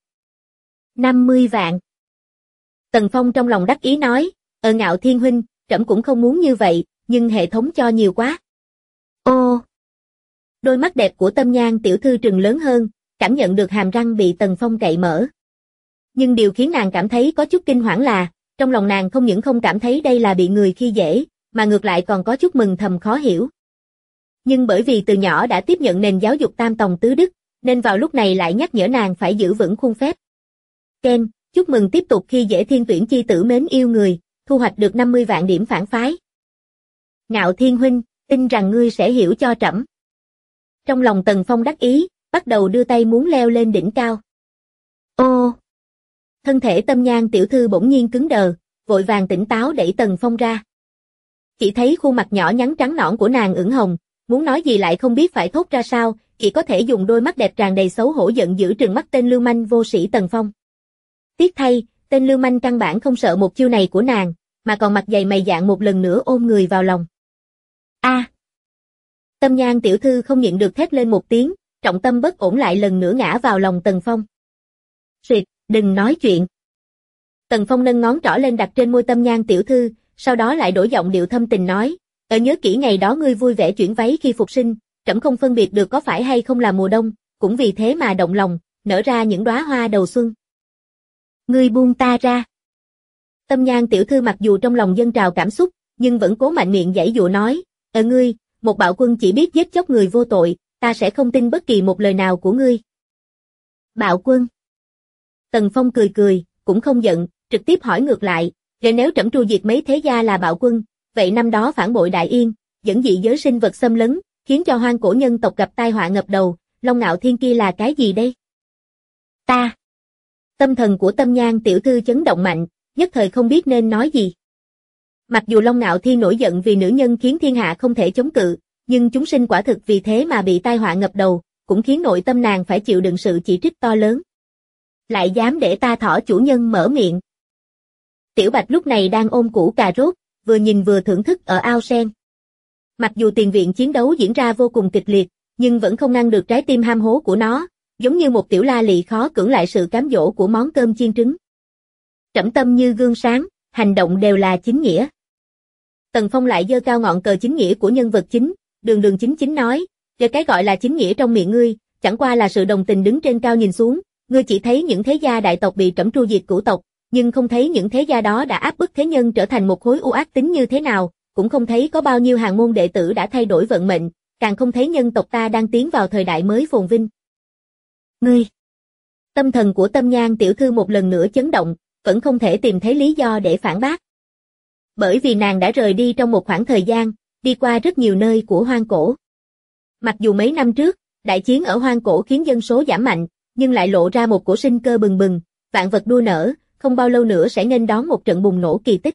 50 vạn. Tần Phong trong lòng đắc ý nói, Ngạo Thiên huynh, trẫm cũng không muốn như vậy, nhưng hệ thống cho nhiều quá. Ô! Đôi mắt đẹp của Tâm Nhan tiểu thư trừng lớn hơn, cảm nhận được hàm răng bị Tần Phong cậy mở. Nhưng điều khiến nàng cảm thấy có chút kinh hoảng là, trong lòng nàng không những không cảm thấy đây là bị người khi dễ, mà ngược lại còn có chút mừng thầm khó hiểu. Nhưng bởi vì từ nhỏ đã tiếp nhận nền giáo dục tam tòng tứ đức, nên vào lúc này lại nhắc nhở nàng phải giữ vững khuôn phép. Ken, chúc mừng tiếp tục khi dễ Thiên Tuyển chi tử mến yêu người, thu hoạch được 50 vạn điểm phản phái. Ngạo Thiên huynh, tin rằng ngươi sẽ hiểu cho trẫm. Trong lòng Tần Phong đắc ý, bắt đầu đưa tay muốn leo lên đỉnh cao. Ô! Thân thể Tâm Nhan tiểu thư bỗng nhiên cứng đờ, vội vàng tỉnh táo đẩy Tần Phong ra. Chỉ thấy khuôn mặt nhỏ nhắn trắng nõn của nàng ửng hồng, muốn nói gì lại không biết phải thốt ra sao, chỉ có thể dùng đôi mắt đẹp tràn đầy xấu hổ giận dữ trừng mắt tên lưu manh vô sĩ Tần Phong. Tiếc thay, tên lưu manh căn bản không sợ một chiêu này của nàng, mà còn mặt dày mày dạn một lần nữa ôm người vào lòng. Tâm Nhan tiểu thư không nhịn được thét lên một tiếng, trọng tâm bất ổn lại lần nữa ngã vào lòng Tần Phong. Xuyệt, đừng nói chuyện. Tần Phong nâng ngón trỏ lên đặt trên môi Tâm Nhan tiểu thư, sau đó lại đổi giọng điệu thâm tình nói, nhớ kỹ ngày đó ngươi vui vẻ chuyển váy khi phục sinh, trẫm không phân biệt được có phải hay không là mùa đông, cũng vì thế mà động lòng, nở ra những đóa hoa đầu xuân. Ngươi buông ta ra. Tâm Nhan tiểu thư mặc dù trong lòng dâng trào cảm xúc, nhưng vẫn cố mạnh miệng giãy dụa nói, ngươi, một bạo quân chỉ biết giết chóc người vô tội, ta sẽ không tin bất kỳ một lời nào của ngươi. Bạo quân. Tần Phong cười cười, cũng không giận, trực tiếp hỏi ngược lại, nếu trẫm tru diệt mấy thế gia là bạo quân, vậy năm đó phản bội Đại Yên, dẫn dị giới sinh vật xâm lấn, khiến cho hoang cổ nhân tộc gặp tai họa ngập đầu, Long Ngạo Thiên kia là cái gì đây? Ta. Tâm thần của Tâm Nhan tiểu thư chấn động mạnh, nhất thời không biết nên nói gì. Mặc dù Long Ngạo Thiên nổi giận vì nữ nhân khiến thiên hạ không thể chống cự, nhưng chúng sinh quả thực vì thế mà bị tai họa ngập đầu, cũng khiến nội tâm nàng phải chịu đựng sự chỉ trích to lớn. Lại dám để ta thỏ chủ nhân mở miệng. Tiểu Bạch lúc này đang ôm củ cà rốt, vừa nhìn vừa thưởng thức ở ao sen. Mặc dù tiền viện chiến đấu diễn ra vô cùng kịch liệt, nhưng vẫn không ngăn được trái tim ham hố của nó, giống như một tiểu la lị khó cưỡng lại sự cám dỗ của món cơm chiên trứng. Trẫm tâm như gương sáng, hành động đều là chính nghĩa. Tần Phong lại giơ cao ngọn cờ chính nghĩa của nhân vật chính, đường đường chính chính nói, cái gọi là chính nghĩa trong miệng ngươi, chẳng qua là sự đồng tình đứng trên cao nhìn xuống, ngươi chỉ thấy những thế gia đại tộc bị trẫm tru diệt cửu tộc, nhưng không thấy những thế gia đó đã áp bức thế nhân trở thành một khối u ác tính như thế nào, cũng không thấy có bao nhiêu hàng môn đệ tử đã thay đổi vận mệnh, càng không thấy nhân tộc ta đang tiến vào thời đại mới phồn vinh. Ngươi! Tâm thần của Tâm Nhan tiểu thư một lần nữa chấn động, vẫn không thể tìm thấy lý do để phản bác. Bởi vì nàng đã rời đi trong một khoảng thời gian, đi qua rất nhiều nơi của hoang cổ. Mặc dù mấy năm trước, đại chiến ở hoang cổ khiến dân số giảm mạnh, nhưng lại lộ ra một cổ sinh cơ bừng bừng, vạn vật đua nở, không bao lâu nữa sẽ nghênh đón một trận bùng nổ kỳ tích.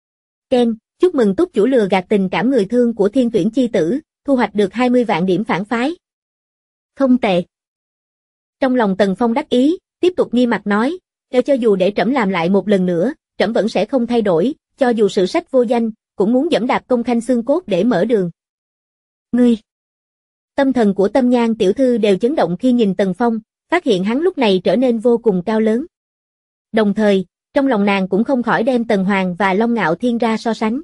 Ken, chúc mừng túc chủ lừa gạt tình cảm người thương của Thiên Tuyển chi tử, thu hoạch được 20 vạn điểm phản phái. Không tệ. Trong lòng Tần Phong đắc ý, tiếp tục nghiêm mặt nói, cho dù để trẫm làm lại một lần nữa, trẫm vẫn sẽ không thay đổi, cho dù sử sách vô danh, cũng muốn dẫm đạp công khanh xương cốt để mở đường. Ngươi! Tâm thần của Tâm Nhan tiểu thư đều chấn động khi nhìn Tần Phong, phát hiện hắn lúc này trở nên vô cùng cao lớn. Đồng thời, trong lòng nàng cũng không khỏi đem Tần Hoàng và Long Ngạo Thiên ra so sánh.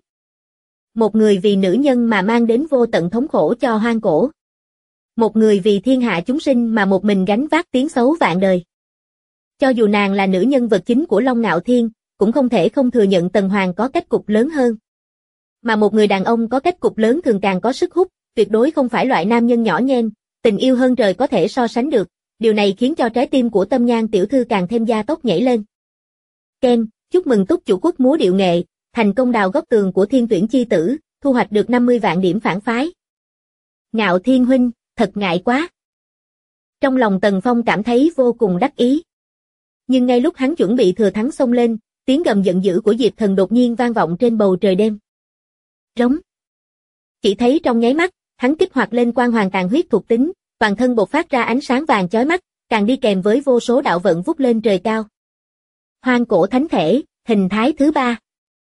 Một người vì nữ nhân mà mang đến vô tận thống khổ cho hoang cổ. Một người vì thiên hạ chúng sinh mà một mình gánh vác tiếng xấu vạn đời. Cho dù nàng là nữ nhân vật chính của Long Ngạo Thiên, cũng không thể không thừa nhận Tần Hoàng có cách cục lớn hơn. Mà một người đàn ông có cách cục lớn thường càng có sức hút, tuyệt đối không phải loại nam nhân nhỏ nhen, tình yêu hơn trời có thể so sánh được, điều này khiến cho trái tim của Tâm Nhan tiểu thư càng thêm gia tốc nhảy lên. Ken, chúc mừng túc chủ quốc múa điệu nghệ, thành công đào góc tường của Thiên Tuyển chi tử, thu hoạch được 50 vạn điểm phản phái. Ngạo Thiên huynh, thật ngại quá. Trong lòng Tần Phong cảm thấy vô cùng đắc ý. Nhưng ngay lúc hắn chuẩn bị thừa thắng xông lên, tiếng gầm giận dữ của Diệp Thần đột nhiên vang vọng trên bầu trời đêm. Rống. Chỉ thấy trong nháy mắt, hắn kích hoạt lên quang hoàn tàn huyết thuộc tính, toàn thân bộc phát ra ánh sáng vàng chói mắt, càng đi kèm với vô số đạo vận vút lên trời cao. Hoang cổ thánh thể, hình thái thứ 3.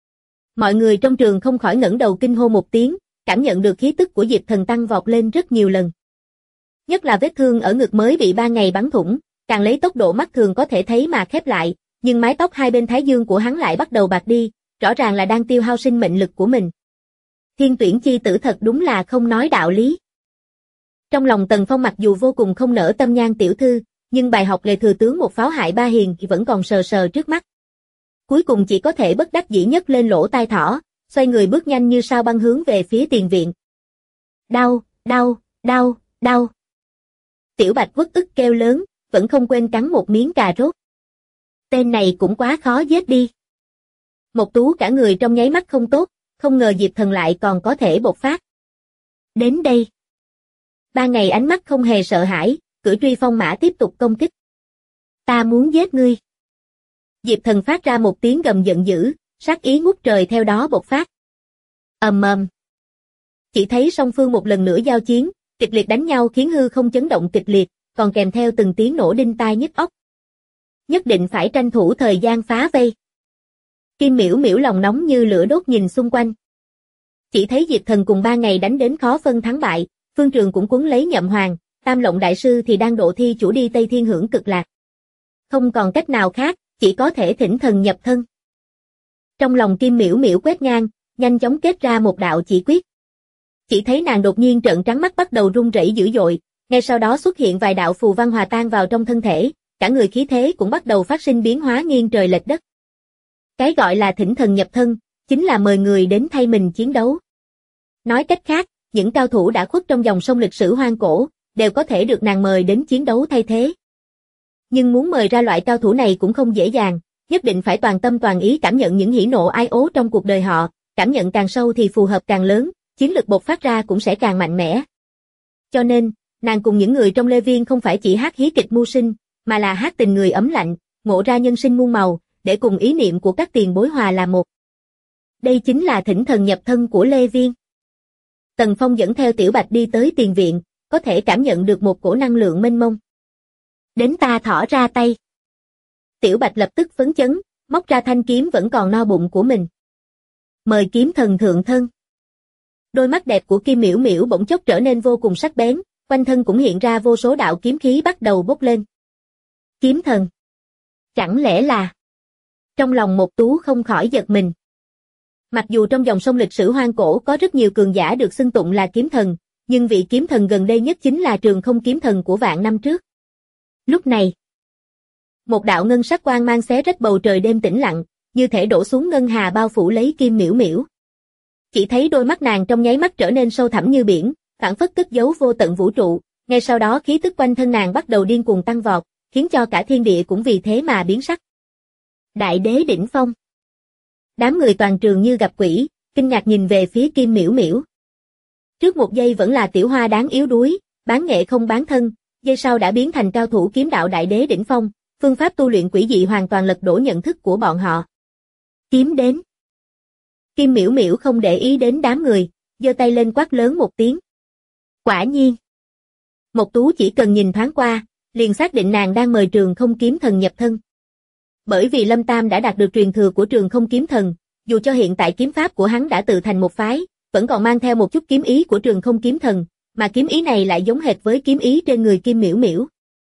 Mọi người trong trường không khỏi ngẩng đầu kinh hô một tiếng, cảm nhận được khí tức của Diệp Thần tăng vọt lên rất nhiều lần. Nhất là vết thương ở ngực mới bị 3 ngày bắn thủng, càng lấy tốc độ mắt thường có thể thấy mà khép lại, nhưng mái tóc hai bên thái dương của hắn lại bắt đầu bạc đi, rõ ràng là đang tiêu hao sinh mệnh lực của mình. Thiên Tuyển chi tử thật đúng là không nói đạo lý. Trong lòng Tần Phong mặc dù vô cùng không nỡ Tâm Nhan tiểu thư, nhưng bài học Lệ thừa tướng một pháo hại ba hiền thì vẫn còn sờ sờ trước mắt. Cuối cùng chỉ có thể bất đắc dĩ nhấc lên lỗ tai thỏ, xoay người bước nhanh như sao băng hướng về phía tiền viện. Đau, đau, đau, đau. Tiểu Bạch uất ức kêu lớn, vẫn không quên cắn một miếng cà rốt. Tên này cũng quá khó giết đi. Một Tú cả người trong nháy mắt không tốt, không ngờ Diệp Thần lại còn có thể bộc phát. Đến đây. 3 ngày ánh mắt không hề sợ hãi, cưỡi truy phong mã tiếp tục công kích. Ta muốn giết ngươi. Diệp Thần phát ra một tiếng gầm giận dữ, sát ý ngút trời theo đó bộc phát. Ầm ầm. Chỉ thấy song phương một lần nữa giao chiến, kịch liệt đánh nhau khiến hư không chấn động kịch liệt, còn kèm theo từng tiếng nổ đinh tai nhức óc. Nhất định phải tranh thủ thời gian phá vây. Kim Miễu Miễu lòng nóng như lửa đốt nhìn xung quanh. Chỉ thấy Diệp Thần cùng 3 ngày đánh đến khó phân thắng bại, Phương Trường cũng quấn lấy Nhậm Hoàng, Tam Lộng đại sư thì đang độ thi chủ đi Tây Thiên hưởng cực lạc. Không còn cách nào khác, chỉ có thể thỉnh thần nhập thân. Trong lòng Kim Miễu Miễu quét ngang, nhanh chóng kết ra một đạo chỉ quyết. Chỉ thấy nàng đột nhiên trợn trắng mắt bắt đầu run rẩy dữ dội, ngay sau đó xuất hiện vài đạo phù văn hòa tan vào trong thân thể, cả người khí thế cũng bắt đầu phát sinh biến hóa nghiêng trời lệch đất. Cái gọi là thỉnh thần nhập thân, chính là mời người đến thay mình chiến đấu. Nói cách khác, những cao thủ đã khuất trong dòng sông lịch sử hoang cổ, đều có thể được nàng mời đến chiến đấu thay thế. Nhưng muốn mời ra loại cao thủ này cũng không dễ dàng, nhất định phải toàn tâm toàn ý cảm nhận những hỉ nộ ai ố trong cuộc đời họ, cảm nhận càng sâu thì phù hợp càng lớn, chiến lực bộc phát ra cũng sẽ càng mạnh mẽ. Cho nên, nàng cùng những người trong Lê Viên không phải chỉ hát hí kịch mưu sinh, mà là hát tình người ấm lạnh, ngộ ra nhân sinh muôn màu, để cùng ý niệm của các tiền bối hòa là một. Đây chính là thỉnh thần nhập thân của Lê Viên. Tần Phong dẫn theo Tiểu Bạch đi tới tiền viện, có thể cảm nhận được một cổ năng lượng mênh mông. Đến ta thỏ ra tay. Tiểu Bạch lập tức phấn chấn, móc ra thanh kiếm vẫn còn no bụng của mình. Mời kiếm thần thượng thân. Đôi mắt đẹp của Kim Miễu Miễu bỗng chốc trở nên vô cùng sắc bén, quanh thân cũng hiện ra vô số đạo kiếm khí bắt đầu bốc lên. Kiếm thần. Chẳng lẽ là... Trong lòng Một Tú không khỏi giật mình. Mặc dù trong dòng sông lịch sử hoang cổ có rất nhiều cường giả được xưng tụng là kiếm thần, nhưng vị kiếm thần gần đây nhất chính là Trường Không kiếm thần của vạn năm trước. Lúc này, một đạo ngân sắc quang mang xé rách bầu trời đêm tĩnh lặng, như thể đổ xuống ngân hà bao phủ lấy Kim Miễu Miễu. Chỉ thấy đôi mắt nàng trong nháy mắt trở nên sâu thẳm như biển, phảng phất cất giấu vô tận vũ trụ, ngay sau đó khí tức quanh thân nàng bắt đầu điên cuồng tăng vọt, khiến cho cả thiên địa cũng vì thế mà biến sắc. Đại đế đỉnh phong. Đám người toàn trường như gặp quỷ, kinh ngạc nhìn về phía Kim Miễu Miễu. Trước một giây vẫn là tiểu hoa đáng yếu đuối, bán nghệ không bán thân, giây sau đã biến thành cao thủ kiếm đạo đại đế đỉnh phong, phương pháp tu luyện quỷ dị hoàn toàn lật đổ nhận thức của bọn họ. Kiếm đến. Kim Miễu Miễu không để ý đến đám người, giơ tay lên quát lớn một tiếng. Quả nhiên. Một Tú chỉ cần nhìn thoáng qua, liền xác định nàng đang mời Trường Không kiếm thần nhập thân. Bởi vì Lâm Tam đã đạt được truyền thừa của Trường Không kiếm thần, dù cho hiện tại kiếm pháp của hắn đã tự thành một phái, vẫn còn mang theo một chút kiếm ý của Trường Không kiếm thần, mà kiếm ý này lại giống hệt với kiếm ý trên người Kim Miễu Miễu.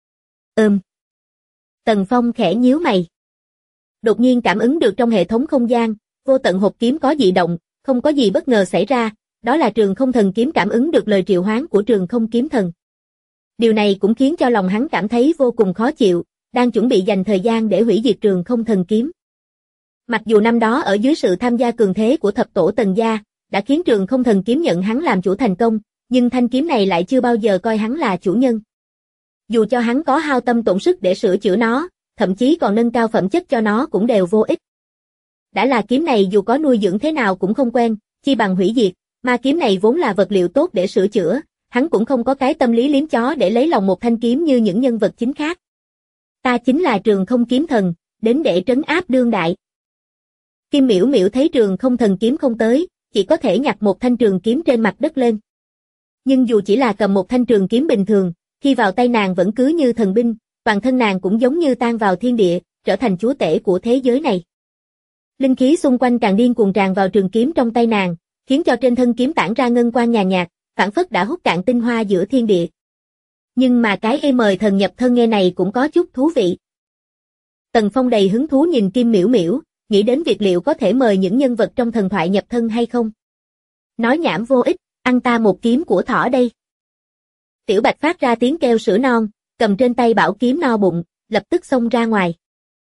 Tần Phong khẽ nhíu mày. Đột nhiên cảm ứng được trong hệ thống không gian, vô tận hộp kiếm có dị động, không có gì bất ngờ xảy ra, đó là Trường Không thần kiếm cảm ứng được lời triệu hoán của Trường Không kiếm thần. Điều này cũng khiến cho lòng hắn cảm thấy vô cùng khó chịu, đang chuẩn bị dành thời gian để hủy diệt Trường Không thần kiếm. Mặc dù năm đó ở dưới sự tham gia cường thế của thập tổ Tần gia, đã khiến Trường Không thần kiếm nhận hắn làm chủ thành công, nhưng thanh kiếm này lại chưa bao giờ coi hắn là chủ nhân. Dù cho hắn có hao tâm tổn sức để sửa chữa nó, thậm chí còn nâng cao phẩm chất cho nó cũng đều vô ích. Đã là kiếm này dù có nuôi dưỡng thế nào cũng không quen, chi bằng hủy diệt, mà kiếm này vốn là vật liệu tốt để sửa chữa, hắn cũng không có cái tâm lý liếm chó để lấy lòng một thanh kiếm như những nhân vật chính khác. Ta chính là Trường Không kiếm thần, đến để trấn áp đương đại. Kim Miễu Miễu thấy Trường Không thần kiếm không tới, chỉ có thể nhặt một thanh trường kiếm trên mặt đất lên. Nhưng dù chỉ là cầm một thanh trường kiếm bình thường, khi vào tay nàng vẫn cứ như thần binh, toàn thân nàng cũng giống như tan vào thiên địa, trở thành chúa tể của thế giới này. Linh khí xung quanh càng điên cuồng tràn vào trường kiếm trong tay nàng, khiến cho trên thân kiếm tản ra ngân quang nhàn nhạt, phảng phất đã hút cạn tinh hoa giữa thiên địa. Nhưng mà cái mời thần nhập thân nghe này cũng có chút thú vị. Tần Phong đầy hứng thú nhìn Kim Miễu Miễu, nghĩ đến việc liệu có thể mời những nhân vật trong thần thoại nhập thân hay không. Nói nhảm vô ích, ăn ta một kiếm của thỏ đây. Tiểu Bạch phát ra tiếng kêu sữa non, cầm trên tay bảo kiếm no bụng, lập tức xông ra ngoài.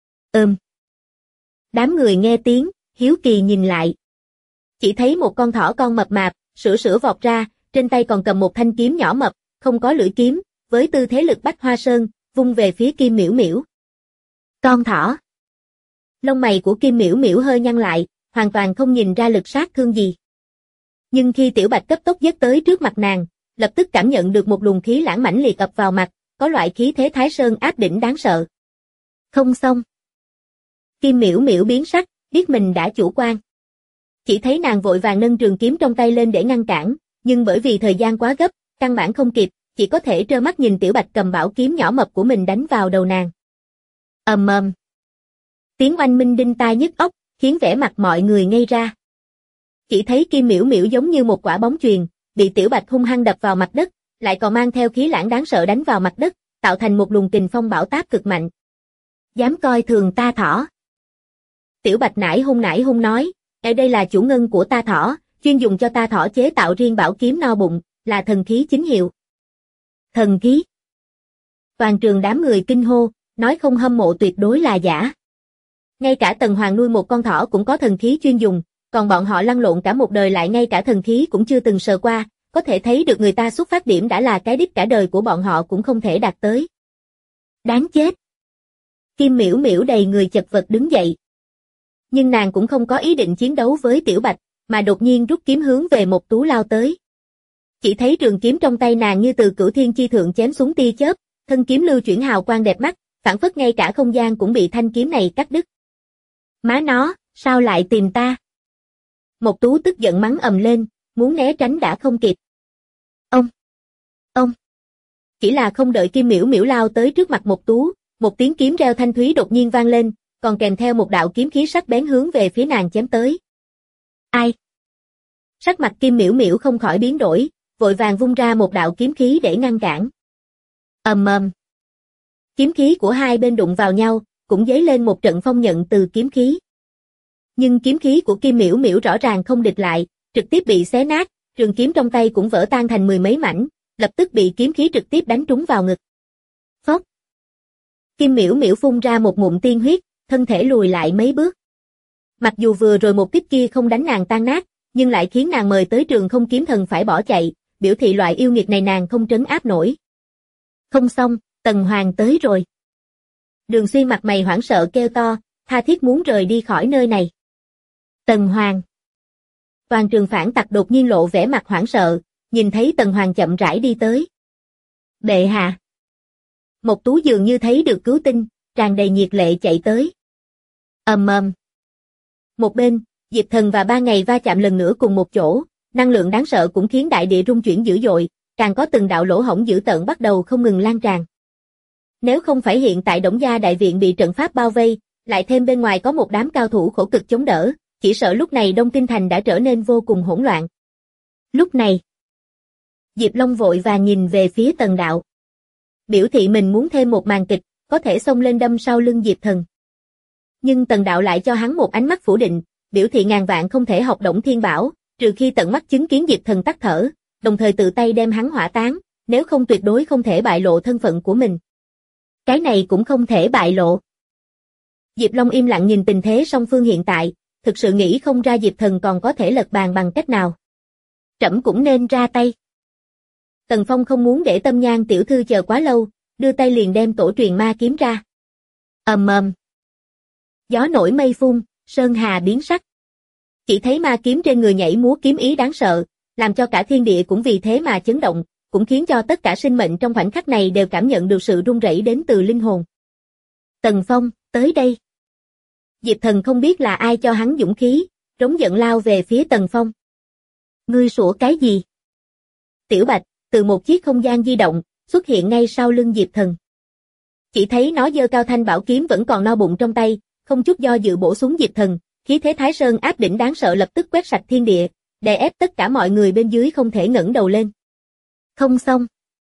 Đám người nghe tiếng, hiếu kỳ nhìn lại. Chỉ thấy một con thỏ con mập mạp, sữa vọt ra, trên tay còn cầm một thanh kiếm nhỏ mập, không có lưỡi kiếm, với tư thế lực bách hoa sơn, vung về phía Kim Miễu Miễu. Con thỏ. Lông mày của Kim Miễu Miễu hơi nhăn lại, hoàn toàn không nhìn ra lực sát thương gì. Nhưng khi Tiểu Bạch cấp tốc dứt tới trước mặt nàng, lập tức cảm nhận được một luồng khí lãng mãnh liệt ập vào mặt, có loại khí thế Thái Sơn áp đỉnh đáng sợ. Không xong. Kim Miễu Miễu biến sắc, biết mình đã chủ quan. Chỉ thấy nàng vội vàng nâng trường kiếm trong tay lên để ngăn cản, nhưng bởi vì thời gian quá gấp, căn bản không kịp, chỉ có thể trơ mắt nhìn Tiểu Bạch cầm bảo kiếm nhỏ mập của mình đánh vào đầu nàng. Ầm. Tiếng oanh minh đinh tai nhức óc, khiến vẻ mặt mọi người ngây ra. Chỉ thấy Kim Miễu Miễu giống như một quả bóng chuyền, bị Tiểu Bạch hung hăng đập vào mặt đất, lại còn mang theo khí lãng đáng sợ đánh vào mặt đất, tạo thành một luồng kình phong bão táp cực mạnh. Dám coi thường ta thỏ. Tiểu Bạch nải hung nói, ở đây là chủ ngân của ta thỏ, chuyên dùng cho ta thỏ chế tạo riêng bảo kiếm no bụng, là thần khí chính hiệu. Thần khí. Toàn trường đám người kinh hô, nói không hâm mộ tuyệt đối là giả. Ngay cả Tần Hoàng nuôi một con thỏ cũng có thần khí chuyên dùng, còn bọn họ lăn lộn cả một đời lại ngay cả thần khí cũng chưa từng sờ qua, có thể thấy được người ta xuất phát điểm đã là cái đích cả đời của bọn họ cũng không thể đạt tới. Đáng chết. Kim Miểu Miểu đầy người chật vật đứng dậy. Nhưng nàng cũng không có ý định chiến đấu với Tiểu Bạch, mà đột nhiên rút kiếm hướng về Mộc Tú lao tới. Chỉ thấy trường kiếm trong tay nàng như từ cửu thiên chi thượng chém xuống tia chớp, thân kiếm lưu chuyển hào quang đẹp mắt, phảng phất ngay cả không gian cũng bị thanh kiếm này cắt đứt. Má nó, sao lại tìm ta? Mộc Tú tức giận mắng ầm lên, muốn né tránh đã không kịp. Ông! Chỉ là không đợi Kim Miểu Miểu lao tới trước mặt Mộc Tú, một tiếng kiếm reo thanh thúy đột nhiên vang lên, còn kèm theo một đạo kiếm khí sắc bén hướng về phía nàng chém tới. Ai? Sắc mặt Kim Miểu Miểu không khỏi biến đổi, vội vàng vung ra một đạo kiếm khí để ngăn cản. Ầm ầm. Kiếm khí của hai bên đụng vào nhau, cũng dấy lên một trận phong nhận từ kiếm khí. Nhưng kiếm khí của Kim Miểu Miểu rõ ràng không địch lại, trực tiếp bị xé nát, trường kiếm trong tay cũng vỡ tan thành mười mấy mảnh, lập tức bị kiếm khí trực tiếp đánh trúng vào ngực. Phốc. Kim Miểu Miểu phun ra một ngụm tiên huyết, thân thể lùi lại mấy bước. Mặc dù vừa rồi một kích kia không đánh nàng tan nát, nhưng lại khiến nàng mời tới Trường Không Kiếm Thần phải bỏ chạy, biểu thị loại yêu nghiệt này nàng không trấn áp nổi. Không xong, Tần Hoàng tới rồi. Đường Xuyên mặt mày hoảng sợ kêu to, tha thiết muốn rời đi khỏi nơi này. Tần Hoàng. Toàn trường phản tặc đột nhiên lộ vẻ mặt hoảng sợ, nhìn thấy Tần Hoàng chậm rãi đi tới. Bệ hạ. Mộc Tú dường như thấy được cứu tinh, tràn đầy nhiệt lệ chạy tới. Ầm ầm. Một bên, Diệp Thần và Ba Ngày va chạm lần nữa cùng một chỗ, năng lượng đáng sợ cũng khiến đại địa rung chuyển dữ dội, càng có từng đạo lỗ hổng dữ tợn bắt đầu không ngừng lan tràn. Nếu không phải hiện tại Đổng Gia đại viện bị trận pháp bao vây, lại thêm bên ngoài có một đám cao thủ khổ cực chống đỡ, chỉ sợ lúc này Đông Kinh Thành đã trở nên vô cùng hỗn loạn. Lúc này, Diệp Long vội vàng nhìn về phía Tần Đạo. Biểu thị mình muốn thêm một màn kịch, có thể xông lên đâm sau lưng Diệp Thần. Nhưng Tần Đạo lại cho hắn một ánh mắt phủ định, biểu thị ngàn vạn không thể học Đổng Thiên Bảo, trừ khi tận mắt chứng kiến Diệp Thần tắt thở, đồng thời tự tay đem hắn hỏa táng, nếu không tuyệt đối không thể bại lộ thân phận của mình. Cái này cũng không thể bại lộ. Diệp Long im lặng nhìn tình thế song phương hiện tại, thực sự nghĩ không ra Diệp Thần còn có thể lật bàn bằng cách nào. Trẫm cũng nên ra tay. Tần Phong không muốn để Tâm Nhan tiểu thư chờ quá lâu, đưa tay liền đem tổ truyền ma kiếm ra. Ầm ầm. Gió nổi mây phun, sơn hà biến sắc. Chỉ thấy ma kiếm trên người nhảy múa kiếm ý đáng sợ, làm cho cả thiên địa cũng vì thế mà chấn động, cũng khiến cho tất cả sinh mệnh trong khoảnh khắc này đều cảm nhận được sự rung rẩy đến từ linh hồn. Tần Phong, tới đây. Diệp Thần không biết là ai cho hắn dũng khí, trống giận lao về phía Tần Phong. Ngươi sủa cái gì? Tiểu Bạch, từ một chiếc không gian di động, xuất hiện ngay sau lưng Diệp Thần. Chỉ thấy nó giơ cao thanh bảo kiếm vẫn còn no bụng trong tay, không chút do dự bổ xuống Diệp Thần, khí thế Thái Sơn áp đỉnh đáng sợ lập tức quét sạch thiên địa, đè ép tất cả mọi người bên dưới không thể ngẩng đầu lên. Không xong.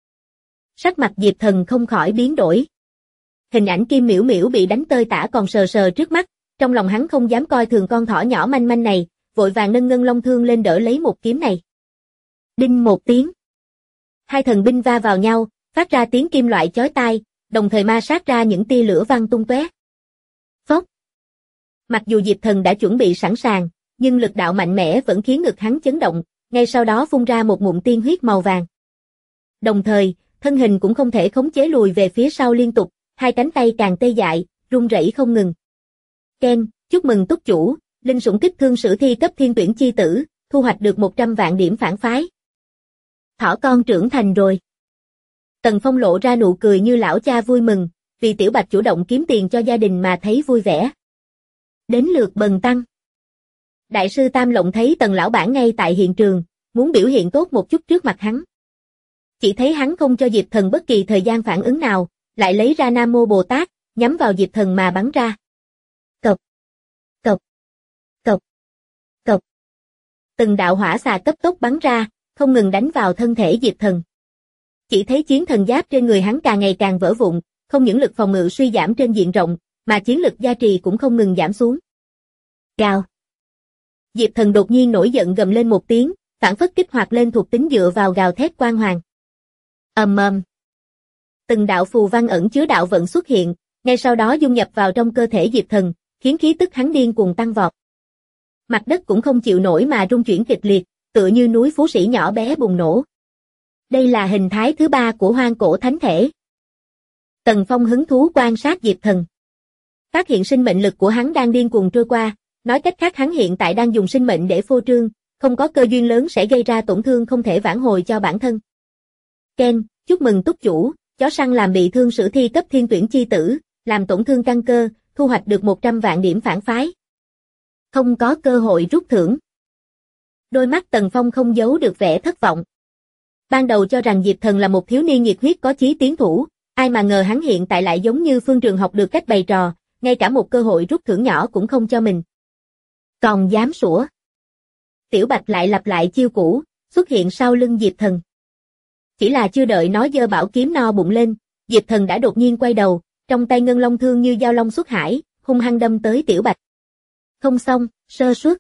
Sắc mặt Diệp Thần không khỏi biến đổi. Hình ảnh Kim Miểu Miểu bị đánh tơi tả còn sờ sờ trước mắt, trong lòng hắn không dám coi thường con thỏ nhỏ manh manh này, vội vàng nâng ngân long thương lên đỡ lấy một kiếm này. Đinh một tiếng. Hai thần binh va vào nhau, phát ra tiếng kim loại chói tai, đồng thời ma sát ra những tia lửa văng tung tóe. Phốc. Mặc dù Diệp Thần đã chuẩn bị sẵn sàng, nhưng lực đạo mạnh mẽ vẫn khiến ngực hắn chấn động, ngay sau đó phun ra một ngụm tiên huyết màu vàng. Đồng thời, thân hình cũng không thể khống chế lùi về phía sau liên tục, hai cánh tay càng tê dại, run rẩy không ngừng. Ken, chúc mừng túc chủ, linh sủng kích thương sử thi cấp thiên tuyển chi tử, thu hoạch được 100 vạn điểm phản phái. Thỏ con trưởng thành rồi. Tần Phong lộ ra nụ cười như lão cha vui mừng, vì Tiểu Bạch chủ động kiếm tiền cho gia đình mà thấy vui vẻ. Đến lượt Bần Tăng. Đại sư Tam Lộng thấy Tần lão bản ngay tại hiện trường, muốn biểu hiện tốt một chút trước mặt hắn. Chỉ thấy hắn không cho Diệp Thần bất kỳ thời gian phản ứng nào, lại lấy ra Nam Mô Bồ Tát, nhắm vào Diệp Thần mà bắn ra. Cộc, cộc, cộc, cộc. Từng đạo hỏa xà cấp tốc bắn ra, không ngừng đánh vào thân thể Diệp Thần. Chỉ thấy chiến thần giáp trên người hắn càng ngày càng vỡ vụn, không những lực phòng ngự suy giảm trên diện rộng, mà chiến lực gia trì cũng không ngừng giảm xuống. Gào. Diệp Thần đột nhiên nổi giận gầm lên một tiếng, phản phất kích hoạt lên thuộc tính dựa vào gào thét quang hoàng. Ầm ầm. Từng đạo phù văn ẩn chứa đạo vận xuất hiện, ngay sau đó dung nhập vào trong cơ thể Diệp Thần, khiến khí tức hắn điên cuồng tăng vọt. Mặt đất cũng không chịu nổi mà rung chuyển kịch liệt, tựa như núi Phú Sĩ nhỏ bé bùng nổ. Đây là hình thái thứ ba của hoang cổ thánh thể. Tần Phong hứng thú quan sát Diệp Thần. Phát hiện sinh mệnh lực của hắn đang điên cuồng trôi qua, nói cách khác hắn hiện tại đang dùng sinh mệnh để phô trương, không có cơ duyên lớn sẽ gây ra tổn thương không thể vãn hồi cho bản thân. Ken, chúc mừng túc chủ, chó săn làm bị thương sử thi cấp thiên tuyển chi tử, làm tổn thương căn cơ, thu hoạch được 100 vạn điểm phản phái. Không có cơ hội rút thưởng. Đôi mắt Tần Phong không giấu được vẻ thất vọng. Ban đầu cho rằng Diệp Thần là một thiếu niên nhiệt huyết có chí tiến thủ, ai mà ngờ hắn hiện tại lại giống như Phương Trường học được cách bày trò, ngay cả một cơ hội rút thưởng nhỏ cũng không cho mình. Còn dám sủa. Tiểu Bạch lại lặp lại chiêu cũ, xuất hiện sau lưng Diệp Thần. Chỉ là chưa đợi nó giơ bảo kiếm no bụng lên, Diệp Thần đã đột nhiên quay đầu, trong tay ngân long thương như dao long xuất hải, hung hăng đâm tới Tiểu Bạch. Không xong, sơ suất.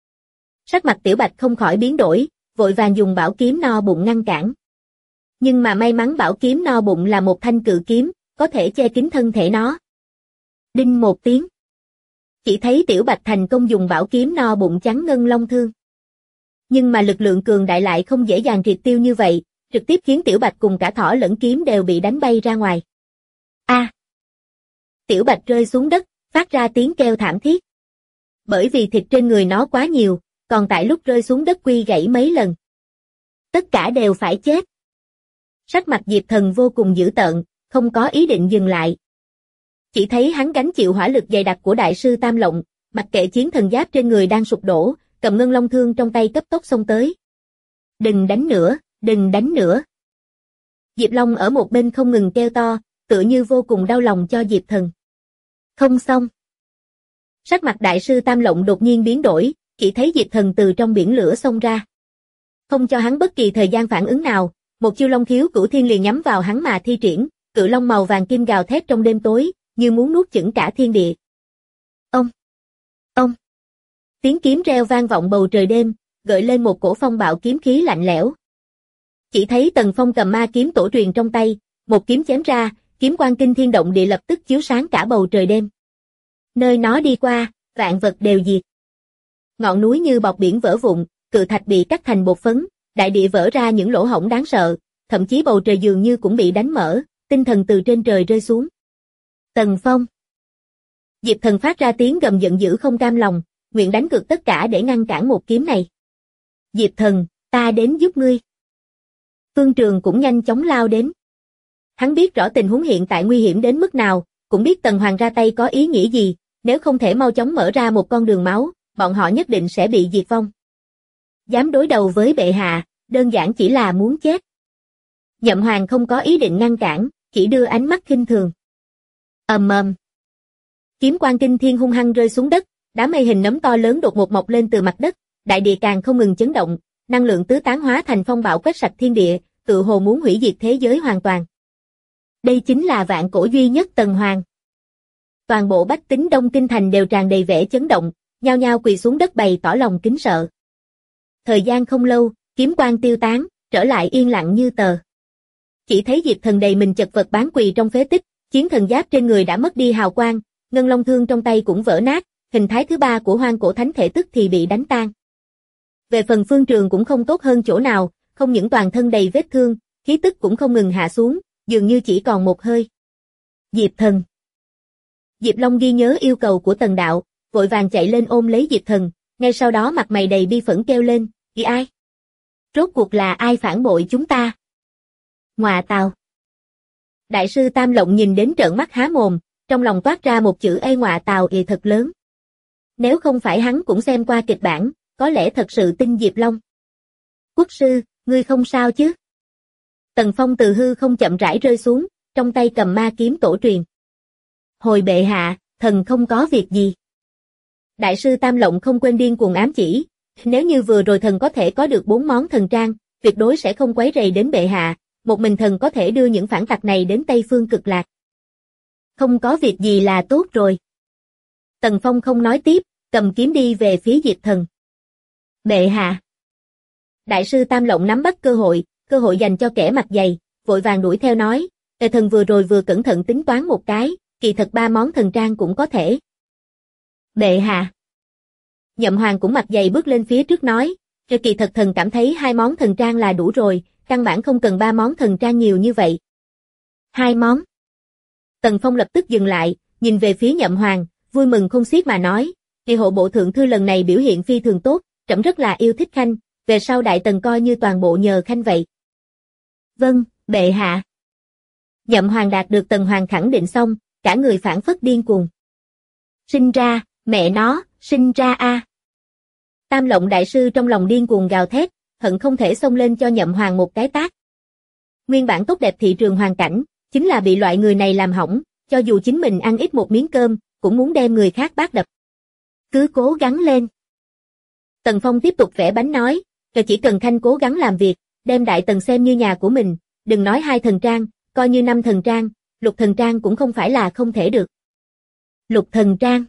Sắc mặt Tiểu Bạch không khỏi biến đổi, vội vàng dùng bảo kiếm no bụng ngăn cản. Nhưng mà may mắn bảo kiếm no bụng là một thanh cự kiếm, có thể che kín thân thể nó. Đinh một tiếng. Chỉ thấy Tiểu Bạch thành công dùng bảo kiếm no bụng chắn ngân long thương. Nhưng mà lực lượng cường đại lại không dễ dàng triệt tiêu như vậy, trực tiếp khiến Tiểu Bạch cùng cả thỏ lẫn kiếm đều bị đánh bay ra ngoài. A! Tiểu Bạch rơi xuống đất, phát ra tiếng kêu thảm thiết. Bởi vì thịt trên người nó quá nhiều, còn tại lúc rơi xuống đất quy gãy mấy lần. Tất cả đều phải chết. Sắc mặt Diệp Thần vô cùng dữ tợn, không có ý định dừng lại. Chỉ thấy hắn gánh chịu hỏa lực dày đặc của đại sư Tam Lộng, mặc kệ chiến thần giáp trên người đang sụp đổ, cầm ngân long thương trong tay cấp tốc xông tới. Đừng đánh nữa, đừng đánh nữa. Diệp Long ở một bên không ngừng kêu to, tựa như vô cùng đau lòng cho Diệp Thần. Không xong. Sắc mặt đại sư Tam Lộng đột nhiên biến đổi, chỉ thấy Diệp Thần từ trong biển lửa xông ra. Không cho hắn bất kỳ thời gian phản ứng nào, một chiêu long khiếu cửu thiên liền nhắm vào hắn mà thi triển, cự long màu vàng kim gào thét trong đêm tối, như muốn nuốt chửng cả thiên địa. Ông! Ông! Tiếng kiếm reo vang vọng bầu trời đêm, gợi lên một cổ phong bạo kiếm khí lạnh lẽo. Chỉ thấy Tần Phong cầm ma kiếm tổ truyền trong tay, một kiếm chém ra, kiếm quang kinh thiên động địa lập tức chiếu sáng cả bầu trời đêm. Nơi nó đi qua, vạn vật đều diệt. Ngọn núi như bọt biển vỡ vụn, cự thạch bị cắt thành bột phấn, đại địa vỡ ra những lỗ hổng đáng sợ, thậm chí bầu trời dường như cũng bị đánh mở, tinh thần từ trên trời rơi xuống. Tần Phong! Diệp Thần phát ra tiếng gầm giận dữ không cam lòng, nguyện đánh cược tất cả để ngăn cản một kiếm này. Diệp Thần, ta đến giúp ngươi. Phương Trường cũng nhanh chóng lao đến. Hắn biết rõ tình huống hiện tại nguy hiểm đến mức nào, cũng biết Tần Hoàng ra tay có ý nghĩa gì, nếu không thể mau chóng mở ra một con đường máu, bọn họ nhất định sẽ bị diệt vong. Dám đối đầu với bệ hạ, đơn giản chỉ là muốn chết. Nhậm Hoàng không có ý định ngăn cản, chỉ đưa ánh mắt khinh thường. Ầm ầm. Kiếm quang kinh thiên hung hăng rơi xuống đất, đám mây hình nấm to lớn đột ngột mọc lên từ mặt đất, đại địa càng không ngừng chấn động, năng lượng tứ tán hóa thành phong bạo quét sạch thiên địa, tựa hồ muốn hủy diệt thế giới hoàn toàn. Đây chính là vạn cổ duy nhất Tần Hoàng. Toàn bộ bách tính Đông Kinh thành đều tràn đầy vẻ chấn động, nhao nhao quỳ xuống đất bày tỏ lòng kính sợ. Thời gian không lâu, kiếm quang tiêu tán, trở lại yên lặng như tờ. Chỉ thấy Diệp Thần đầy mình chật vật bán quỳ trong phế tích, chiến thần giáp trên người đã mất đi hào quang, ngân long thương trong tay cũng vỡ nát, hình thái thứ ba của hoang cổ thánh thể tức thì bị đánh tan. Về phần Phương Trường cũng không tốt hơn chỗ nào, không những toàn thân đầy vết thương, khí tức cũng không ngừng hạ xuống, dường như chỉ còn một hơi. Diệp Thần. Diệp Long ghi nhớ yêu cầu của Tần Đạo, vội vàng chạy lên ôm lấy Diệp Thần, ngay sau đó mặt mày đầy bi phẫn kêu lên, "Vì ai? Rốt cuộc là ai phản bội chúng ta?" Ngoà tào. Đại sư Tam Lộng nhìn đến trợn mắt há mồm, trong lòng toát ra một chữ ê ngoạ tào ì thật lớn. Nếu không phải hắn cũng xem qua kịch bản, có lẽ thật sự tin Diệp Long. Quốc sư, ngươi không sao chứ? Tần Phong từ hư không chậm rãi rơi xuống, trong tay cầm ma kiếm tổ truyền. Hồi bệ hạ, thần không có việc gì. Đại sư Tam Lộng không quên điên cuồng ám chỉ, nếu như vừa rồi thần có thể có được 4 món thần trang, tuyệt đối sẽ không quấy rầy đến bệ hạ, một mình thần có thể đưa những phản tặc này đến Tây Phương Cực Lạc. Không có việc gì là tốt rồi. Tần Phong không nói tiếp, cầm kiếm đi về phía Diệp Thần. Bệ hạ. Đại sư Tam Lộng nắm bắt cơ hội dành cho kẻ mặt dày, vội vàng đuổi theo nói, thần vừa rồi vừa cẩn thận tính toán một cái, kỳ thật 3 món thần trang cũng có thể. Bệ hạ. Nhậm Hoàng cũng mặt dày bước lên phía trước nói, kỳ thật thần cảm thấy 2 món thần trang là đủ rồi, căn bản không cần 3 món thần trang nhiều như vậy. 2 món. Tần Phong lập tức dừng lại, nhìn về phía Nhậm Hoàng, vui mừng không xiết mà nói, "Kỳ hộ bộ thượng thư lần này biểu hiện phi thường tốt, trẫm rất là yêu thích khanh, về sau đại tần coi như toàn bộ nhờ khanh vậy." "Vâng, bệ hạ." Nhậm Hoàng đạt được Tần Hoàng khẳng định xong, cả người phảng phất điên cuồng. "Sinh ra, mẹ nó, sinh ra a." Tam Lộng đại sư trong lòng điên cuồng gào thét, hận không thể xông lên cho Nhậm Hoàng một cái tát. Nguyên bản tốt đẹp thị trường hoàn cảnh, chính là bị loại người này làm hỏng, cho dù chính mình ăn ít một miếng cơm, cũng muốn đem người khác bát đập. "Cứ cố gắng lên." Tần Phong tiếp tục vẽ bánh nói, chỉ cần khanh cố gắng làm việc, đem đại tần xem như nhà của mình, đừng nói 2 thần trang, coi như 5 thần trang, Lục thần trang cũng không phải là không thể được." Lục thần trang.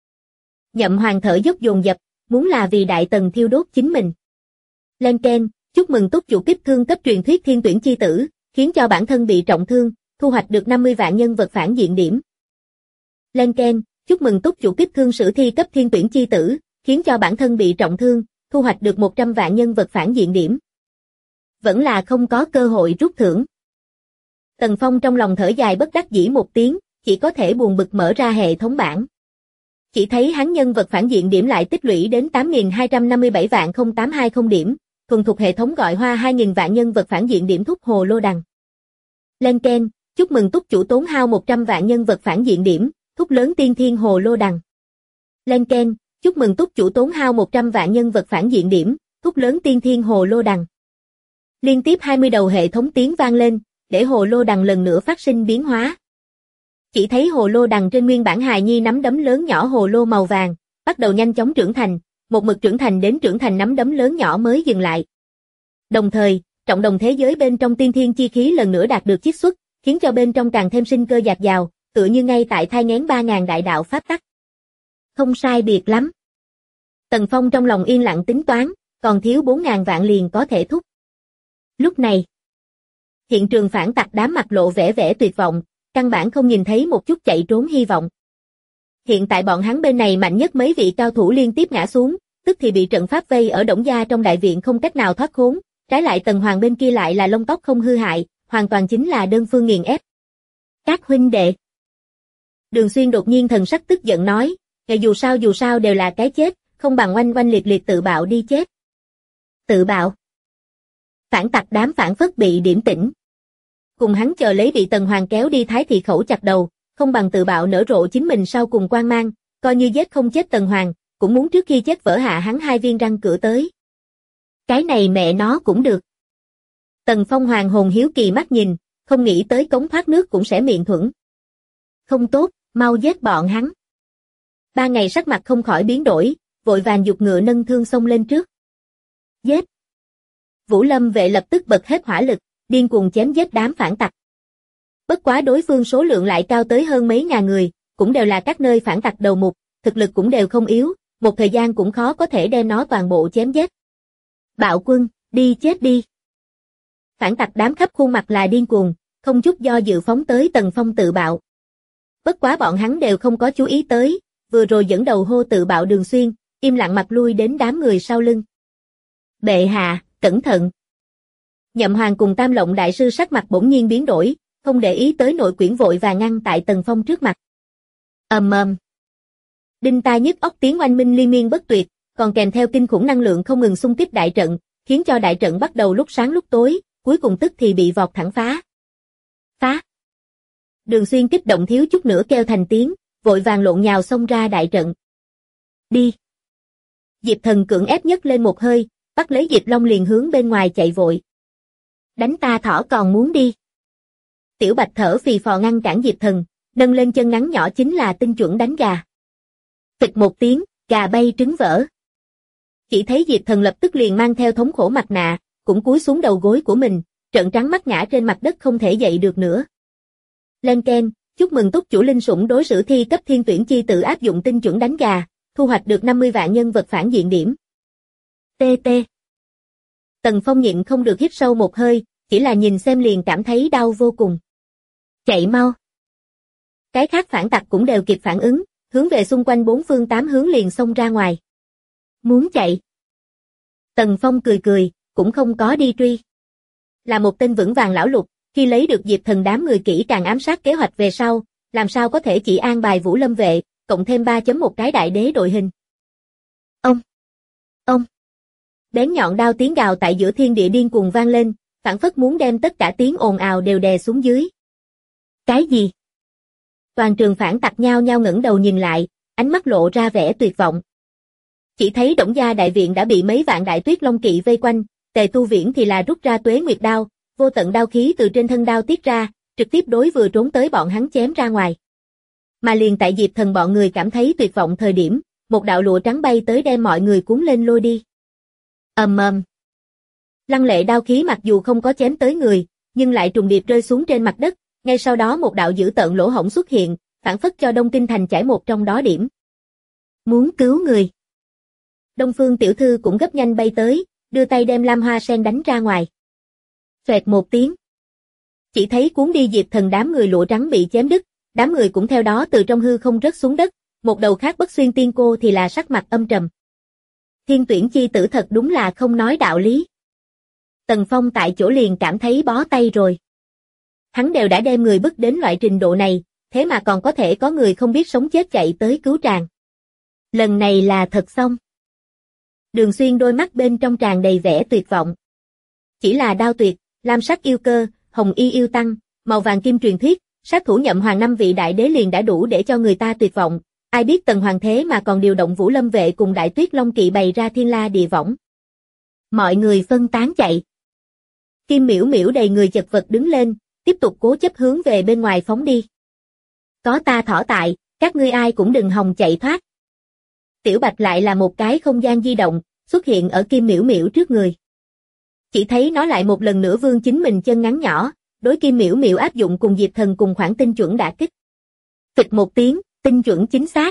Nhậm Hoàng thở dốc dồn dập, muốn là vì đại tần thiêu đốt chính mình. Lên keng, chúc mừng túc chủ kiếp thương cấp truyền thuyết thiên tuyển chi tử, khiến cho bản thân bị trọng thương, thu hoạch được 50 vạn nhân vật phản diện điểm. Lên keng, chúc mừng túc chủ kiếp thương sử thi cấp thiên tuyển chi tử, khiến cho bản thân bị trọng thương, thu hoạch được 100 vạn nhân vật phản diện điểm. Vẫn là không có cơ hội rút thưởng. Tần Phong trong lòng thở dài bất đắc dĩ một tiếng, chỉ có thể buồn bực mở ra hệ thống bảng. Chỉ thấy hắn nhân vật phản diện điểm lại tích lũy đến 8.257 vạn 0820 điểm, thuần thuộc hệ thống gọi hoa 2.000 vạn nhân vật phản diện điểm thúc hồ lô đằng. Lên keng, chúc mừng túc chủ tốn hao 100 vạn nhân vật phản diện điểm, thúc lớn tiên thiên hồ lô đằng. Lên keng, chúc mừng túc chủ tốn hao 100 vạn nhân vật phản diện điểm, thúc lớn tiên thiên hồ lô đằng. Liên tiếp 20 đầu hệ thống tiếng vang lên, để hồ lô đằng lần nữa phát sinh biến hóa. Chỉ thấy hồ lô đằng trên nguyên bản hài nhi nắm đấm lớn nhỏ hồ lô màu vàng, bắt đầu nhanh chóng trưởng thành, một mực trưởng thành đến trưởng thành nắm đấm lớn nhỏ mới dừng lại. Đồng thời, trọng đồng thế giới bên trong tiên thiên chi khí lần nữa đạt được chiết xuất, khiến cho bên trong càng thêm sinh cơ dạt dào, tựa như ngay tại thai nghén 3.000 đại đạo pháp tắc. Không sai biệt lắm. Tần Phong trong lòng yên lặng tính toán, còn thiếu 4.000 vạn liền có thể thúc. Lúc này, hiện trường phản tặc đám mặt lộ vẻ tuyệt vọng, căn bản không nhìn thấy một chút chạy trốn hy vọng. Hiện tại bọn hắn bên này mạnh nhất mấy vị cao thủ liên tiếp ngã xuống, tức thì bị trận pháp vây ở Đổng gia trong đại viện không cách nào thoát khốn, trái lại Tần Hoàng bên kia lại là lông tóc không hư hại, hoàn toàn chính là đơn phương nghiền ép. "Các huynh đệ." Đường Xuyên đột nhiên thần sắc tức giận nói, dù sao đều là cái chết, không bằng oanh oanh liệt liệt tự bạo đi chết." Tự bạo? Phản tặc đám phản phất bị điểm tỉnh. Cùng hắn chờ lấy bị Tần Hoàng kéo đi thái thị khẩu chặt đầu, không bằng tự bạo nở rộ chính mình sau cùng quang mang, coi như giết không chết Tần Hoàng, cũng muốn trước khi chết vỡ hạ hắn 2 viên răng cửa tới. Cái này mẹ nó cũng được. Tần Phong hoàng hồn hiếu kỳ mắt nhìn, không nghĩ tới cống thoát nước cũng sẽ miệng thuẫn. Không tốt, mau giết bọn hắn. 3 ngày sắc mặt không khỏi biến đổi, vội vàng giục ngựa nâng thương xông lên trước. Giết! Vũ Lâm vệ lập tức bật hết hỏa lực, điên cuồng chém giết đám phản tặc. Bất quá đối phương số lượng lại cao tới hơn mấy ngàn người, cũng đều là các nơi phản tặc đầu mục, thực lực cũng đều không yếu, một thời gian cũng khó có thể đem nó toàn bộ chém giết. Bạo quân, đi chết đi! Phản tặc đám khắp khuôn mặt là điên cuồng, không chút do dự phóng tới Tần Phong tự bạo. Bất quá bọn hắn đều không có chú ý tới, vừa rồi dẫn đầu hô tự bạo Đường Xuyên, im lặng mặt lui đến đám người sau lưng. Bệ hạ, cẩn thận! Nhậm Hoàng cùng Tam Lộng đại sư sắc mặt bỗng nhiên biến đổi, không để ý tới nội quyển vội và ngăn tại Tần Phong trước mặt. Ầm ầm. Đinh tai nhức óc tiếng oanh minh liên miên bất tuyệt, còn kèm theo kinh khủng năng lượng không ngừng xung kích đại trận, khiến cho đại trận bắt đầu lúc sáng lúc tối, cuối cùng tức thì bị vọt thẳng phá. Phá! Đường Xuyên kích động thiếu chút nữa kêu thành tiếng, vội vàng lộn nhào xông ra đại trận. Đi! Diệp Thần cưỡng ép nhấc lên một hơi, bắt lấy Diệp Long liền hướng bên ngoài chạy vội. Đánh ta thỏ còn muốn đi. Tiểu Bạch thở phì phò ngăn cản Diệp Thần, nâng lên chân ngắn nhỏ chính là tinh chuẩn đánh gà. Phịch một tiếng, gà bay trứng vỡ. Chỉ thấy Diệp Thần lập tức liền mang theo thống khổ mặt nạ, cũng cúi xuống đầu gối của mình, trợn trắng mắt ngã trên mặt đất không thể dậy được nữa. Lên keng, chúc mừng túc chủ linh sủng đối sử thi cấp thiên tuyển chi tự áp dụng tinh chuẩn đánh gà, thu hoạch được 50 vạn nhân vật phản diện điểm. TT. Tần Phong nhịn không được hít sâu một hơi, chỉ là nhìn xem liền cảm thấy đau vô cùng. Chạy mau. Cái khác phản tặc cũng đều kịp phản ứng, hướng về xung quanh 4 phương 8 hướng liền xông ra ngoài. Muốn chạy. Tần Phong cười cười, cũng không có đi truy. Là một tên vững vàng lão lục, khi lấy được Diệp Thần đám người kỹ càng ám sát kế hoạch về sau, làm sao có thể chỉ an bài Vũ Lâm vệ, cộng thêm 3.1 cái đại đế đội hình. Ông! Bén nhọn đao tiếng gào tại giữa thiên địa điên cuồng vang lên, phảng phất muốn đem tất cả tiếng ồn ào đều đè xuống dưới. Cái gì? Toàn trường phản tặc nhao nhao ngẩng đầu nhìn lại, ánh mắt lộ ra vẻ tuyệt vọng. Chỉ thấy Đổng Gia đại viện đã bị mấy vạn đại tuyết long kỵ vây quanh, Tề Tu Viễn thì là rút ra Tuế Nguyệt đao, vô tận đao khí từ trên thân đao tiết ra, trực tiếp đối vừa trốn tới bọn hắn chém ra ngoài. Mà liền tại Diệp Thần bọn người cảm thấy tuyệt vọng thời điểm, một đạo lụa trắng bay tới đem mọi người cuốn lên lôi đi. Ầm ầm. Lăng lệ đao khí mặc dù không có chém tới người, nhưng lại trùng điệp rơi xuống trên mặt đất, ngay sau đó một đạo dữ tợn lỗ hổng xuất hiện, phản phất cho Đông Kinh thành chảy một trong đó điểm. Muốn cứu người. Đông Phương tiểu thư cũng gấp nhanh bay tới, đưa tay đem Lam Hoa Sen đánh ra ngoài. Xoẹt một tiếng. Chỉ thấy cuốn đi Diệp Thần đám người lụa trắng bị chém đứt, đám người cũng theo đó từ trong hư không rớt xuống đất, một đầu khác Bất Xuyên tiên cô thì là sắc mặt âm trầm. Thiên Tuyển chi tử thật đúng là không nói đạo lý. Tần Phong tại chỗ liền cảm thấy bó tay rồi. Hắn đều đã đem người bức đến loại trình độ này, thế mà còn có thể có người không biết sống chết chạy tới cứu tràng. Lần này là thật xong. Đường Xuyên đôi mắt bên trong tràn đầy vẻ tuyệt vọng. Chỉ là đao tuyệt, lam sắc yêu cơ, hồng y yêu tăng, màu vàng kim truyền thuyết, sát thủ nhậm hoàng 5 vị đại đế liền đã đủ để cho người ta tuyệt vọng. Ai biết Tần Hoàng thế mà còn điều động Vũ Lâm vệ cùng đại tuyết long kỵ bày ra thiên la địa võng. Mọi người phân tán chạy. Kim Miễu Miễu đầy người chật vật đứng lên, tiếp tục cố chấp hướng về bên ngoài phóng đi. Có ta thỏ tại, các ngươi ai cũng đừng hòng chạy thoát. Tiểu Bạch lại là một cái không gian di động, xuất hiện ở Kim Miễu Miễu trước người. Chỉ thấy nó lại một lần nữa vươn chính mình chân ngắn nhỏ, đối Kim Miễu Miễu áp dụng cùng Diệp Thần cùng khoảng tinh chuẩn đả kích. Phịch một tiếng, tinh chuẩn chính xác.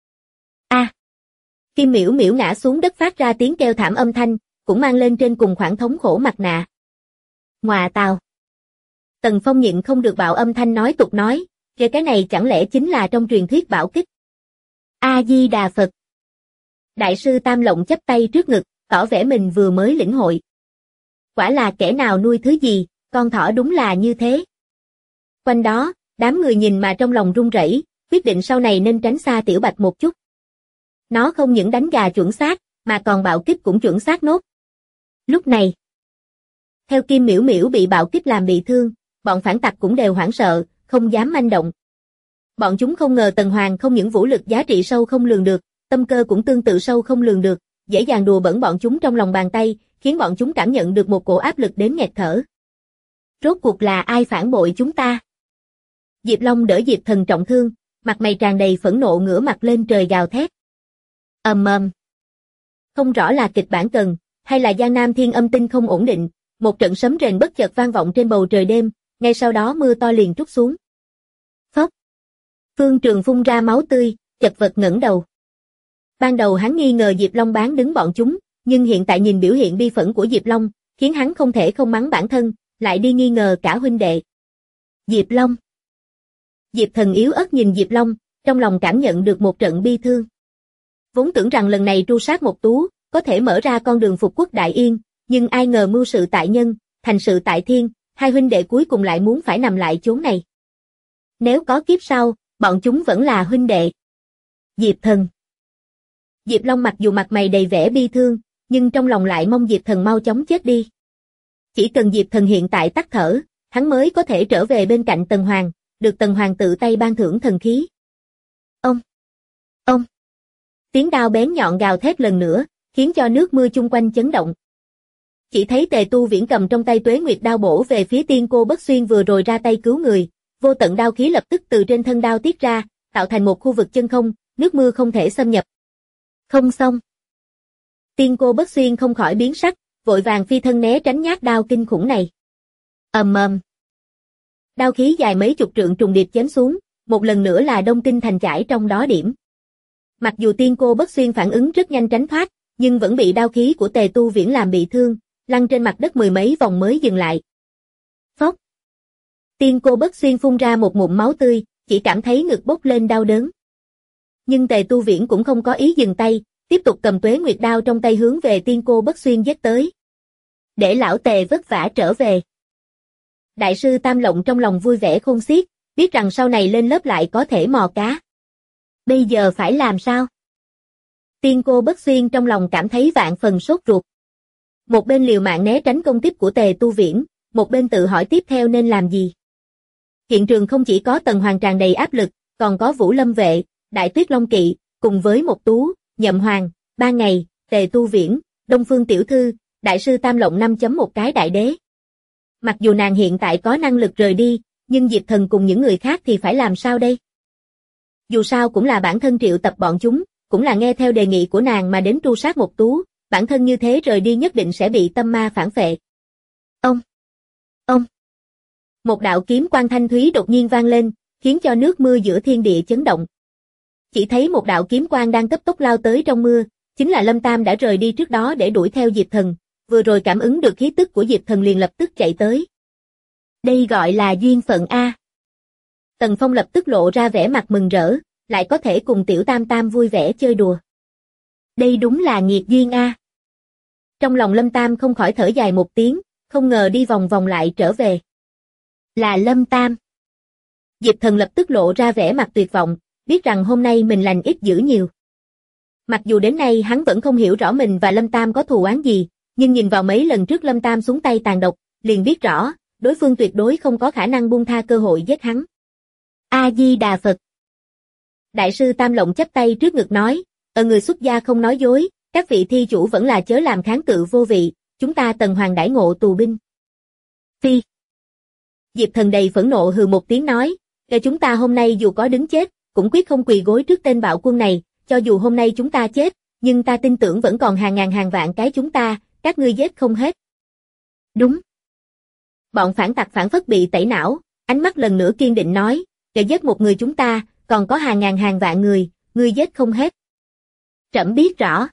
A! Kim Miễu Miễu ngã xuống đất phát ra tiếng kêu thảm âm thanh, cũng mang lên trên cùng khoảng thống khổ mặt nạ. Ngoà tào! Tần Phong nhịn không được bạo âm thanh nói tục nói, cái này chẳng lẽ chính là trong truyền thuyết bảo kích. A-di-đà Phật! Đại sư Tam Lộng chắp tay trước ngực, tỏ vẻ mình vừa mới lĩnh hội. Quả là kẻ nào nuôi thứ gì, con thỏ đúng là như thế. Quanh đó, đám người nhìn mà trong lòng run rẩy, quyết định sau này nên tránh xa Tiểu Bạch một chút. Nó không những đánh gà chuẩn xác, mà còn bạo kích cũng chuẩn xác nốt. Lúc này, theo Kim Miễu Miễu bị bạo kích làm bị thương, bọn phản tặc cũng đều hoảng sợ, không dám manh động. Bọn chúng không ngờ Tần Hoàng không những vũ lực giá trị sâu không lường được, tâm cơ cũng tương tự sâu không lường được, dễ dàng đùa bẩn bọn chúng trong lòng bàn tay, khiến bọn chúng cảm nhận được một cổ áp lực đến nghẹt thở. Rốt cuộc là ai phản bội chúng ta? Diệp Long đỡ Diệp Thần trọng thương, mặt mày tràn đầy phẫn nộ ngửa mặt lên trời gào thét. Ầm ầm. Không rõ là kịch bản cần, hay là Giang Nam Thiên Âm Tinh không ổn định, một trận sấm rền bất chợt vang vọng trên bầu trời đêm, ngay sau đó mưa to liền trút xuống. Phốc. Phương Trường phun ra máu tươi, chật vật ngẩng đầu. Ban đầu hắn nghi ngờ Diệp Long bán đứng bọn chúng, nhưng hiện tại nhìn biểu hiện bi phẫn của Diệp Long, khiến hắn không thể không mắng bản thân, lại đi nghi ngờ cả huynh đệ. Diệp Long. Diệp Thần yếu ớt nhìn Diệp Long, trong lòng cảm nhận được một trận bi thương. Vốn tưởng rằng lần này tru sát một tú, có thể mở ra con đường phục quốc đại yên, nhưng ai ngờ mưu sự tại nhân, thành sự tại thiên, hai huynh đệ cuối cùng lại muốn phải nằm lại chốn này. Nếu có kiếp sau, bọn chúng vẫn là huynh đệ. Diệp Thần. Diệp Long mặc dù mặt mày đầy vẻ bi thương, nhưng trong lòng lại mong Diệp Thần mau chóng chết đi. Chỉ cần Diệp Thần hiện tại tắt thở, hắn mới có thể trở về bên cạnh Tần Hoàng, được Tần Hoàng tự tay ban thưởng thần khí. Ông! Tiếng đao bén nhọn gào thét lần nữa, khiến cho nước mưa chung quanh chấn động. Chỉ thấy Tề Tu Viễn cầm trong tay Tuế Nguyệt đao bổ về phía tiên cô Bất Xuyên vừa rồi ra tay cứu người, vô tận đao khí lập tức từ trên thân đao tiết ra, tạo thành một khu vực chân không, nước mưa không thể xâm nhập. Không xong. Tiên cô Bất Xuyên không khỏi biến sắc, vội vàng phi thân né tránh nhát đao kinh khủng này. Ầm ầm. Đao khí dài mấy chục trượng trùng điệp chém xuống, một lần nữa là Đông Kinh thành chải trong đó điểm. Mặc dù tiên cô Bất Xuyên phản ứng rất nhanh tránh thoát, nhưng vẫn bị đao khí của Tề Tu Viễn làm bị thương, lăn trên mặt đất mười mấy vòng mới dừng lại. Phốc. Tiên cô Bất Xuyên phun ra một ngụm máu tươi, chỉ cảm thấy ngực bốc lên đau đớn. Nhưng Tề Tu Viễn cũng không có ý dừng tay, tiếp tục cầm Tuế Nguyệt đao trong tay hướng về tiên cô Bất Xuyên giết tới. Để lão Tề vất vả trở về. Đại sư Tam Lộng trong lòng vui vẻ khôn xiết, biết rằng sau này lên lớp lại có thể mò cá. Bây giờ phải làm sao? Tiên cô Bất Xuyên trong lòng cảm thấy vạn phần sốt ruột. Một bên liều mạng né tránh công kích của Tề Tu Viễn, một bên tự hỏi tiếp theo nên làm gì. Hiện trường không chỉ có Tần Hoàng tràn đầy áp lực, còn có Vũ Lâm Vệ, Đại Tuyết Long Kỵ, cùng với Mộc Tú, Nhậm Hoàng, Ban Ngày, Tề Tu Viễn, Đông Phương Tiểu Thư, Đại sư Tam Lộng 5.1 cái đại đế. Mặc dù nàng hiện tại có năng lực rời đi, nhưng Diệp Thần cùng những người khác thì phải làm sao đây? Dù sao cũng là bản thân triệu tập bọn chúng, cũng là nghe theo đề nghị của nàng mà đến tru sát Mộc Tú, bản thân như thế rời đi nhất định sẽ bị tâm ma phản phệ. Ông. Một đạo kiếm quang thanh thúy đột nhiên vang lên, khiến cho nước mưa giữa thiên địa chấn động. Chỉ thấy một đạo kiếm quang đang cấp tốc lao tới trong mưa, chính là Lâm Tam đã rời đi trước đó để đuổi theo Diệp Thần, vừa rồi cảm ứng được khí tức của Diệp Thần liền lập tức chạy tới. Đây gọi là duyên phận a. Tần Phong lập tức lộ ra vẻ mặt mừng rỡ, lại có thể cùng Tiểu Tam Tam vui vẻ chơi đùa. Đây đúng là nghiệt duyên a. Trong lòng Lâm Tam không khỏi thở dài một tiếng, không ngờ đi vòng vòng lại trở về. Là Lâm Tam. Diệp Thần lập tức lộ ra vẻ mặt tuyệt vọng, biết rằng hôm nay mình lành ít dữ nhiều. Mặc dù đến nay hắn vẫn không hiểu rõ mình và Lâm Tam có thù oán gì, nhưng nhìn vào mấy lần trước Lâm Tam xuống tay tàn độc, liền biết rõ, đối phương tuyệt đối không có khả năng buông tha cơ hội giết hắn. A-di-đà Phật. Đại sư Tam Lộng chắp tay trước ngực nói, người xuất gia không nói dối, các vị thi chủ vẫn là chớ làm kháng cự vô vị, chúng ta Tần Hoàng đãi ngộ tù binh. Phi. Diệp Thần đầy phẫn nộ hừ một tiếng nói, chúng ta hôm nay dù có đứng chết, cũng quyết không quỳ gối trước tên bạo quân này, cho dù hôm nay chúng ta chết, nhưng ta tin tưởng vẫn còn hàng ngàn hàng vạn cái chúng ta, các ngươi giết không hết. Đúng. Bọn phản tặc phản phất bị tẩy não, ánh mắt lần nữa kiên định nói, giết một người chúng ta, còn có hàng ngàn hàng vạn người, ngươi giết không hết. Trẫm biết rõ.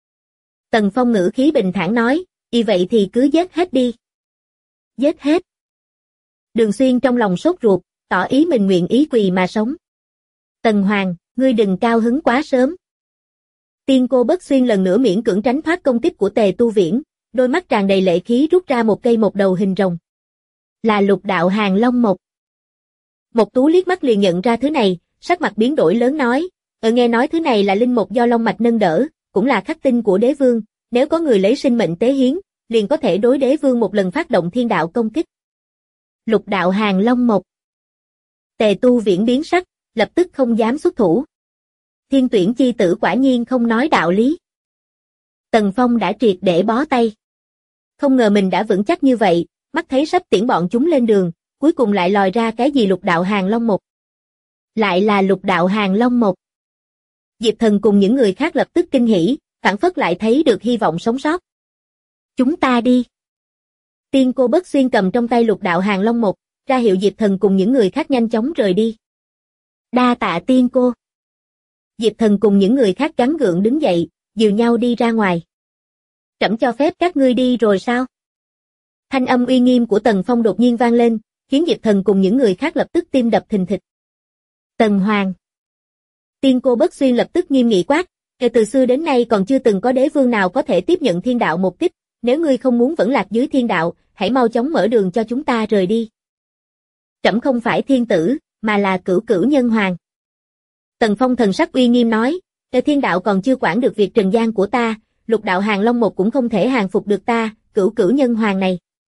Tần Phong ngữ khí bình thản nói, vậy thì cứ giết hết đi. Giết hết. Đường Xuyên trong lòng sốt ruột, tỏ ý mình nguyện ý quỳ mà sống. Tần Hoàng, ngươi đừng cao hứng quá sớm. Tiên cô Bất Xuyên lần nữa miễn cưỡng tránh thoát công kích của Tề Tu Viễn, đôi mắt tràn đầy lệ khí rút ra một cây một đầu hình rồng. Là Lục Đạo Hàng Long Mộc. Mộc Tú liếc mắt liền nhận ra thứ này, sắc mặt biến đổi lớn nói, nghe nói thứ này là linh mộc do long mạch nâng đỡ, cũng là khắc tinh của đế vương, nếu có người lấy sinh mệnh tế hiến, liền có thể đối đế vương một lần phát động thiên đạo công kích. Lục Đạo Hàng Long Mộc. Tề Tu Viễn biến sắc, lập tức không dám xuất thủ. Thiên Tuyển chi tử quả nhiên không nói đạo lý. Tần Phong đã triệt để bó tay. Không ngờ mình đã vững chắc như vậy, mắt thấy sắp tiễn bọn chúng lên đường, cuối cùng lại lòi ra cái gì Lục Đạo Hàng Long Mộc. Lại là Lục Đạo Hàng Long Mộc. Diệp Thần cùng những người khác lập tức kinh hỉ, phảng phất lại thấy được hy vọng sống sót. Chúng ta đi. Tiên cô Bất Xuyên cầm trong tay Lục Đạo Hàng Long Mộc, ra hiệu Diệp Thần cùng những người khác nhanh chóng rời đi. Đa tạ tiên cô. Diệp Thần cùng những người khác gắng gượng đứng dậy, dìu nhau đi ra ngoài. Trẫm cho phép các ngươi đi rồi sao? Thanh âm uy nghiêm của Tần Phong đột nhiên vang lên, khiến Diệp Thần cùng những người khác lập tức tim đập thình thịch. Tần Hoàng. Tiên cô Bất Xuyên lập tức nghiêm nghị quát, từ xưa đến nay còn chưa từng có đế vương nào có thể tiếp nhận thiên đạo một kích, nếu ngươi không muốn vẫn lạc dưới thiên đạo, hãy mau chóng mở đường cho chúng ta rời đi. Trẫm không phải thiên tử, mà là cửu cửu nhân hoàng. Tần Phong thần sắc uy nghiêm nói, thiên đạo còn chưa quản được việc trần gian của ta, Lục Đạo Hàng Long Mộc cũng không thể hàng phục được ta, cửu cửu nhân hoàng này.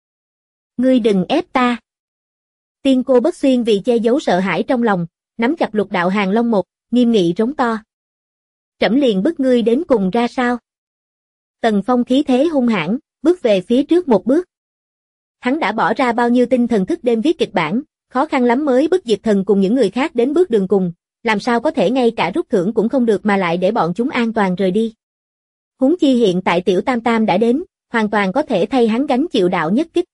Ngươi đừng ép ta. Tiên cô Bất Xuyên vì che giấu sợ hãi trong lòng, nắm chặt Lục Đạo Hàng Long Mộc, nghiêm nghị rống to. Trẫm liền bức ngươi đến cùng ra sao? Tần Phong khí thế hung hãn, bước về phía trước một bước. Hắn đã bỏ ra bao nhiêu tinh thần thức đêm viết kịch bản, khó khăn lắm mới bức Diệp Thần cùng những người khác đến bước đường cùng, làm sao có thể ngay cả rút thưởng cũng không được mà lại để bọn chúng an toàn rời đi. Huống chi hiện tại Tiểu Tam Tam đã đến, hoàn toàn có thể thay hắn gánh chịu đạo nhất kích.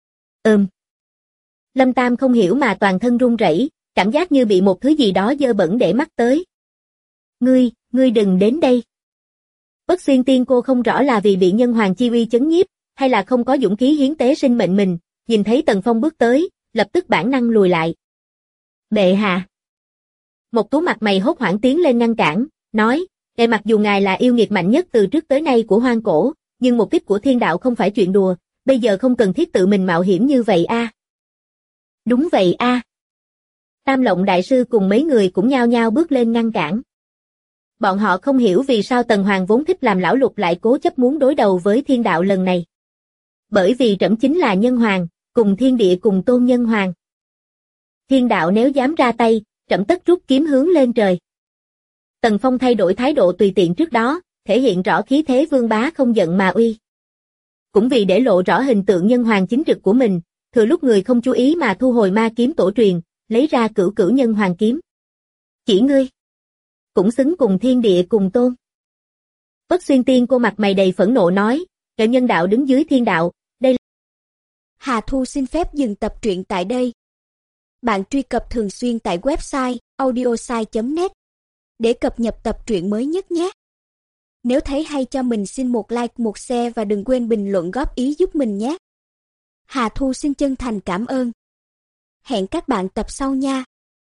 Lâm Tam không hiểu mà toàn thân run rẩy, cảm giác như bị một thứ gì đó dơ bẩn để mắt tới. Ngươi đừng đến đây. Bất Xuyên tiên cô không rõ là vì bị nhân hoàng chi uy chấn nhiếp, hay là không có dũng khí hiến tế sinh mệnh mình, nhìn thấy Tần Phong bước tới, lập tức bản năng lùi lại. Bệ hạ. Một Tú mặt mày hốt hoảng tiến lên ngăn cản, nói, mặc dù ngài là yêu nghiệt mạnh nhất từ trước tới nay của hoang cổ, nhưng một kích của thiên đạo không phải chuyện đùa, bây giờ không cần thiết tự mình mạo hiểm như vậy a. Đúng vậy a. Tam Lộng đại sư cùng mấy người cũng nhao nhao bước lên ngăn cản. Bọn họ không hiểu vì sao Tần Hoàng vốn thích làm lão lục lại cố chấp muốn đối đầu với thiên đạo lần này. Bởi vì trẫm chính là nhân hoàng, cùng thiên địa cùng tôn nhân hoàng. Thiên đạo nếu dám ra tay, trẫm tất rút kiếm hướng lên trời. Tần Phong thay đổi thái độ tùy tiện trước đó, thể hiện rõ khí thế vương bá không giận mà uy. Cũng vì để lộ rõ hình tượng nhân hoàng chính trực của mình, thừa lúc người không chú ý mà thu hồi ma kiếm tổ truyền, lấy ra cửu cửu nhân hoàng kiếm. Chỉ ngươi cũng xứng cùng thiên địa cùng tôn. Bất Xuyên Tiên cô mặt mày đầy phẫn nộ nói, kẻ nhân đạo đứng dưới thiên đạo, đây là... Hà Thu xin phép dừng tập truyện tại đây. Bạn truy cập thường xuyên tại website audiosai.net để cập nhật tập truyện mới nhất nhé. Nếu thấy hay cho mình xin một like, một share và đừng quên bình luận góp ý giúp mình nhé. Hà Thu xin chân thành cảm ơn. Hẹn các bạn tập sau nha.